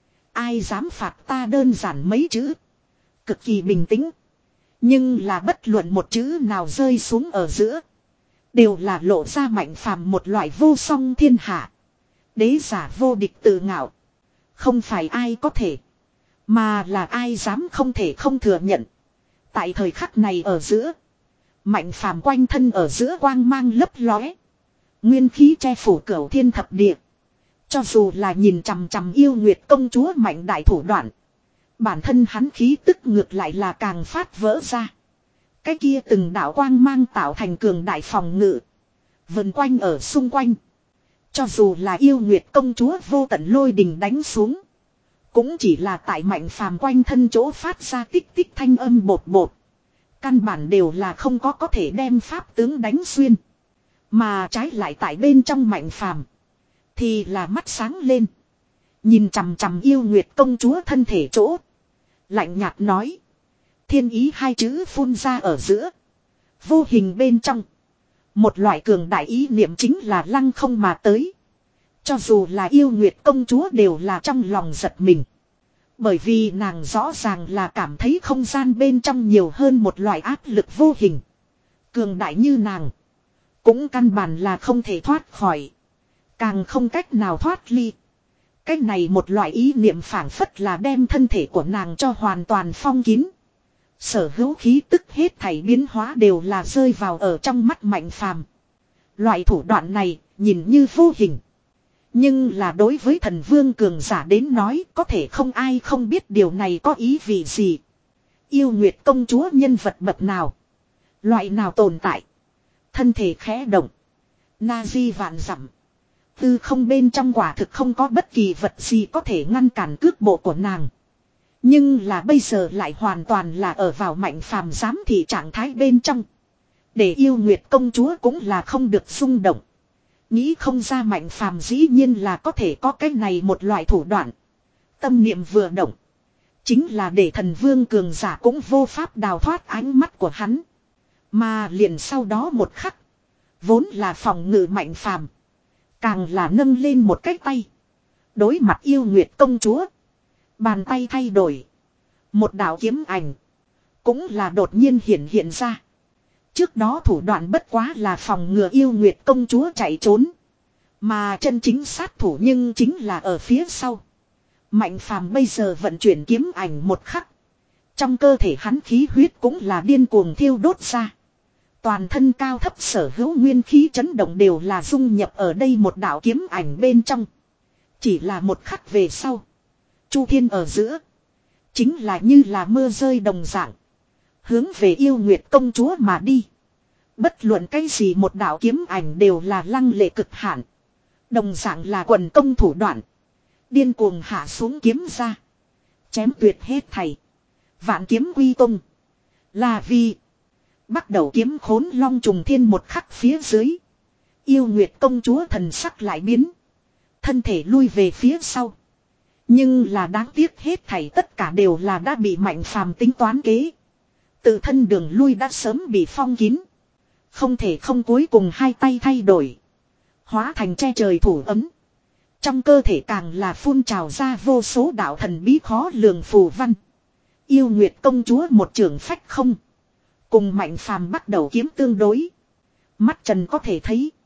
Ai dám phạt ta đơn giản mấy chữ. Cực kỳ bình tĩnh. Nhưng là bất luận một chữ nào rơi xuống ở giữa. Đều là lộ ra mạnh phàm một loại vô song thiên hạ. Đế giả vô địch tự ngạo. Không phải ai có thể. Mà là ai dám không thể không thừa nhận. Tại thời khắc này ở giữa. Mạnh phàm quanh thân ở giữa quang mang lấp lóe. Nguyên khí che phủ cửu thiên thập địa. Cho dù là nhìn chằm chằm yêu Nguyệt công chúa mạnh đại thủ đoạn. Bản thân hắn khí tức ngược lại là càng phát vỡ ra. Cái kia từng đạo quang mang tạo thành cường đại phòng ngự. Vần quanh ở xung quanh. Cho dù là yêu Nguyệt công chúa vô tận lôi đình đánh xuống. Cũng chỉ là tại mạnh phàm quanh thân chỗ phát ra tích tích thanh âm bột bột. Căn bản đều là không có có thể đem pháp tướng đánh xuyên. Mà trái lại tại bên trong mạnh phàm. Thì là mắt sáng lên. Nhìn chằm chằm yêu Nguyệt công chúa thân thể chỗ. Lạnh nhạt nói. Thiên ý hai chữ phun ra ở giữa. Vô hình bên trong. Một loại cường đại ý niệm chính là lăng không mà tới. Cho dù là yêu Nguyệt công chúa đều là trong lòng giật mình. Bởi vì nàng rõ ràng là cảm thấy không gian bên trong nhiều hơn một loại áp lực vô hình. Cường đại như nàng. Cũng căn bản là không thể thoát khỏi. Càng không cách nào thoát ly. Cách này một loại ý niệm phảng phất là đem thân thể của nàng cho hoàn toàn phong kín. Sở hữu khí tức hết thảy biến hóa đều là rơi vào ở trong mắt mạnh phàm. Loại thủ đoạn này nhìn như vô hình. Nhưng là đối với thần vương cường giả đến nói có thể không ai không biết điều này có ý vị gì. Yêu Nguyệt công chúa nhân vật bậc nào. Loại nào tồn tại. Thân thể khẽ động. Na di vạn dặm. Tư không bên trong quả thực không có bất kỳ vật gì có thể ngăn cản cước bộ của nàng. Nhưng là bây giờ lại hoàn toàn là ở vào mạnh phàm giám thị trạng thái bên trong. Để yêu Nguyệt công chúa cũng là không được xung động. Nghĩ không ra mạnh phàm dĩ nhiên là có thể có cái này một loại thủ đoạn. Tâm niệm vừa động. Chính là để thần vương cường giả cũng vô pháp đào thoát ánh mắt của hắn. Mà liền sau đó một khắc. Vốn là phòng ngự mạnh phàm. Càng là nâng lên một cái tay. Đối mặt yêu Nguyệt công chúa. Bàn tay thay đổi. Một đạo kiếm ảnh. Cũng là đột nhiên hiện hiện ra. Trước đó thủ đoạn bất quá là phòng ngừa yêu Nguyệt công chúa chạy trốn. Mà chân chính sát thủ nhưng chính là ở phía sau. Mạnh phàm bây giờ vận chuyển kiếm ảnh một khắc. Trong cơ thể hắn khí huyết cũng là điên cuồng thiêu đốt ra. Toàn thân cao thấp sở hữu nguyên khí chấn động đều là dung nhập ở đây một đạo kiếm ảnh bên trong. Chỉ là một khắc về sau. Chu thiên ở giữa. Chính là như là mưa rơi đồng dạng. Hướng về yêu Nguyệt công chúa mà đi. Bất luận cái gì một đạo kiếm ảnh đều là lăng lệ cực hạn. Đồng dạng là quần công thủ đoạn. Điên cuồng hạ xuống kiếm ra. Chém tuyệt hết thảy. Vạn kiếm quy tung. Là vì. Bắt đầu kiếm khốn long trùng thiên một khắc phía dưới. Yêu Nguyệt công chúa thần sắc lại biến. Thân thể lui về phía sau. Nhưng là đáng tiếc hết thảy tất cả đều là đã bị mạnh phàm tính toán kế. Tự thân đường lui đã sớm bị phong kín. Không thể không cuối cùng hai tay thay đổi. Hóa thành che trời thủ ấm. Trong cơ thể càng là phun trào ra vô số đạo thần bí khó lường phù văn. Yêu Nguyệt công chúa một trường phách không. Cùng mạnh phàm bắt đầu kiếm tương đối. Mắt trần có thể thấy.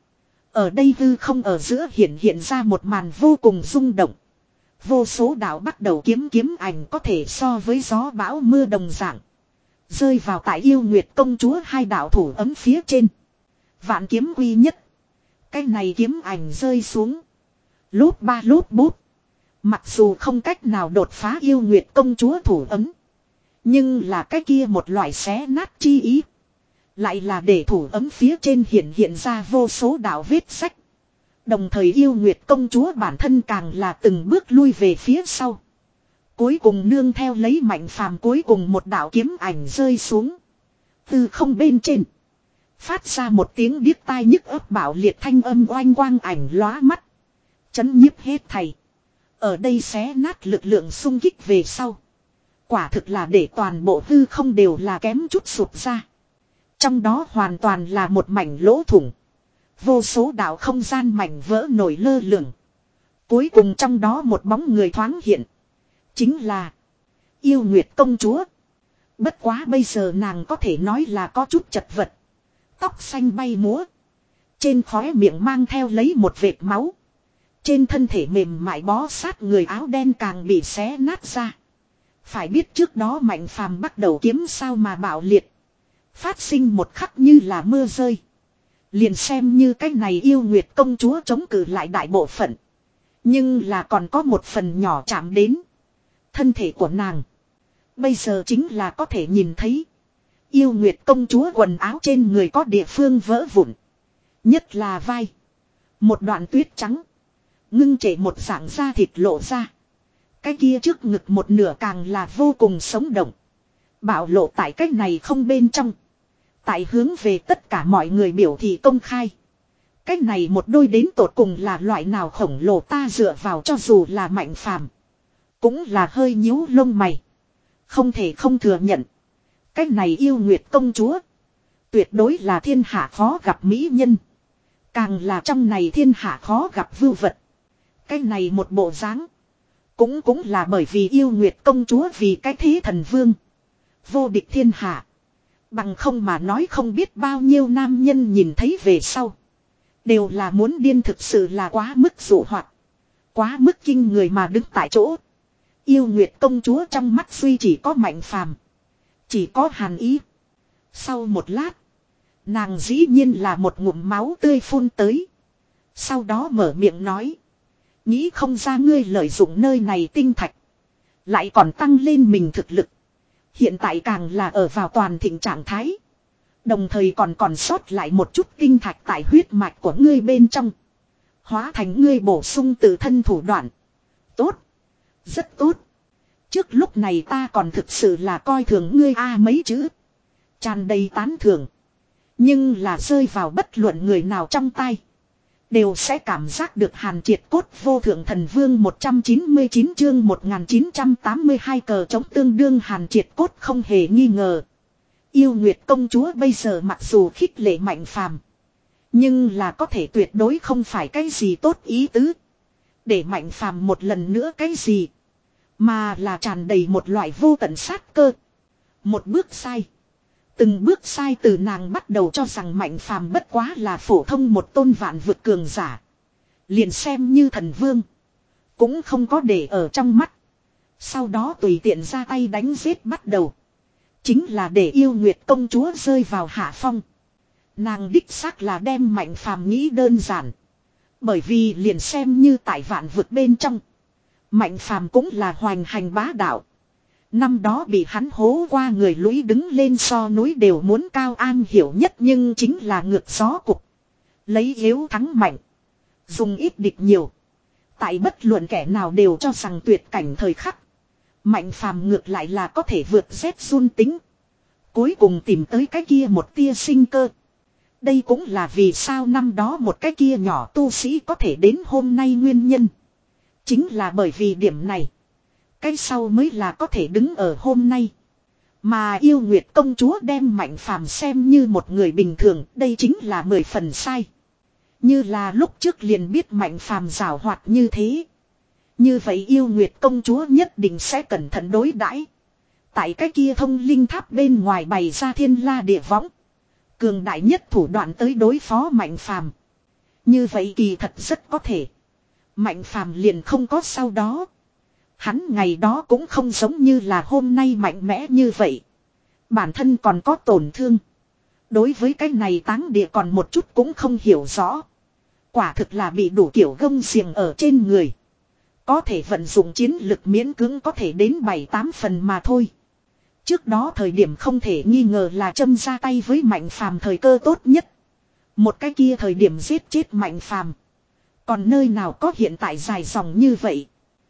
Ở đây hư không ở giữa hiện hiện ra một màn vô cùng rung động. Vô số đạo bắt đầu kiếm kiếm ảnh có thể so với gió bão mưa đồng dạng. Rơi vào tại yêu nguyệt công chúa hai đạo thủ ấm phía trên. Vạn kiếm quy nhất. Cái này kiếm ảnh rơi xuống. Lút ba lút bút. Mặc dù không cách nào đột phá yêu nguyệt công chúa thủ ấm. Nhưng là cái kia một loại xé nát chi ý. Lại là để thủ ấm phía trên hiện hiện ra vô số đạo vết sách. Đồng thời yêu nguyệt công chúa bản thân càng là từng bước lui về phía sau. Cuối cùng nương theo lấy Mạnh Phàm cuối cùng một đạo kiếm ảnh rơi xuống. Từ không bên trên. Phát ra một tiếng điếc tai nhức ấp bạo liệt thanh âm oanh quang ảnh lóa mắt. Chấn nhiếp hết thầy. Ở đây xé nát lực lượng xung kích về sau. Quả thực là để toàn bộ hư không đều là kém chút sụp ra. Trong đó hoàn toàn là một mảnh lỗ thủng. Vô số đạo không gian mảnh vỡ nổi lơ lửng. Cuối cùng trong đó một bóng người thoáng hiện. Chính là yêu nguyệt công chúa. Bất quá bây giờ nàng có thể nói là có chút chật vật. Tóc xanh bay múa. Trên khóe miệng mang theo lấy một vệt máu. Trên thân thể mềm mại bó sát người áo đen càng bị xé nát ra. Phải biết trước đó Mạnh Phàm bắt đầu kiếm sao mà bạo liệt. Phát sinh một khắc như là mưa rơi. Liền xem như cái này yêu nguyệt công chúa chống cự lại đại bộ phận. Nhưng là còn có một phần nhỏ chạm đến thân thể của nàng. Bây giờ chính là có thể nhìn thấy. Yêu nguyệt công chúa quần áo trên người có địa phương vỡ vụn. Nhất là vai. Một đoạn tuyết trắng. Ngưng trệ một dạng da thịt lộ ra. Cái kia trước ngực một nửa càng là vô cùng sống động. Bạo lộ tại cái này không bên trong. Tại hướng về tất cả mọi người biểu thị công khai. Cái này một đôi đến tột cùng là loại nào khổng lồ ta dựa vào cho dù là Mạnh Phàm cũng là hơi nhíu lông mày. Không thể không thừa nhận. Cái này yêu nguyệt công chúa. Tuyệt đối là thiên hạ khó gặp mỹ nhân. Càng là trong này thiên hạ khó gặp vưu vật. Cái này một bộ dáng. Cũng cũng là bởi vì yêu nguyệt công chúa vì cái thế thần vương. Vô địch thiên hạ. Bằng không mà nói không biết bao nhiêu nam nhân nhìn thấy về sau. Đều là muốn điên thực sự là quá mức dụ hoạt. Quá mức kinh người mà đứng tại chỗ. Yêu nguyệt công chúa trong mắt duy chỉ có Mạnh Phàm, chỉ có hàn ý. Sau một lát. Nàng dĩ nhiên là một ngụm máu tươi phun tới. Sau đó mở miệng nói. Nghĩ không ra ngươi lợi dụng nơi này tinh thạch. Lại còn tăng lên mình thực lực. Hiện tại càng là ở vào toàn thịnh trạng thái. Đồng thời còn còn sót lại một chút tinh thạch tại huyết mạch của ngươi bên trong. Hóa thành ngươi bổ sung tự thân thủ đoạn. Tốt. Rất tốt. Trước lúc này ta còn thực sự là coi thường ngươi a mấy chữ. Tràn đầy tán thưởng. Nhưng là rơi vào bất luận người nào trong tay. Đều sẽ cảm giác được hàn triệt cốt vô thượng thần vương một trăm chín mươi chín chương một nghìn chín trăm tám mươi hai cờ chống tương đương hàn triệt cốt không hề nghi ngờ. Yêu nguyệt công chúa bây giờ mặc dù khích lệ Mạnh Phàm, nhưng là có thể tuyệt đối không phải cái gì tốt ý tứ. Để Mạnh Phàm một lần nữa cái gì. Mà là tràn đầy một loại vô tận sát cơ. Một bước sai. Từng bước sai từ nàng bắt đầu cho rằng Mạnh Phàm bất quá là phổ thông một tôn vạn vực cường giả. Liền xem như thần vương. Cũng không có để ở trong mắt. Sau đó tùy tiện ra tay đánh giết bắt đầu. Chính là để yêu nguyệt công chúa rơi vào hạ phong. Nàng đích xác là đem Mạnh Phàm nghĩ đơn giản. Bởi vì liền xem như tại vạn vực bên trong. Mạnh Phàm cũng là hoành hành bá đạo. Năm đó bị hắn hố qua người lũy đứng lên so núi đều muốn cao an hiểu nhất nhưng chính là ngược gió cục. Lấy yếu thắng mạnh. Dùng ít địch nhiều. Tại bất luận kẻ nào đều cho rằng tuyệt cảnh thời khắc. Mạnh Phàm ngược lại là có thể vượt rét run tính. Cuối cùng tìm tới cái kia một tia sinh cơ. Đây cũng là vì sao năm đó một cái kia nhỏ tu sĩ có thể đến hôm nay nguyên nhân. Chính là bởi vì điểm này. Cái sau mới là có thể đứng ở hôm nay. Mà yêu nguyệt công chúa đem Mạnh Phàm xem như một người bình thường. Đây chính là mười phần sai. Như là lúc trước liền biết Mạnh Phàm giảo hoạt như thế. Như vậy yêu nguyệt công chúa nhất định sẽ cẩn thận đối đãi. Tại cái kia thông linh tháp bên ngoài bày ra thiên la địa võng. Cường đại nhất thủ đoạn tới đối phó Mạnh Phàm. Như vậy kỳ thật rất có thể. Mạnh phàm liền không có sau đó. Hắn ngày đó cũng không giống như là hôm nay mạnh mẽ như vậy. Bản thân còn có tổn thương. Đối với cái này táng địa còn một chút cũng không hiểu rõ. Quả thực là bị đủ kiểu gông xiềng ở trên người. Có thể vận dụng chiến lực miễn cưỡng có thể đến bảy tám phần mà thôi. Trước đó thời điểm không thể nghi ngờ là châm ra tay với Mạnh Phàm thời cơ tốt nhất. Một cái kia thời điểm giết chết Mạnh Phàm. Còn nơi nào có hiện tại dài dòng như vậy.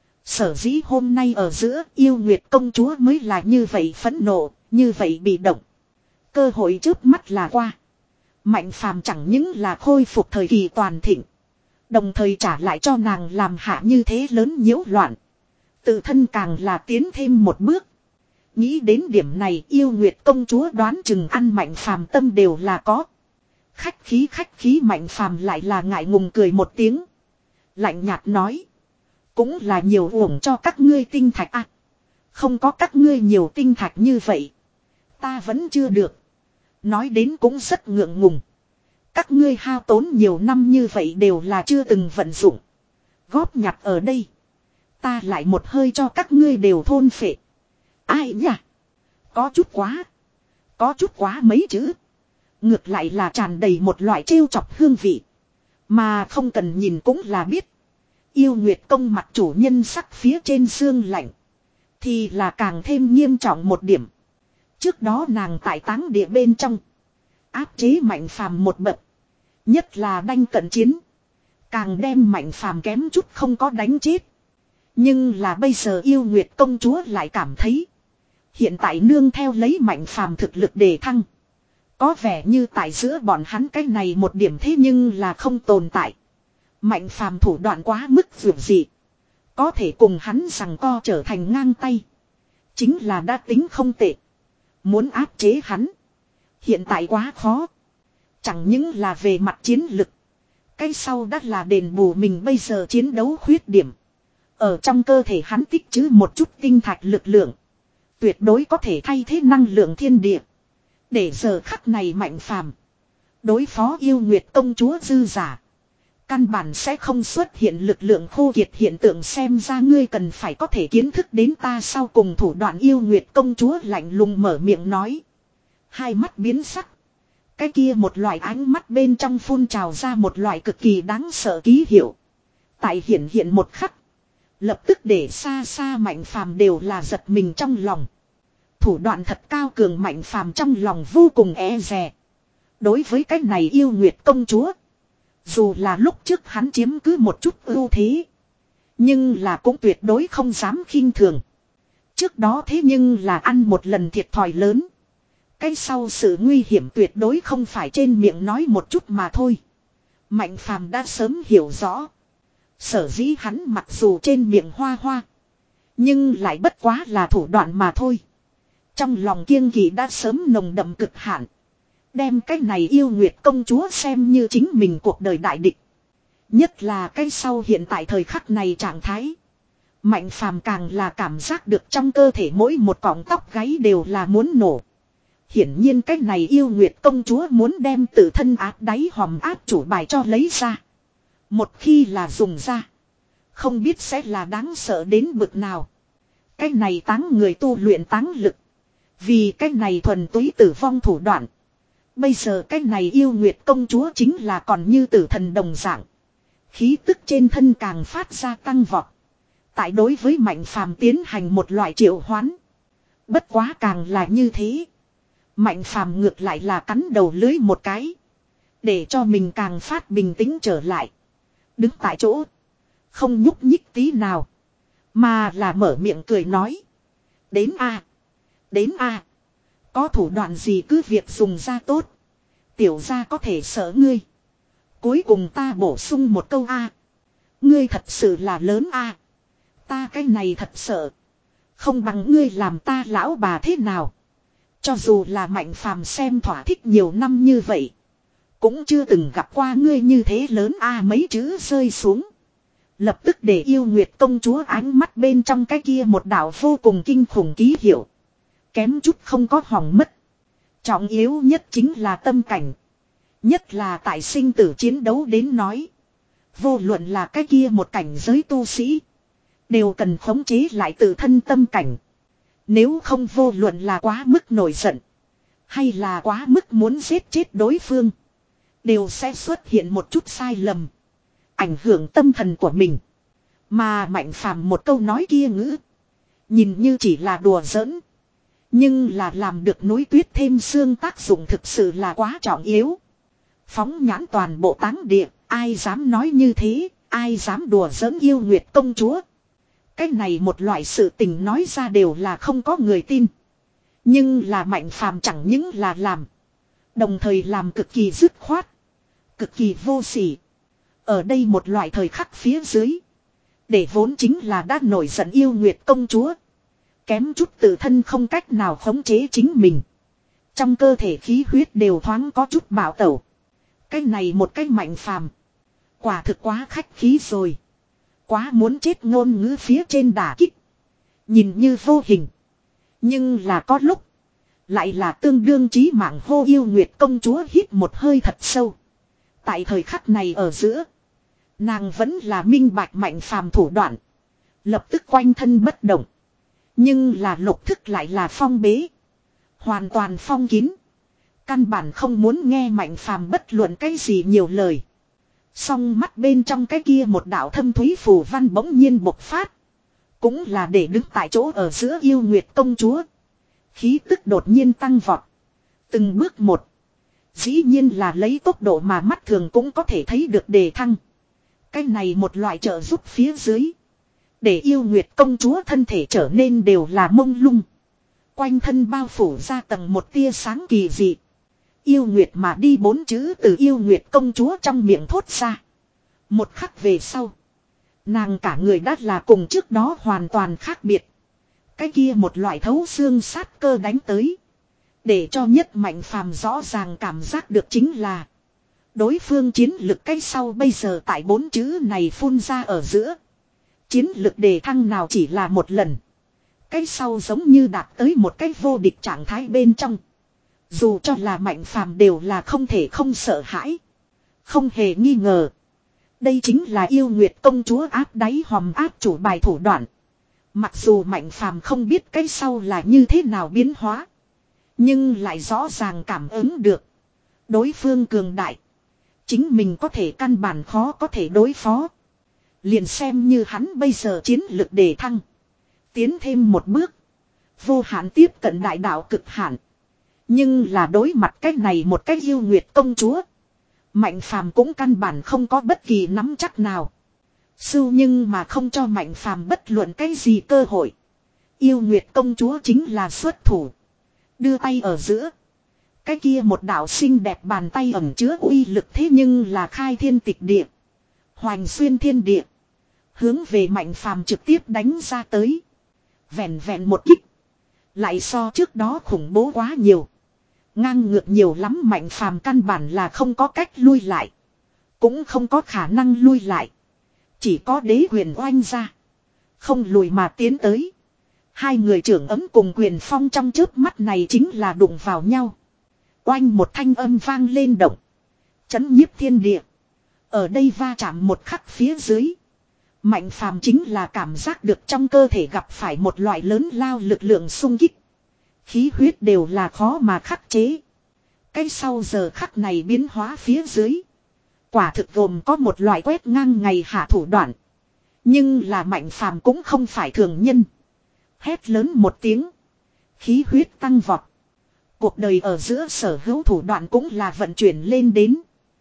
Sở dĩ hôm nay ở giữa yêu nguyệt công chúa mới là như vậy phẫn nộ, như vậy bị động. Cơ hội trước mắt là qua. Mạnh Phàm chẳng những là khôi phục thời kỳ toàn thịnh. Đồng thời trả lại cho nàng làm hạ như thế lớn nhiễu loạn. Tự thân càng là tiến thêm một bước. Nghĩ đến điểm này yêu nguyệt công chúa đoán chừng ăn Mạnh Phàm tâm đều là có. Khách khí khách khí Mạnh Phàm lại là ngại ngùng cười một tiếng. Lạnh nhạt nói. Cũng là nhiều uổng cho các ngươi tinh thạch à. Không có các ngươi nhiều tinh thạch như vậy. Ta vẫn chưa được. Nói đến cũng rất ngượng ngùng. Các ngươi hao tốn nhiều năm như vậy đều là chưa từng vận dụng. Góp nhặt ở đây. Ta lại một hơi cho các ngươi đều thôn phệ. Ai nhỉ? Có chút quá. Có chút quá mấy chữ. Ngược lại là tràn đầy một loại trêu chọc hương vị. Mà không cần nhìn cũng là biết. Yêu Nguyệt công mặt chủ nhân sắc phía trên xương lạnh. Thì là càng thêm nghiêm trọng một điểm. Trước đó nàng tại táng địa bên trong. Áp chế Mạnh Phàm một bậc. Nhất là đanh cận chiến. Càng đem Mạnh Phàm kém chút không có đánh chết. Nhưng là bây giờ yêu Nguyệt công chúa lại cảm thấy. Hiện tại nương theo lấy Mạnh Phàm thực lực đề thăng. Có vẻ như tại giữa bọn hắn cái này một điểm thế nhưng là không tồn tại. Mạnh Phàm thủ đoạn quá mức vượt dị. Có thể cùng hắn rằng co trở thành ngang tay. Chính là đã tính không tệ. Muốn áp chế hắn. Hiện tại quá khó. Chẳng những là về mặt chiến lực. Cái sau đã là đền bù mình bây giờ chiến đấu khuyết điểm. Ở trong cơ thể hắn tích trữ một chút tinh thạch lực lượng. Tuyệt đối có thể thay thế năng lượng thiên địa. Để giờ khắc này Mạnh Phàm đối phó yêu Nguyệt công chúa dư giả. Căn bản sẽ không xuất hiện lực lượng khô kiệt hiện tượng xem ra ngươi cần phải có thể kiến thức đến ta sau cùng thủ đoạn yêu Nguyệt công chúa lạnh lùng mở miệng nói. Hai mắt biến sắc. Cái kia một loại ánh mắt bên trong phun trào ra một loại cực kỳ đáng sợ ký hiệu. Tại hiện hiện một khắc. Lập tức để xa xa Mạnh Phàm đều là giật mình trong lòng. Thủ đoạn thật cao cường Mạnh Phàm trong lòng vô cùng e dè. Đối với cái này yêu Nguyệt công chúa. Dù là lúc trước hắn chiếm cứ một chút ưu thế. Nhưng là cũng tuyệt đối không dám khinh thường. Trước đó thế nhưng là ăn một lần thiệt thòi lớn. Cái sau sự nguy hiểm tuyệt đối không phải trên miệng nói một chút mà thôi. Mạnh Phàm đã sớm hiểu rõ. Sở dĩ hắn mặc dù trên miệng hoa hoa. Nhưng lại bất quá là thủ đoạn mà thôi. Trong lòng kiêng kỵ đã sớm nồng đậm cực hạn. Đem cái này yêu Nguyệt công chúa xem như chính mình cuộc đời đại địch. Nhất là cái sau hiện tại thời khắc này trạng thái. Mạnh Phàm càng là cảm giác được trong cơ thể mỗi một cọng tóc gáy đều là muốn nổ. Hiển nhiên cái này yêu Nguyệt công chúa muốn đem tự thân áp đáy hòm áp chủ bài cho lấy ra. Một khi là dùng ra. Không biết sẽ là đáng sợ đến bực nào. Cái này táng người tu luyện táng lực. Vì cái này thuần túy tử vong thủ đoạn. Bây giờ cái này yêu Nguyệt công chúa chính là còn như tử thần đồng dạng. Khí tức trên thân càng phát ra tăng vọt. Tại đối với Mạnh Phàm tiến hành một loại triệu hoán. Bất quá càng là như thế. Mạnh Phàm ngược lại là cắn đầu lưới một cái. Để cho mình càng phát bình tĩnh trở lại. Đứng tại chỗ. Không nhúc nhích tí nào. Mà là mở miệng cười nói. Đến a à. Đến a à. Có thủ đoạn gì cứ việc dùng ra tốt. Tiểu gia có thể sợ ngươi. Cuối cùng ta bổ sung một câu a à. Ngươi thật sự là lớn a à. Ta cái này thật sợ. Không bằng ngươi làm ta lão bà thế nào. Cho dù là Mạnh Phàm xem thỏa thích nhiều năm như vậy. Cũng chưa từng gặp qua ngươi như thế lớn a à, mấy chữ rơi xuống. Lập tức để yêu Nguyệt công chúa ánh mắt bên trong cái kia một đạo vô cùng kinh khủng ký hiệu. Kém chút không có hỏng mất. Trọng yếu nhất chính là tâm cảnh. Nhất là tại sinh tử chiến đấu đến nói. Vô luận là cái kia một cảnh giới tu sĩ. Đều cần khống chế lại tự thân tâm cảnh. Nếu không vô luận là quá mức nổi giận. Hay là quá mức muốn giết chết đối phương. Đều sẽ xuất hiện một chút sai lầm. Ảnh hưởng tâm thần của mình. Mà Mạnh Phàm một câu nói kia ngữ. Nhìn như chỉ là đùa giỡn. Nhưng là làm được núi tuyết thêm xương tác dụng thực sự là quá trọng yếu. Phóng nhãn toàn bộ táng địa. Ai dám nói như thế. Ai dám đùa giỡn yêu Nguyệt công chúa. Cái này một loại sự tình nói ra đều là không có người tin. Nhưng là Mạnh Phàm chẳng những là làm. Đồng thời làm cực kỳ dứt khoát. Cực kỳ vô sỉ. Ở đây một loại thời khắc phía dưới. Để vốn chính là đã nổi giận yêu Nguyệt công chúa. Kém chút tự thân không cách nào khống chế chính mình. Trong cơ thể khí huyết đều thoáng có chút bạo tẩu. Cái này một cái Mạnh Phàm. Quả thực quá khách khí rồi. Quá muốn chết ngôn ngữ phía trên đả kích. Nhìn như vô hình. Nhưng là có lúc. Lại là tương đương chí mạng hô yêu Nguyệt công chúa hít một hơi thật sâu. Tại thời khắc này ở giữa. Nàng vẫn là minh bạch Mạnh Phàm thủ đoạn. Lập tức quanh thân bất động. Nhưng là lục thức lại là phong bế. Hoàn toàn phong kín. Căn bản không muốn nghe Mạnh Phàm bất luận cái gì nhiều lời. Song mắt bên trong cái kia một đạo thâm thúy phù văn bỗng nhiên bộc phát. Cũng là để đứng tại chỗ ở giữa yêu Nguyệt công chúa. Khí tức đột nhiên tăng vọt. Từng bước một. Dĩ nhiên là lấy tốc độ mà mắt thường cũng có thể thấy được đề thăng. Cái này một loại trợ giúp phía dưới. Để yêu Nguyệt công chúa thân thể trở nên đều là mông lung. Quanh thân bao phủ ra tầng một tia sáng kỳ dị. Yêu Nguyệt mà đi bốn chữ từ yêu Nguyệt công chúa trong miệng thốt ra. Một khắc về sau. Nàng cả người đã là cùng trước đó hoàn toàn khác biệt. Cái kia một loại thấu xương sát cơ đánh tới. Để cho nhất Mạnh Phàm rõ ràng cảm giác được chính là. Đối phương chiến lực cái sau bây giờ tại bốn chữ này phun ra ở giữa. Chiến lực đề thăng nào chỉ là một lần. Cái sau giống như đạt tới một cái vô địch trạng thái bên trong. Dù cho là Mạnh Phàm đều là không thể không sợ hãi. Không hề nghi ngờ. Đây chính là yêu Nguyệt công chúa áp đáy hòm áp chủ bài thủ đoạn. Mặc dù Mạnh Phàm không biết cái sau là như thế nào biến hóa. Nhưng lại rõ ràng cảm ứng được. Đối phương cường đại. Chính mình có thể căn bản khó có thể đối phó. Liền xem như hắn bây giờ chiến lực đề thăng. Tiến thêm một bước. Vô hạn tiếp cận đại đạo cực hạn. Nhưng là đối mặt cách này một cách yêu Nguyệt công chúa. Mạnh Phàm cũng căn bản không có bất kỳ nắm chắc nào. Sưu nhưng mà không cho Mạnh Phàm bất luận cái gì cơ hội. Yêu Nguyệt công chúa chính là xuất thủ. Đưa tay ở giữa. Cái kia một đạo xinh đẹp bàn tay ẩn chứa uy lực thế nhưng là khai thiên tịch địa. Hoành xuyên thiên địa. Hướng về Mạnh Phàm trực tiếp đánh ra tới. Vẹn vẹn một kích. Lại so trước đó khủng bố quá nhiều. Ngang ngược nhiều lắm Mạnh Phàm căn bản là không có cách lui lại. Cũng không có khả năng lui lại. Chỉ có đế quyền oanh ra. Không lùi mà tiến tới. Hai người trưởng ấm cùng quyền phong trong chớp mắt này chính là đụng vào nhau. Oanh một thanh âm vang lên động. Chấn nhiếp thiên địa. Ở đây va chạm một khắc phía dưới. Mạnh Phàm chính là cảm giác được trong cơ thể gặp phải một loại lớn lao lực lượng xung kích. Khí huyết đều là khó mà khắc chế. Cái sau giờ khắc này biến hóa phía dưới. Quả thực gồm có một loại quét ngang ngày hạ thủ đoạn. Nhưng là Mạnh Phàm cũng không phải thường nhân. Hét lớn một tiếng. Khí huyết tăng vọt. Cuộc đời ở giữa sở hữu thủ đoạn cũng là vận chuyển lên đến.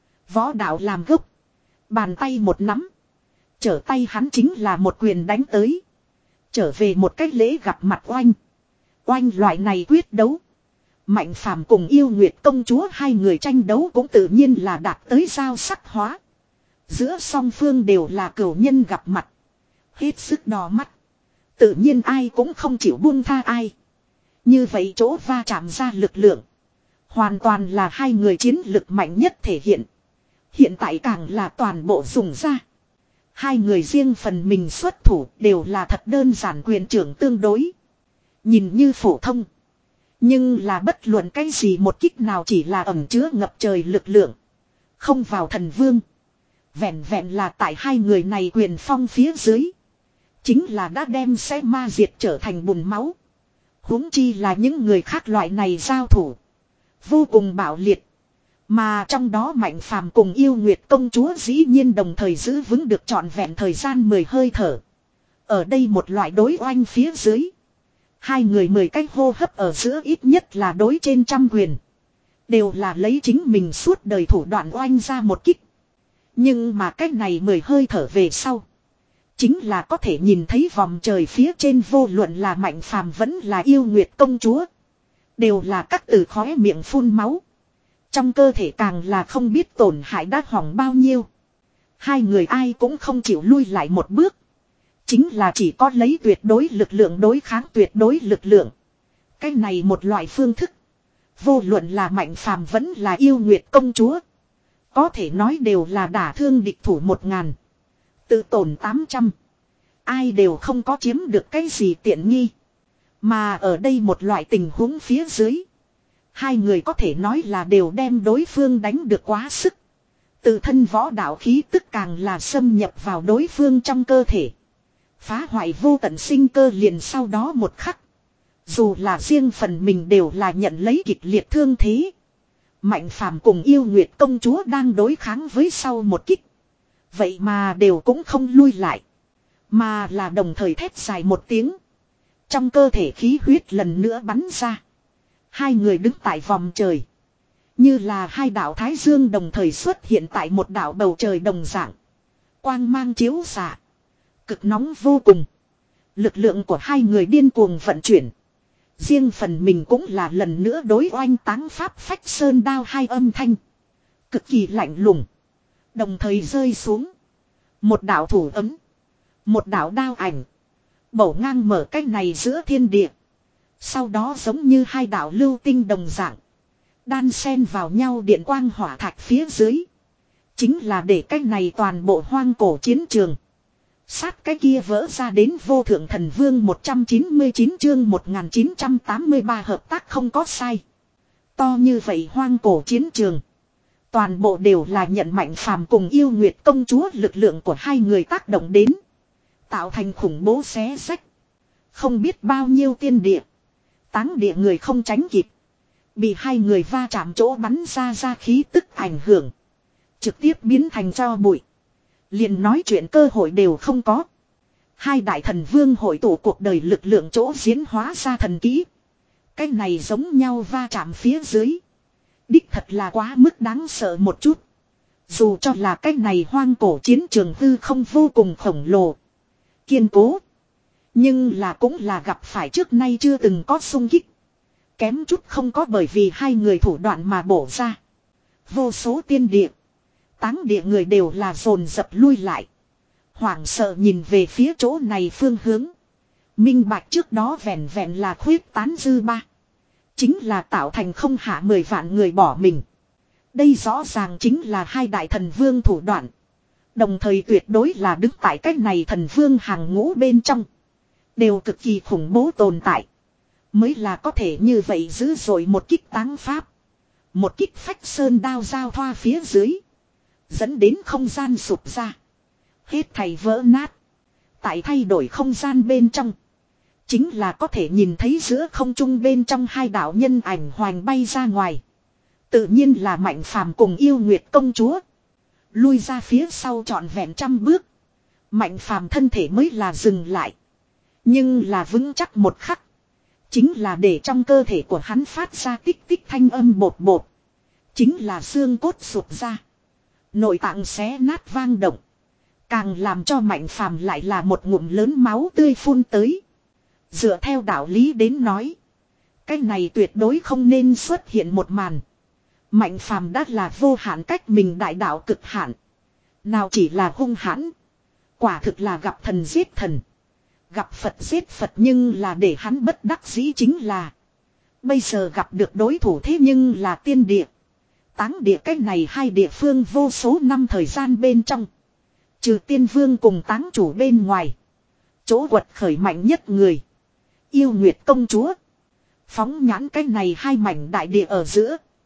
Võ đạo làm gốc. Bàn tay một nắm. Trở tay hắn chính là một quyền đánh tới. Trở về một cách lễ gặp mặt oanh. Oanh loại này quyết đấu. Mạnh Phàm cùng yêu Nguyệt công chúa hai người tranh đấu cũng tự nhiên là đạt tới giao sắc hóa. Giữa song phương đều là cửu nhân gặp mặt. Hết sức đỏ mắt. Tự nhiên ai cũng không chịu buông tha ai. Như vậy chỗ va chạm ra lực lượng. Hoàn toàn là hai người chiến lực mạnh nhất thể hiện. Hiện tại càng là toàn bộ dùng ra. Hai người riêng phần mình xuất thủ đều là thật đơn giản quyền trưởng tương đối. Nhìn như phổ thông. Nhưng là bất luận cái gì một kích nào chỉ là ẩn chứa ngập trời lực lượng. Không vào thần vương. Vẹn vẹn là tại hai người này quyền phong phía dưới. Chính là đã đem xe ma diệt trở thành bùn máu. Huống chi là những người khác loại này giao thủ. Vô cùng bạo liệt. Mà trong đó Mạnh Phàm cùng Yêu Nguyệt công chúa dĩ nhiên đồng thời giữ vững được trọn vẹn thời gian mười hơi thở. Ở đây một loại đối oanh phía dưới. Hai người mười cái hô hấp ở giữa ít nhất là đối trên trăm quyền. Đều là lấy chính mình suốt đời thủ đoạn oanh ra một kích. Nhưng mà cái này mười hơi thở về sau. Chính là có thể nhìn thấy vòng trời phía trên vô luận là Mạnh Phàm vẫn là Yêu Nguyệt công chúa. Đều là các từ khóe miệng phun máu. Trong cơ thể càng là không biết tổn hại đã hỏng bao nhiêu. Hai người ai cũng không chịu lui lại một bước. Chính là chỉ có lấy tuyệt đối lực lượng đối kháng tuyệt đối lực lượng. Cái này một loại phương thức. Vô luận là Mạnh Phàm vẫn là Yêu Nguyệt công chúa. Có thể nói đều là đả thương địch thủ một ngàn. Tự tổn tám trăm. Ai đều không có chiếm được cái gì tiện nghi. Mà ở đây một loại tình huống phía dưới. Hai người có thể nói là đều đem đối phương đánh được quá sức. Tự thân võ đạo khí tức càng là xâm nhập vào đối phương trong cơ thể. Phá hoại vô tận sinh cơ liền sau đó một khắc. Dù là riêng phần mình đều là nhận lấy kịch liệt thương thế. Mạnh Phàm cùng Yêu Nguyệt công chúa đang đối kháng với sau một kích. Vậy mà đều cũng không lui lại. Mà là đồng thời thét dài một tiếng. Trong cơ thể khí huyết lần nữa bắn ra. Hai người đứng tại vòng trời. Như là hai đạo thái dương đồng thời xuất hiện tại một đạo bầu trời đồng dạng. Quang mang chiếu xạ. Cực nóng vô cùng. Lực lượng của hai người điên cuồng vận chuyển. Riêng phần mình cũng là lần nữa đối oanh táng pháp phách sơn đao hai âm thanh. Cực kỳ lạnh lùng. Đồng thời rơi xuống. Một đạo thủ ấm. Một đạo đao ảnh. Bổ ngang mở cách này giữa thiên địa. Sau đó giống như hai đạo lưu tinh đồng dạng. Đan xen vào nhau điện quang hỏa thạch phía dưới. Chính là để cách này toàn bộ hoang cổ chiến trường. Sát cái kia vỡ ra đến vô thượng thần vương một trăm chín mươi chín chương một nghìn chín trăm tám mươi ba hợp tác không có sai. To như vậy hoang cổ chiến trường. Toàn bộ đều là nhận Mạnh Phàm cùng Yêu Nguyệt công chúa lực lượng của hai người tác động đến. Tạo thành khủng bố xé rách. Không biết bao nhiêu tiên địa. Táng địa người không tránh kịp. Bị hai người va chạm chỗ bắn ra ra khí tức ảnh hưởng. Trực tiếp biến thành tro bụi. Liền nói chuyện cơ hội đều không có. Hai đại thần vương hội tụ cuộc đời lực lượng chỗ diễn hóa ra thần kỹ. Cái này giống nhau va chạm phía dưới. Đích thật là quá mức đáng sợ một chút. Dù cho là cái này hoang cổ chiến trường hư không vô cùng khổng lồ. Kiên cố. Nhưng là cũng là gặp phải trước nay chưa từng có xung kích. Kém chút không có bởi vì hai người thủ đoạn mà bổ ra. Vô số tiên địa. Táng địa người đều là dồn dập lui lại. Hoảng sợ nhìn về phía chỗ này phương hướng. Minh bạch trước đó vẹn vẹn là khuyết tán dư ba. Chính là tạo thành không hạ mười vạn người bỏ mình. Đây rõ ràng chính là hai đại thần vương thủ đoạn. Đồng thời tuyệt đối là đứng tại cách này thần vương hàng ngũ bên trong. Đều cực kỳ khủng bố tồn tại. Mới là có thể như vậy dữ dội một kích táng pháp. Một kích phách sơn đao giao thoa phía dưới. Dẫn đến không gian sụp ra. Hết thảy vỡ nát. Tại thay đổi không gian bên trong. Chính là có thể nhìn thấy giữa không trung bên trong hai đạo nhân ảnh hoành bay ra ngoài. Tự nhiên là Mạnh Phàm cùng Yêu Nguyệt công chúa. Lui ra phía sau trọn vẹn trăm bước. Mạnh Phàm thân thể mới là dừng lại. Nhưng là vững chắc một khắc. Chính là để trong cơ thể của hắn phát ra tích tích thanh âm bột bột. Chính là xương cốt sụp ra. Nội tạng xé nát vang động. Càng làm cho Mạnh Phàm lại là một ngụm lớn máu tươi phun tới. Dựa theo đạo lý đến nói. Cái này tuyệt đối không nên xuất hiện một màn. Mạnh Phàm đã là vô hạn cách mình đại đạo cực hạn. Nào chỉ là hung hãn. Quả thực là gặp thần giết thần. Gặp Phật giết Phật, nhưng là để hắn bất đắc dĩ chính là. Bây giờ gặp được đối thủ thế nhưng là tiên địa. Táng địa cách này hai địa phương vô số năm thời gian bên trong. Trừ tiên vương cùng táng chủ bên ngoài. Chỗ quật khởi mạnh nhất người. Yêu Nguyệt công chúa. Phóng nhãn cách này hai mảnh đại địa ở giữa.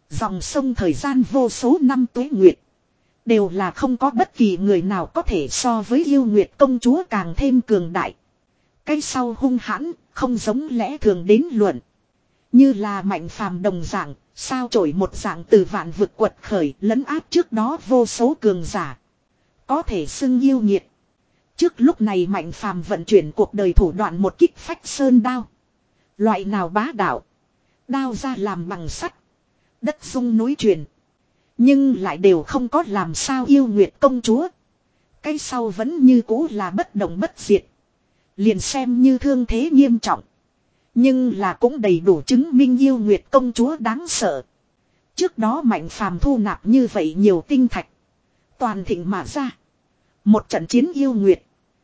Dòng sông thời gian vô số năm tuế nguyệt. Đều là không có bất kỳ người nào có thể so với yêu nguyệt công chúa càng thêm cường đại. Cái sau hung hãn, không giống lẽ thường đến luận. Như là mạnh phàm đồng dạng, sao trổi một dạng từ vạn vực quật khởi lấn áp trước đó vô số cường giả. Có thể xưng yêu nghiệt. Trước lúc này mạnh phàm vận chuyển cuộc đời thủ đoạn một kích phách sơn đao. Loại nào bá đạo. Đao ra làm bằng sắt. Đất sung núi truyền. Nhưng lại đều không có làm sao yêu nguyệt công chúa. Cái sau vẫn như cũ là bất động bất diệt. Liền xem như thương thế nghiêm trọng. Nhưng là cũng đầy đủ chứng minh yêu nguyệt công chúa đáng sợ. Trước đó mạnh phàm thu nạp như vậy nhiều tinh thạch. Toàn thịnh mà ra. Một trận chiến yêu nguyệt.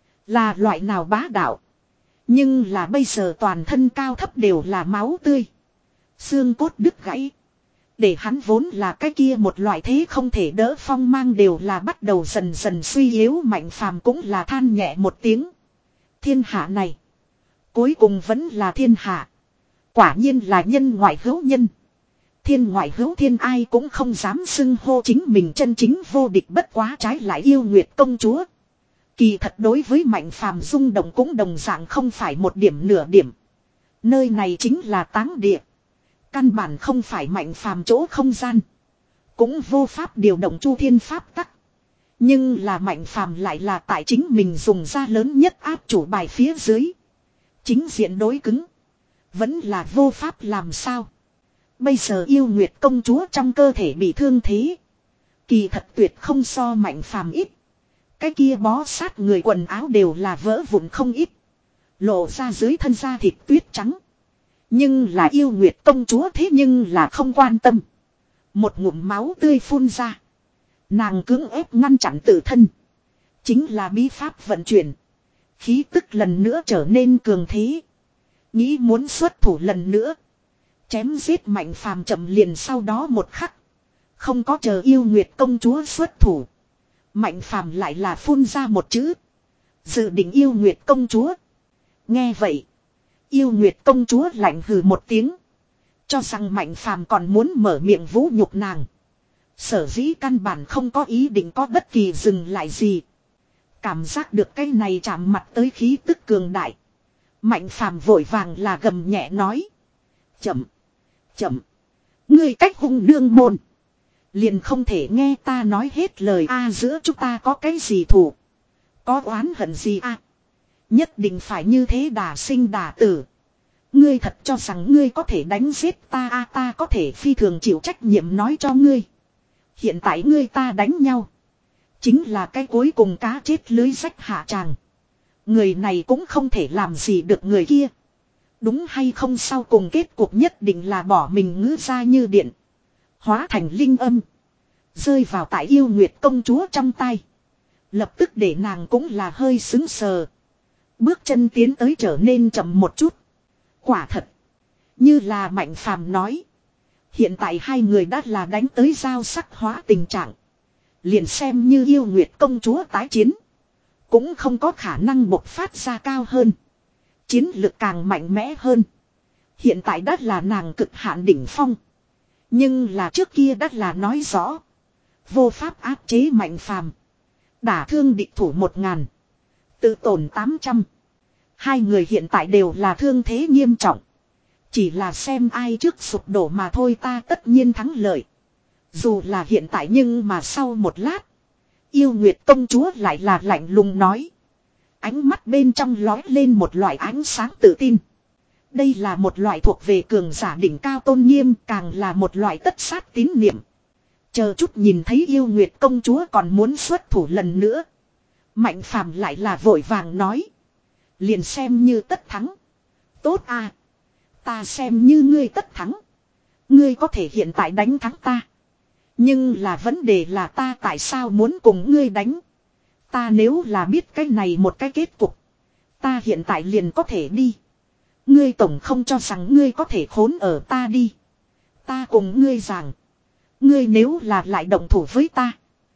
Là loại nào bá đạo. Nhưng là bây giờ toàn thân cao thấp đều là máu tươi. Xương cốt đứt gãy. Để hắn vốn là cái kia một loại thế không thể đỡ phong mang đều là bắt đầu dần dần suy yếu. Mạnh phàm cũng là than nhẹ một tiếng. Thiên hạ này. Cuối cùng vẫn là thiên hạ. Quả nhiên là nhân ngoại hữu nhân. Thiên ngoại hữu thiên ai cũng không dám xưng hô chính mình chân chính vô địch, bất quá trái lại yêu nguyệt công chúa. Kỳ thật đối với mạnh phàm rung động cũng đồng dạng không phải một điểm nửa điểm. Nơi này chính là táng địa. Căn bản không phải mạnh phàm chỗ không gian. Cũng vô pháp điều động chu thiên pháp tắc. Nhưng là mạnh phàm lại là tại chính mình dùng ra lớn nhất áp chủ bài phía dưới. Chính diện đối cứng. Vẫn là vô pháp làm sao. Bây giờ yêu nguyệt công chúa trong cơ thể bị thương thế. Kỳ thật tuyệt không so mạnh phàm ít. Cái kia bó sát người quần áo đều là vỡ vụn không ít. Lộ ra dưới thân da thịt tuyết trắng. Nhưng là yêu nguyệt công chúa thế nhưng là không quan tâm. Một ngụm máu tươi phun ra. Nàng cưỡng ép ngăn chặn tự thân. Chính là bí pháp vận chuyển. Khí tức lần nữa trở nên cường thế. Nghĩ muốn xuất thủ lần nữa. Chém giết mạnh phàm chậm liền sau đó một khắc. Không có chờ yêu nguyệt công chúa xuất thủ. Mạnh phàm lại là phun ra một chữ. Dự định yêu nguyệt công chúa. Nghe vậy. Yêu nguyệt công chúa lạnh hừ một tiếng. Cho rằng mạnh phàm còn muốn mở miệng vũ nhục nàng. Sở dĩ căn bản không có ý định có bất kỳ dừng lại gì. Cảm giác được cái này chạm mặt tới khí tức cường đại. Mạnh phàm vội vàng là gầm nhẹ nói. Chậm. Chậm. Ngươi cách hung đương môn. Liền không thể nghe ta nói hết lời a giữa chúng ta có cái gì thủ. Có oán hận gì a Nhất định phải như thế đả sinh đả tử. Ngươi thật cho rằng ngươi có thể đánh giết ta a ta có thể phi thường chịu trách nhiệm nói cho ngươi. Hiện tại ngươi ta đánh nhau. Chính là cái cuối cùng cá chết lưới rách hạ tràng. Người này cũng không thể làm gì được người kia. Đúng hay không sau cùng kết cuộc nhất định là bỏ mình ngữ ra như điện. Hóa thành linh âm. Rơi vào tại yêu nguyệt công chúa trong tay. Lập tức để nàng cũng là hơi xứng sờ. Bước chân tiến tới trở nên chậm một chút. Quả thật. Như là mạnh phàm nói. Hiện tại hai người đã là đánh tới giao sắc hóa tình trạng. Liền xem như yêu nguyệt công chúa tái chiến. Cũng không có khả năng bộc phát ra cao hơn. Chiến lực càng mạnh mẽ hơn. Hiện tại đã là nàng cực hạn đỉnh phong. Nhưng là trước kia đã là nói rõ. Vô pháp áp chế mạnh phàm. Đả thương địch thủ một ngàn. Tự tổn tám trăm. Hai người hiện tại đều là thương thế nghiêm trọng. Chỉ là xem ai trước sụp đổ mà thôi ta tất nhiên thắng lợi. Dù là hiện tại nhưng mà sau một lát. Yêu nguyệt công chúa lại là lạnh lùng nói. Ánh mắt bên trong lói lên một loại ánh sáng tự tin. Đây là một loại thuộc về cường giả đỉnh cao tôn nghiêm, càng là một loại tất sát tín niệm. Chờ chút nhìn thấy yêu nguyệt công chúa còn muốn xuất thủ lần nữa. Mạnh phàm lại là vội vàng nói. Liền xem như tất thắng. Tốt à. Ta xem như ngươi tất thắng. Ngươi có thể hiện tại đánh thắng ta. Nhưng là vấn đề là ta tại sao muốn cùng ngươi đánh. Ta nếu là biết cái này một cái kết cục. Ta hiện tại liền có thể đi. Ngươi tổng không cho rằng ngươi có thể khốn ở ta đi. Ta cùng ngươi rằng. Ngươi nếu là lại động thủ với ta.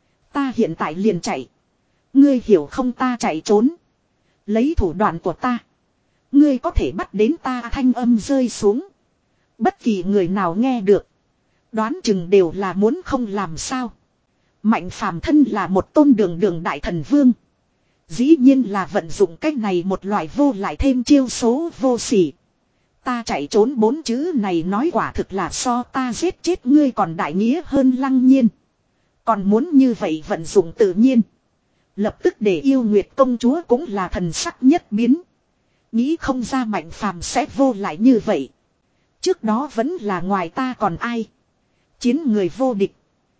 Ta hiện tại liền chạy. Ngươi hiểu không ta chạy trốn. Lấy thủ đoạn của ta. Ngươi có thể bắt đến ta thanh âm rơi xuống. Bất kỳ người nào nghe được. Đoán chừng đều là muốn không làm sao. Mạnh phàm thân là một tôn đường đường đại thần vương. Dĩ nhiên là vận dụng cách này một loại vô lại thêm chiêu số vô sỉ. Ta chạy trốn bốn chữ này nói quả thực là so ta giết chết ngươi còn đại nghĩa hơn Lăng Nhiên. Còn muốn như vậy vận dụng tự nhiên. Lập tức để yêu nguyệt công chúa cũng là thần sắc nhất biến. Nghĩ không ra Mạnh phàm sẽ vô lại như vậy. Trước đó vẫn là ngoài ta còn ai. Chiến người vô địch.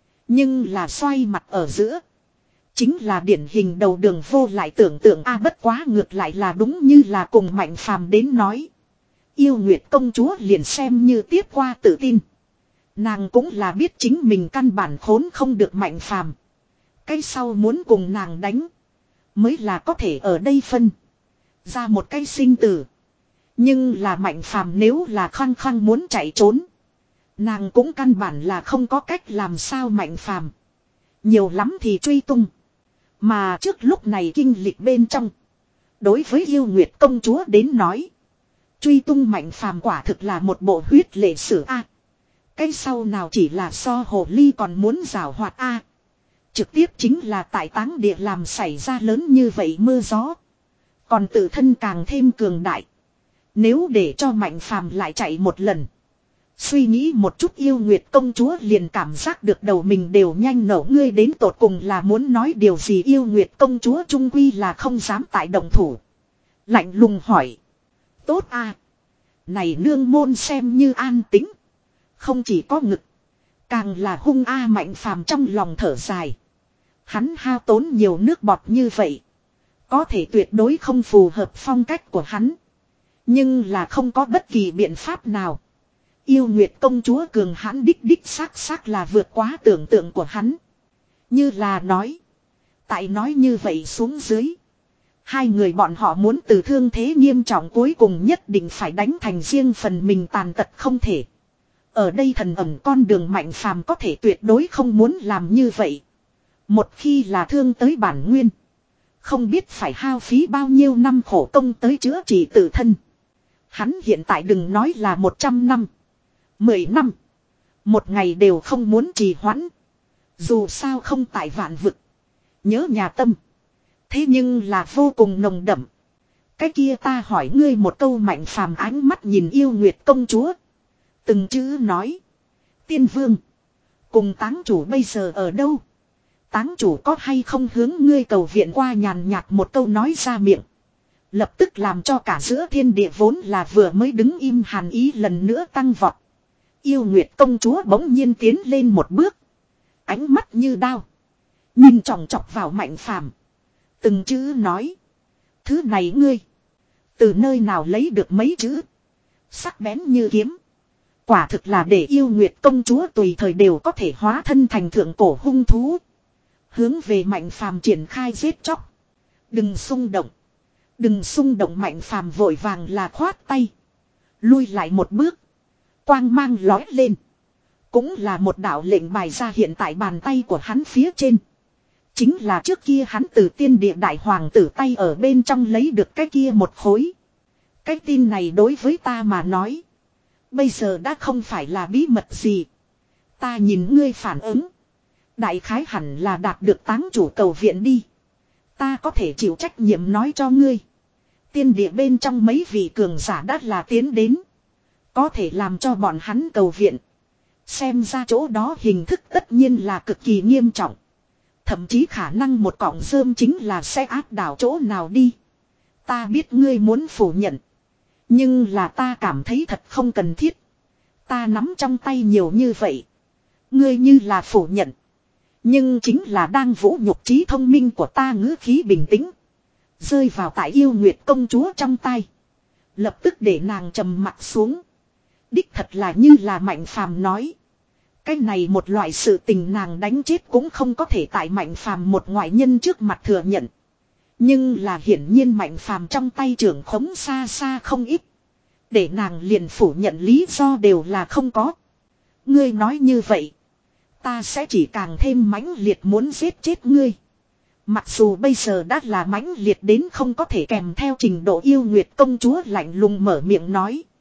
Nhưng là xoay mặt ở giữa. Chính là điển hình đầu đường vô lại tưởng tượng a bất quá ngược lại là đúng như là cùng Mạnh phàm đến nói. Yêu nguyệt công chúa liền xem như tiếp qua tự tin. Nàng cũng là biết chính mình căn bản khốn không được Mạnh phàm. Cái sau muốn cùng nàng đánh. Mới là có thể ở đây phân. Ra một cái sinh tử. Nhưng là Mạnh phàm nếu là khăng khăng muốn chạy trốn. Nàng cũng căn bản là không có cách làm sao Mạnh phàm. Nhiều lắm thì truy tung. Mà trước lúc này kinh lịch bên trong. Đối với yêu nguyệt công chúa đến nói. Truy tung Mạnh phàm quả thực là một bộ huyết lệ sử a. Cái sau nào chỉ là so hồ ly còn muốn rào hoạt a. Trực tiếp chính là tại táng địa làm xảy ra lớn như vậy mưa gió. Còn tự thân càng thêm cường đại. Nếu để cho Mạnh phàm lại chạy một lần. Suy nghĩ một chút yêu nguyệt công chúa liền cảm giác được đầu mình đều nhanh nổ ngươi đến tột cùng là muốn nói điều gì yêu nguyệt công chúa trung quy là không dám tại động thủ. Lạnh lùng hỏi. Tốt a, này nương môn xem như an tính. Không chỉ có ngực. Càng là hung a Mạnh phàm trong lòng thở dài. Hắn hao tốn nhiều nước bọt như vậy. Có thể tuyệt đối không phù hợp phong cách của hắn. Nhưng là không có bất kỳ biện pháp nào. Yêu nguyệt công chúa cường hãn đích đích xác xác là vượt quá tưởng tượng của hắn. Như là nói. Tại nói như vậy xuống dưới. Hai người bọn họ muốn từ thương thế nghiêm trọng cuối cùng nhất định phải đánh thành riêng phần mình tàn tật không thể. Ở đây thần ẩn con đường Mạnh phàm có thể tuyệt đối không muốn làm như vậy. Một khi là thương tới bản nguyên. Không biết phải hao phí bao nhiêu năm khổ công tới chữa trị tự thân. Hắn hiện tại đừng nói là một trăm năm. Mười năm. Một ngày đều không muốn trì hoãn. Dù sao không tại vạn vực. Nhớ nhà tâm. Thế nhưng là vô cùng nồng đậm. Cái kia ta hỏi ngươi một câu Mạnh phàm ánh mắt nhìn yêu nguyệt công chúa. Từng chữ nói. Tiên vương. Cùng táng chủ bây giờ ở đâu? Táng chủ có hay không hướng ngươi cầu viện qua nhàn nhạt một câu nói ra miệng. Lập tức làm cho cả giữa thiên địa vốn là vừa mới đứng im hàn ý lần nữa tăng vọt. Yêu nguyệt công chúa bỗng nhiên tiến lên một bước. Ánh mắt như đao. Nhìn chòng chọc vào Mạnh phàm. Từng chữ nói. Thứ này ngươi. Từ nơi nào lấy được mấy chữ. Sắc bén như kiếm. Quả thực là để yêu nguyệt công chúa tùy thời đều có thể hóa thân thành thượng cổ hung thú. Hướng về Mạnh phàm triển khai giết chóc. Đừng xung động. Đừng xung động Mạnh phàm vội vàng là khoát tay. Lui lại một bước. Quang mang lói lên. Cũng là một đạo lệnh bài ra hiện tại bàn tay của hắn phía trên. Chính là trước kia hắn từ tiên địa đại hoàng tử tay ở bên trong lấy được cái kia một khối. Cái tin này đối với ta mà nói. Bây giờ đã không phải là bí mật gì. Ta nhìn ngươi phản ứng. Đại khái hẳn là đạt được táng chủ cầu viện đi. Ta có thể chịu trách nhiệm nói cho ngươi. Tiên địa bên trong mấy vị cường giả đã là tiến đến. Có thể làm cho bọn hắn cầu viện. Xem ra chỗ đó hình thức tất nhiên là cực kỳ nghiêm trọng. Thậm chí khả năng một cọng rơm chính là sẽ áp đảo chỗ nào đi. Ta biết ngươi muốn phủ nhận. Nhưng là ta cảm thấy thật không cần thiết. Ta nắm trong tay nhiều như vậy. Ngươi như là phủ nhận. Nhưng chính là đang vũ nhục trí thông minh của ta ngữ khí bình tĩnh. Rơi vào tại yêu nguyệt công chúa trong tay. Lập tức để nàng trầm mặt xuống. Đích thật là như là Mạnh phàm nói. Cái này một loại sự tình nàng đánh chết cũng không có thể tại Mạnh phàm một ngoại nhân trước mặt thừa nhận. Nhưng là hiển nhiên Mạnh phàm trong tay trưởng khống xa xa không ít. Để nàng liền phủ nhận lý do đều là không có. Ngươi nói như vậy. Ta sẽ chỉ càng thêm mãnh liệt muốn giết chết ngươi. Mặc dù bây giờ đã là mãnh liệt đến không có thể kèm theo trình độ yêu nguyệt công chúa lạnh lùng mở miệng nói.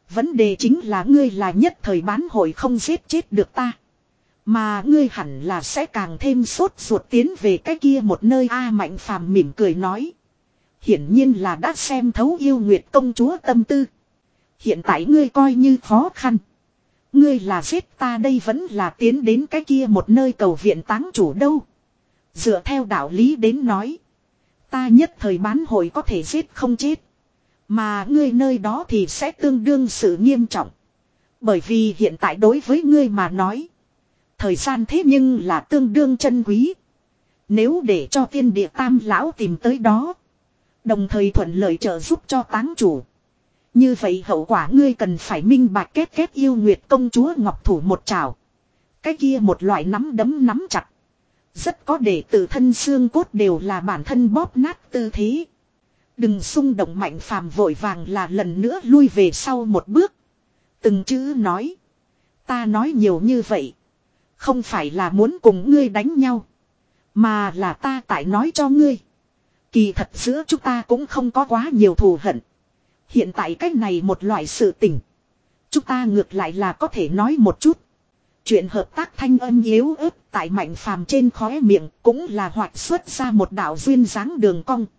Vấn đề chính là ngươi là nhất thời bán hội không giết chết được ta. Mà ngươi hẳn là sẽ càng thêm sốt ruột tiến về cái kia một nơi. A Mạnh Phàm mỉm cười nói. Hiển nhiên là đã xem thấu yêu nguyệt công chúa tâm tư. Hiện tại ngươi coi như khó khăn. Ngươi là giết ta đây vẫn là tiến đến cái kia một nơi cầu viện táng chủ đâu. Dựa theo đạo lý đến nói. Ta nhất thời bán hội có thể giết không chết. Mà ngươi nơi đó thì sẽ tương đương sự nghiêm trọng. Bởi vì hiện tại đối với ngươi mà nói. Thời gian thế nhưng là tương đương chân quý. Nếu để cho tiên địa tam lão tìm tới đó. Đồng thời thuận lợi trợ giúp cho táng chủ. Như vậy hậu quả ngươi cần phải minh bạch kết kết yêu nguyệt công chúa ngọc thủ một trào. Cái kia một loại nắm đấm nắm chặt. Rất có để tự thân xương cốt đều là bản thân bóp nát tư thế. Đừng xung động. Mạnh Phàm vội vàng là lần nữa lui về sau một bước. Từng chữ nói. Ta nói nhiều như vậy. Không phải là muốn cùng ngươi đánh nhau. Mà là ta tại nói cho ngươi. Kỳ thật giữa chúng ta cũng không có quá nhiều thù hận. Hiện tại cách này một loại sự tình. Chúng ta ngược lại là có thể nói một chút. Chuyện hợp tác thanh âm yếu ớt tại Mạnh Phàm trên khóe miệng cũng là hoạt xuất ra một đạo duyên dáng đường cong.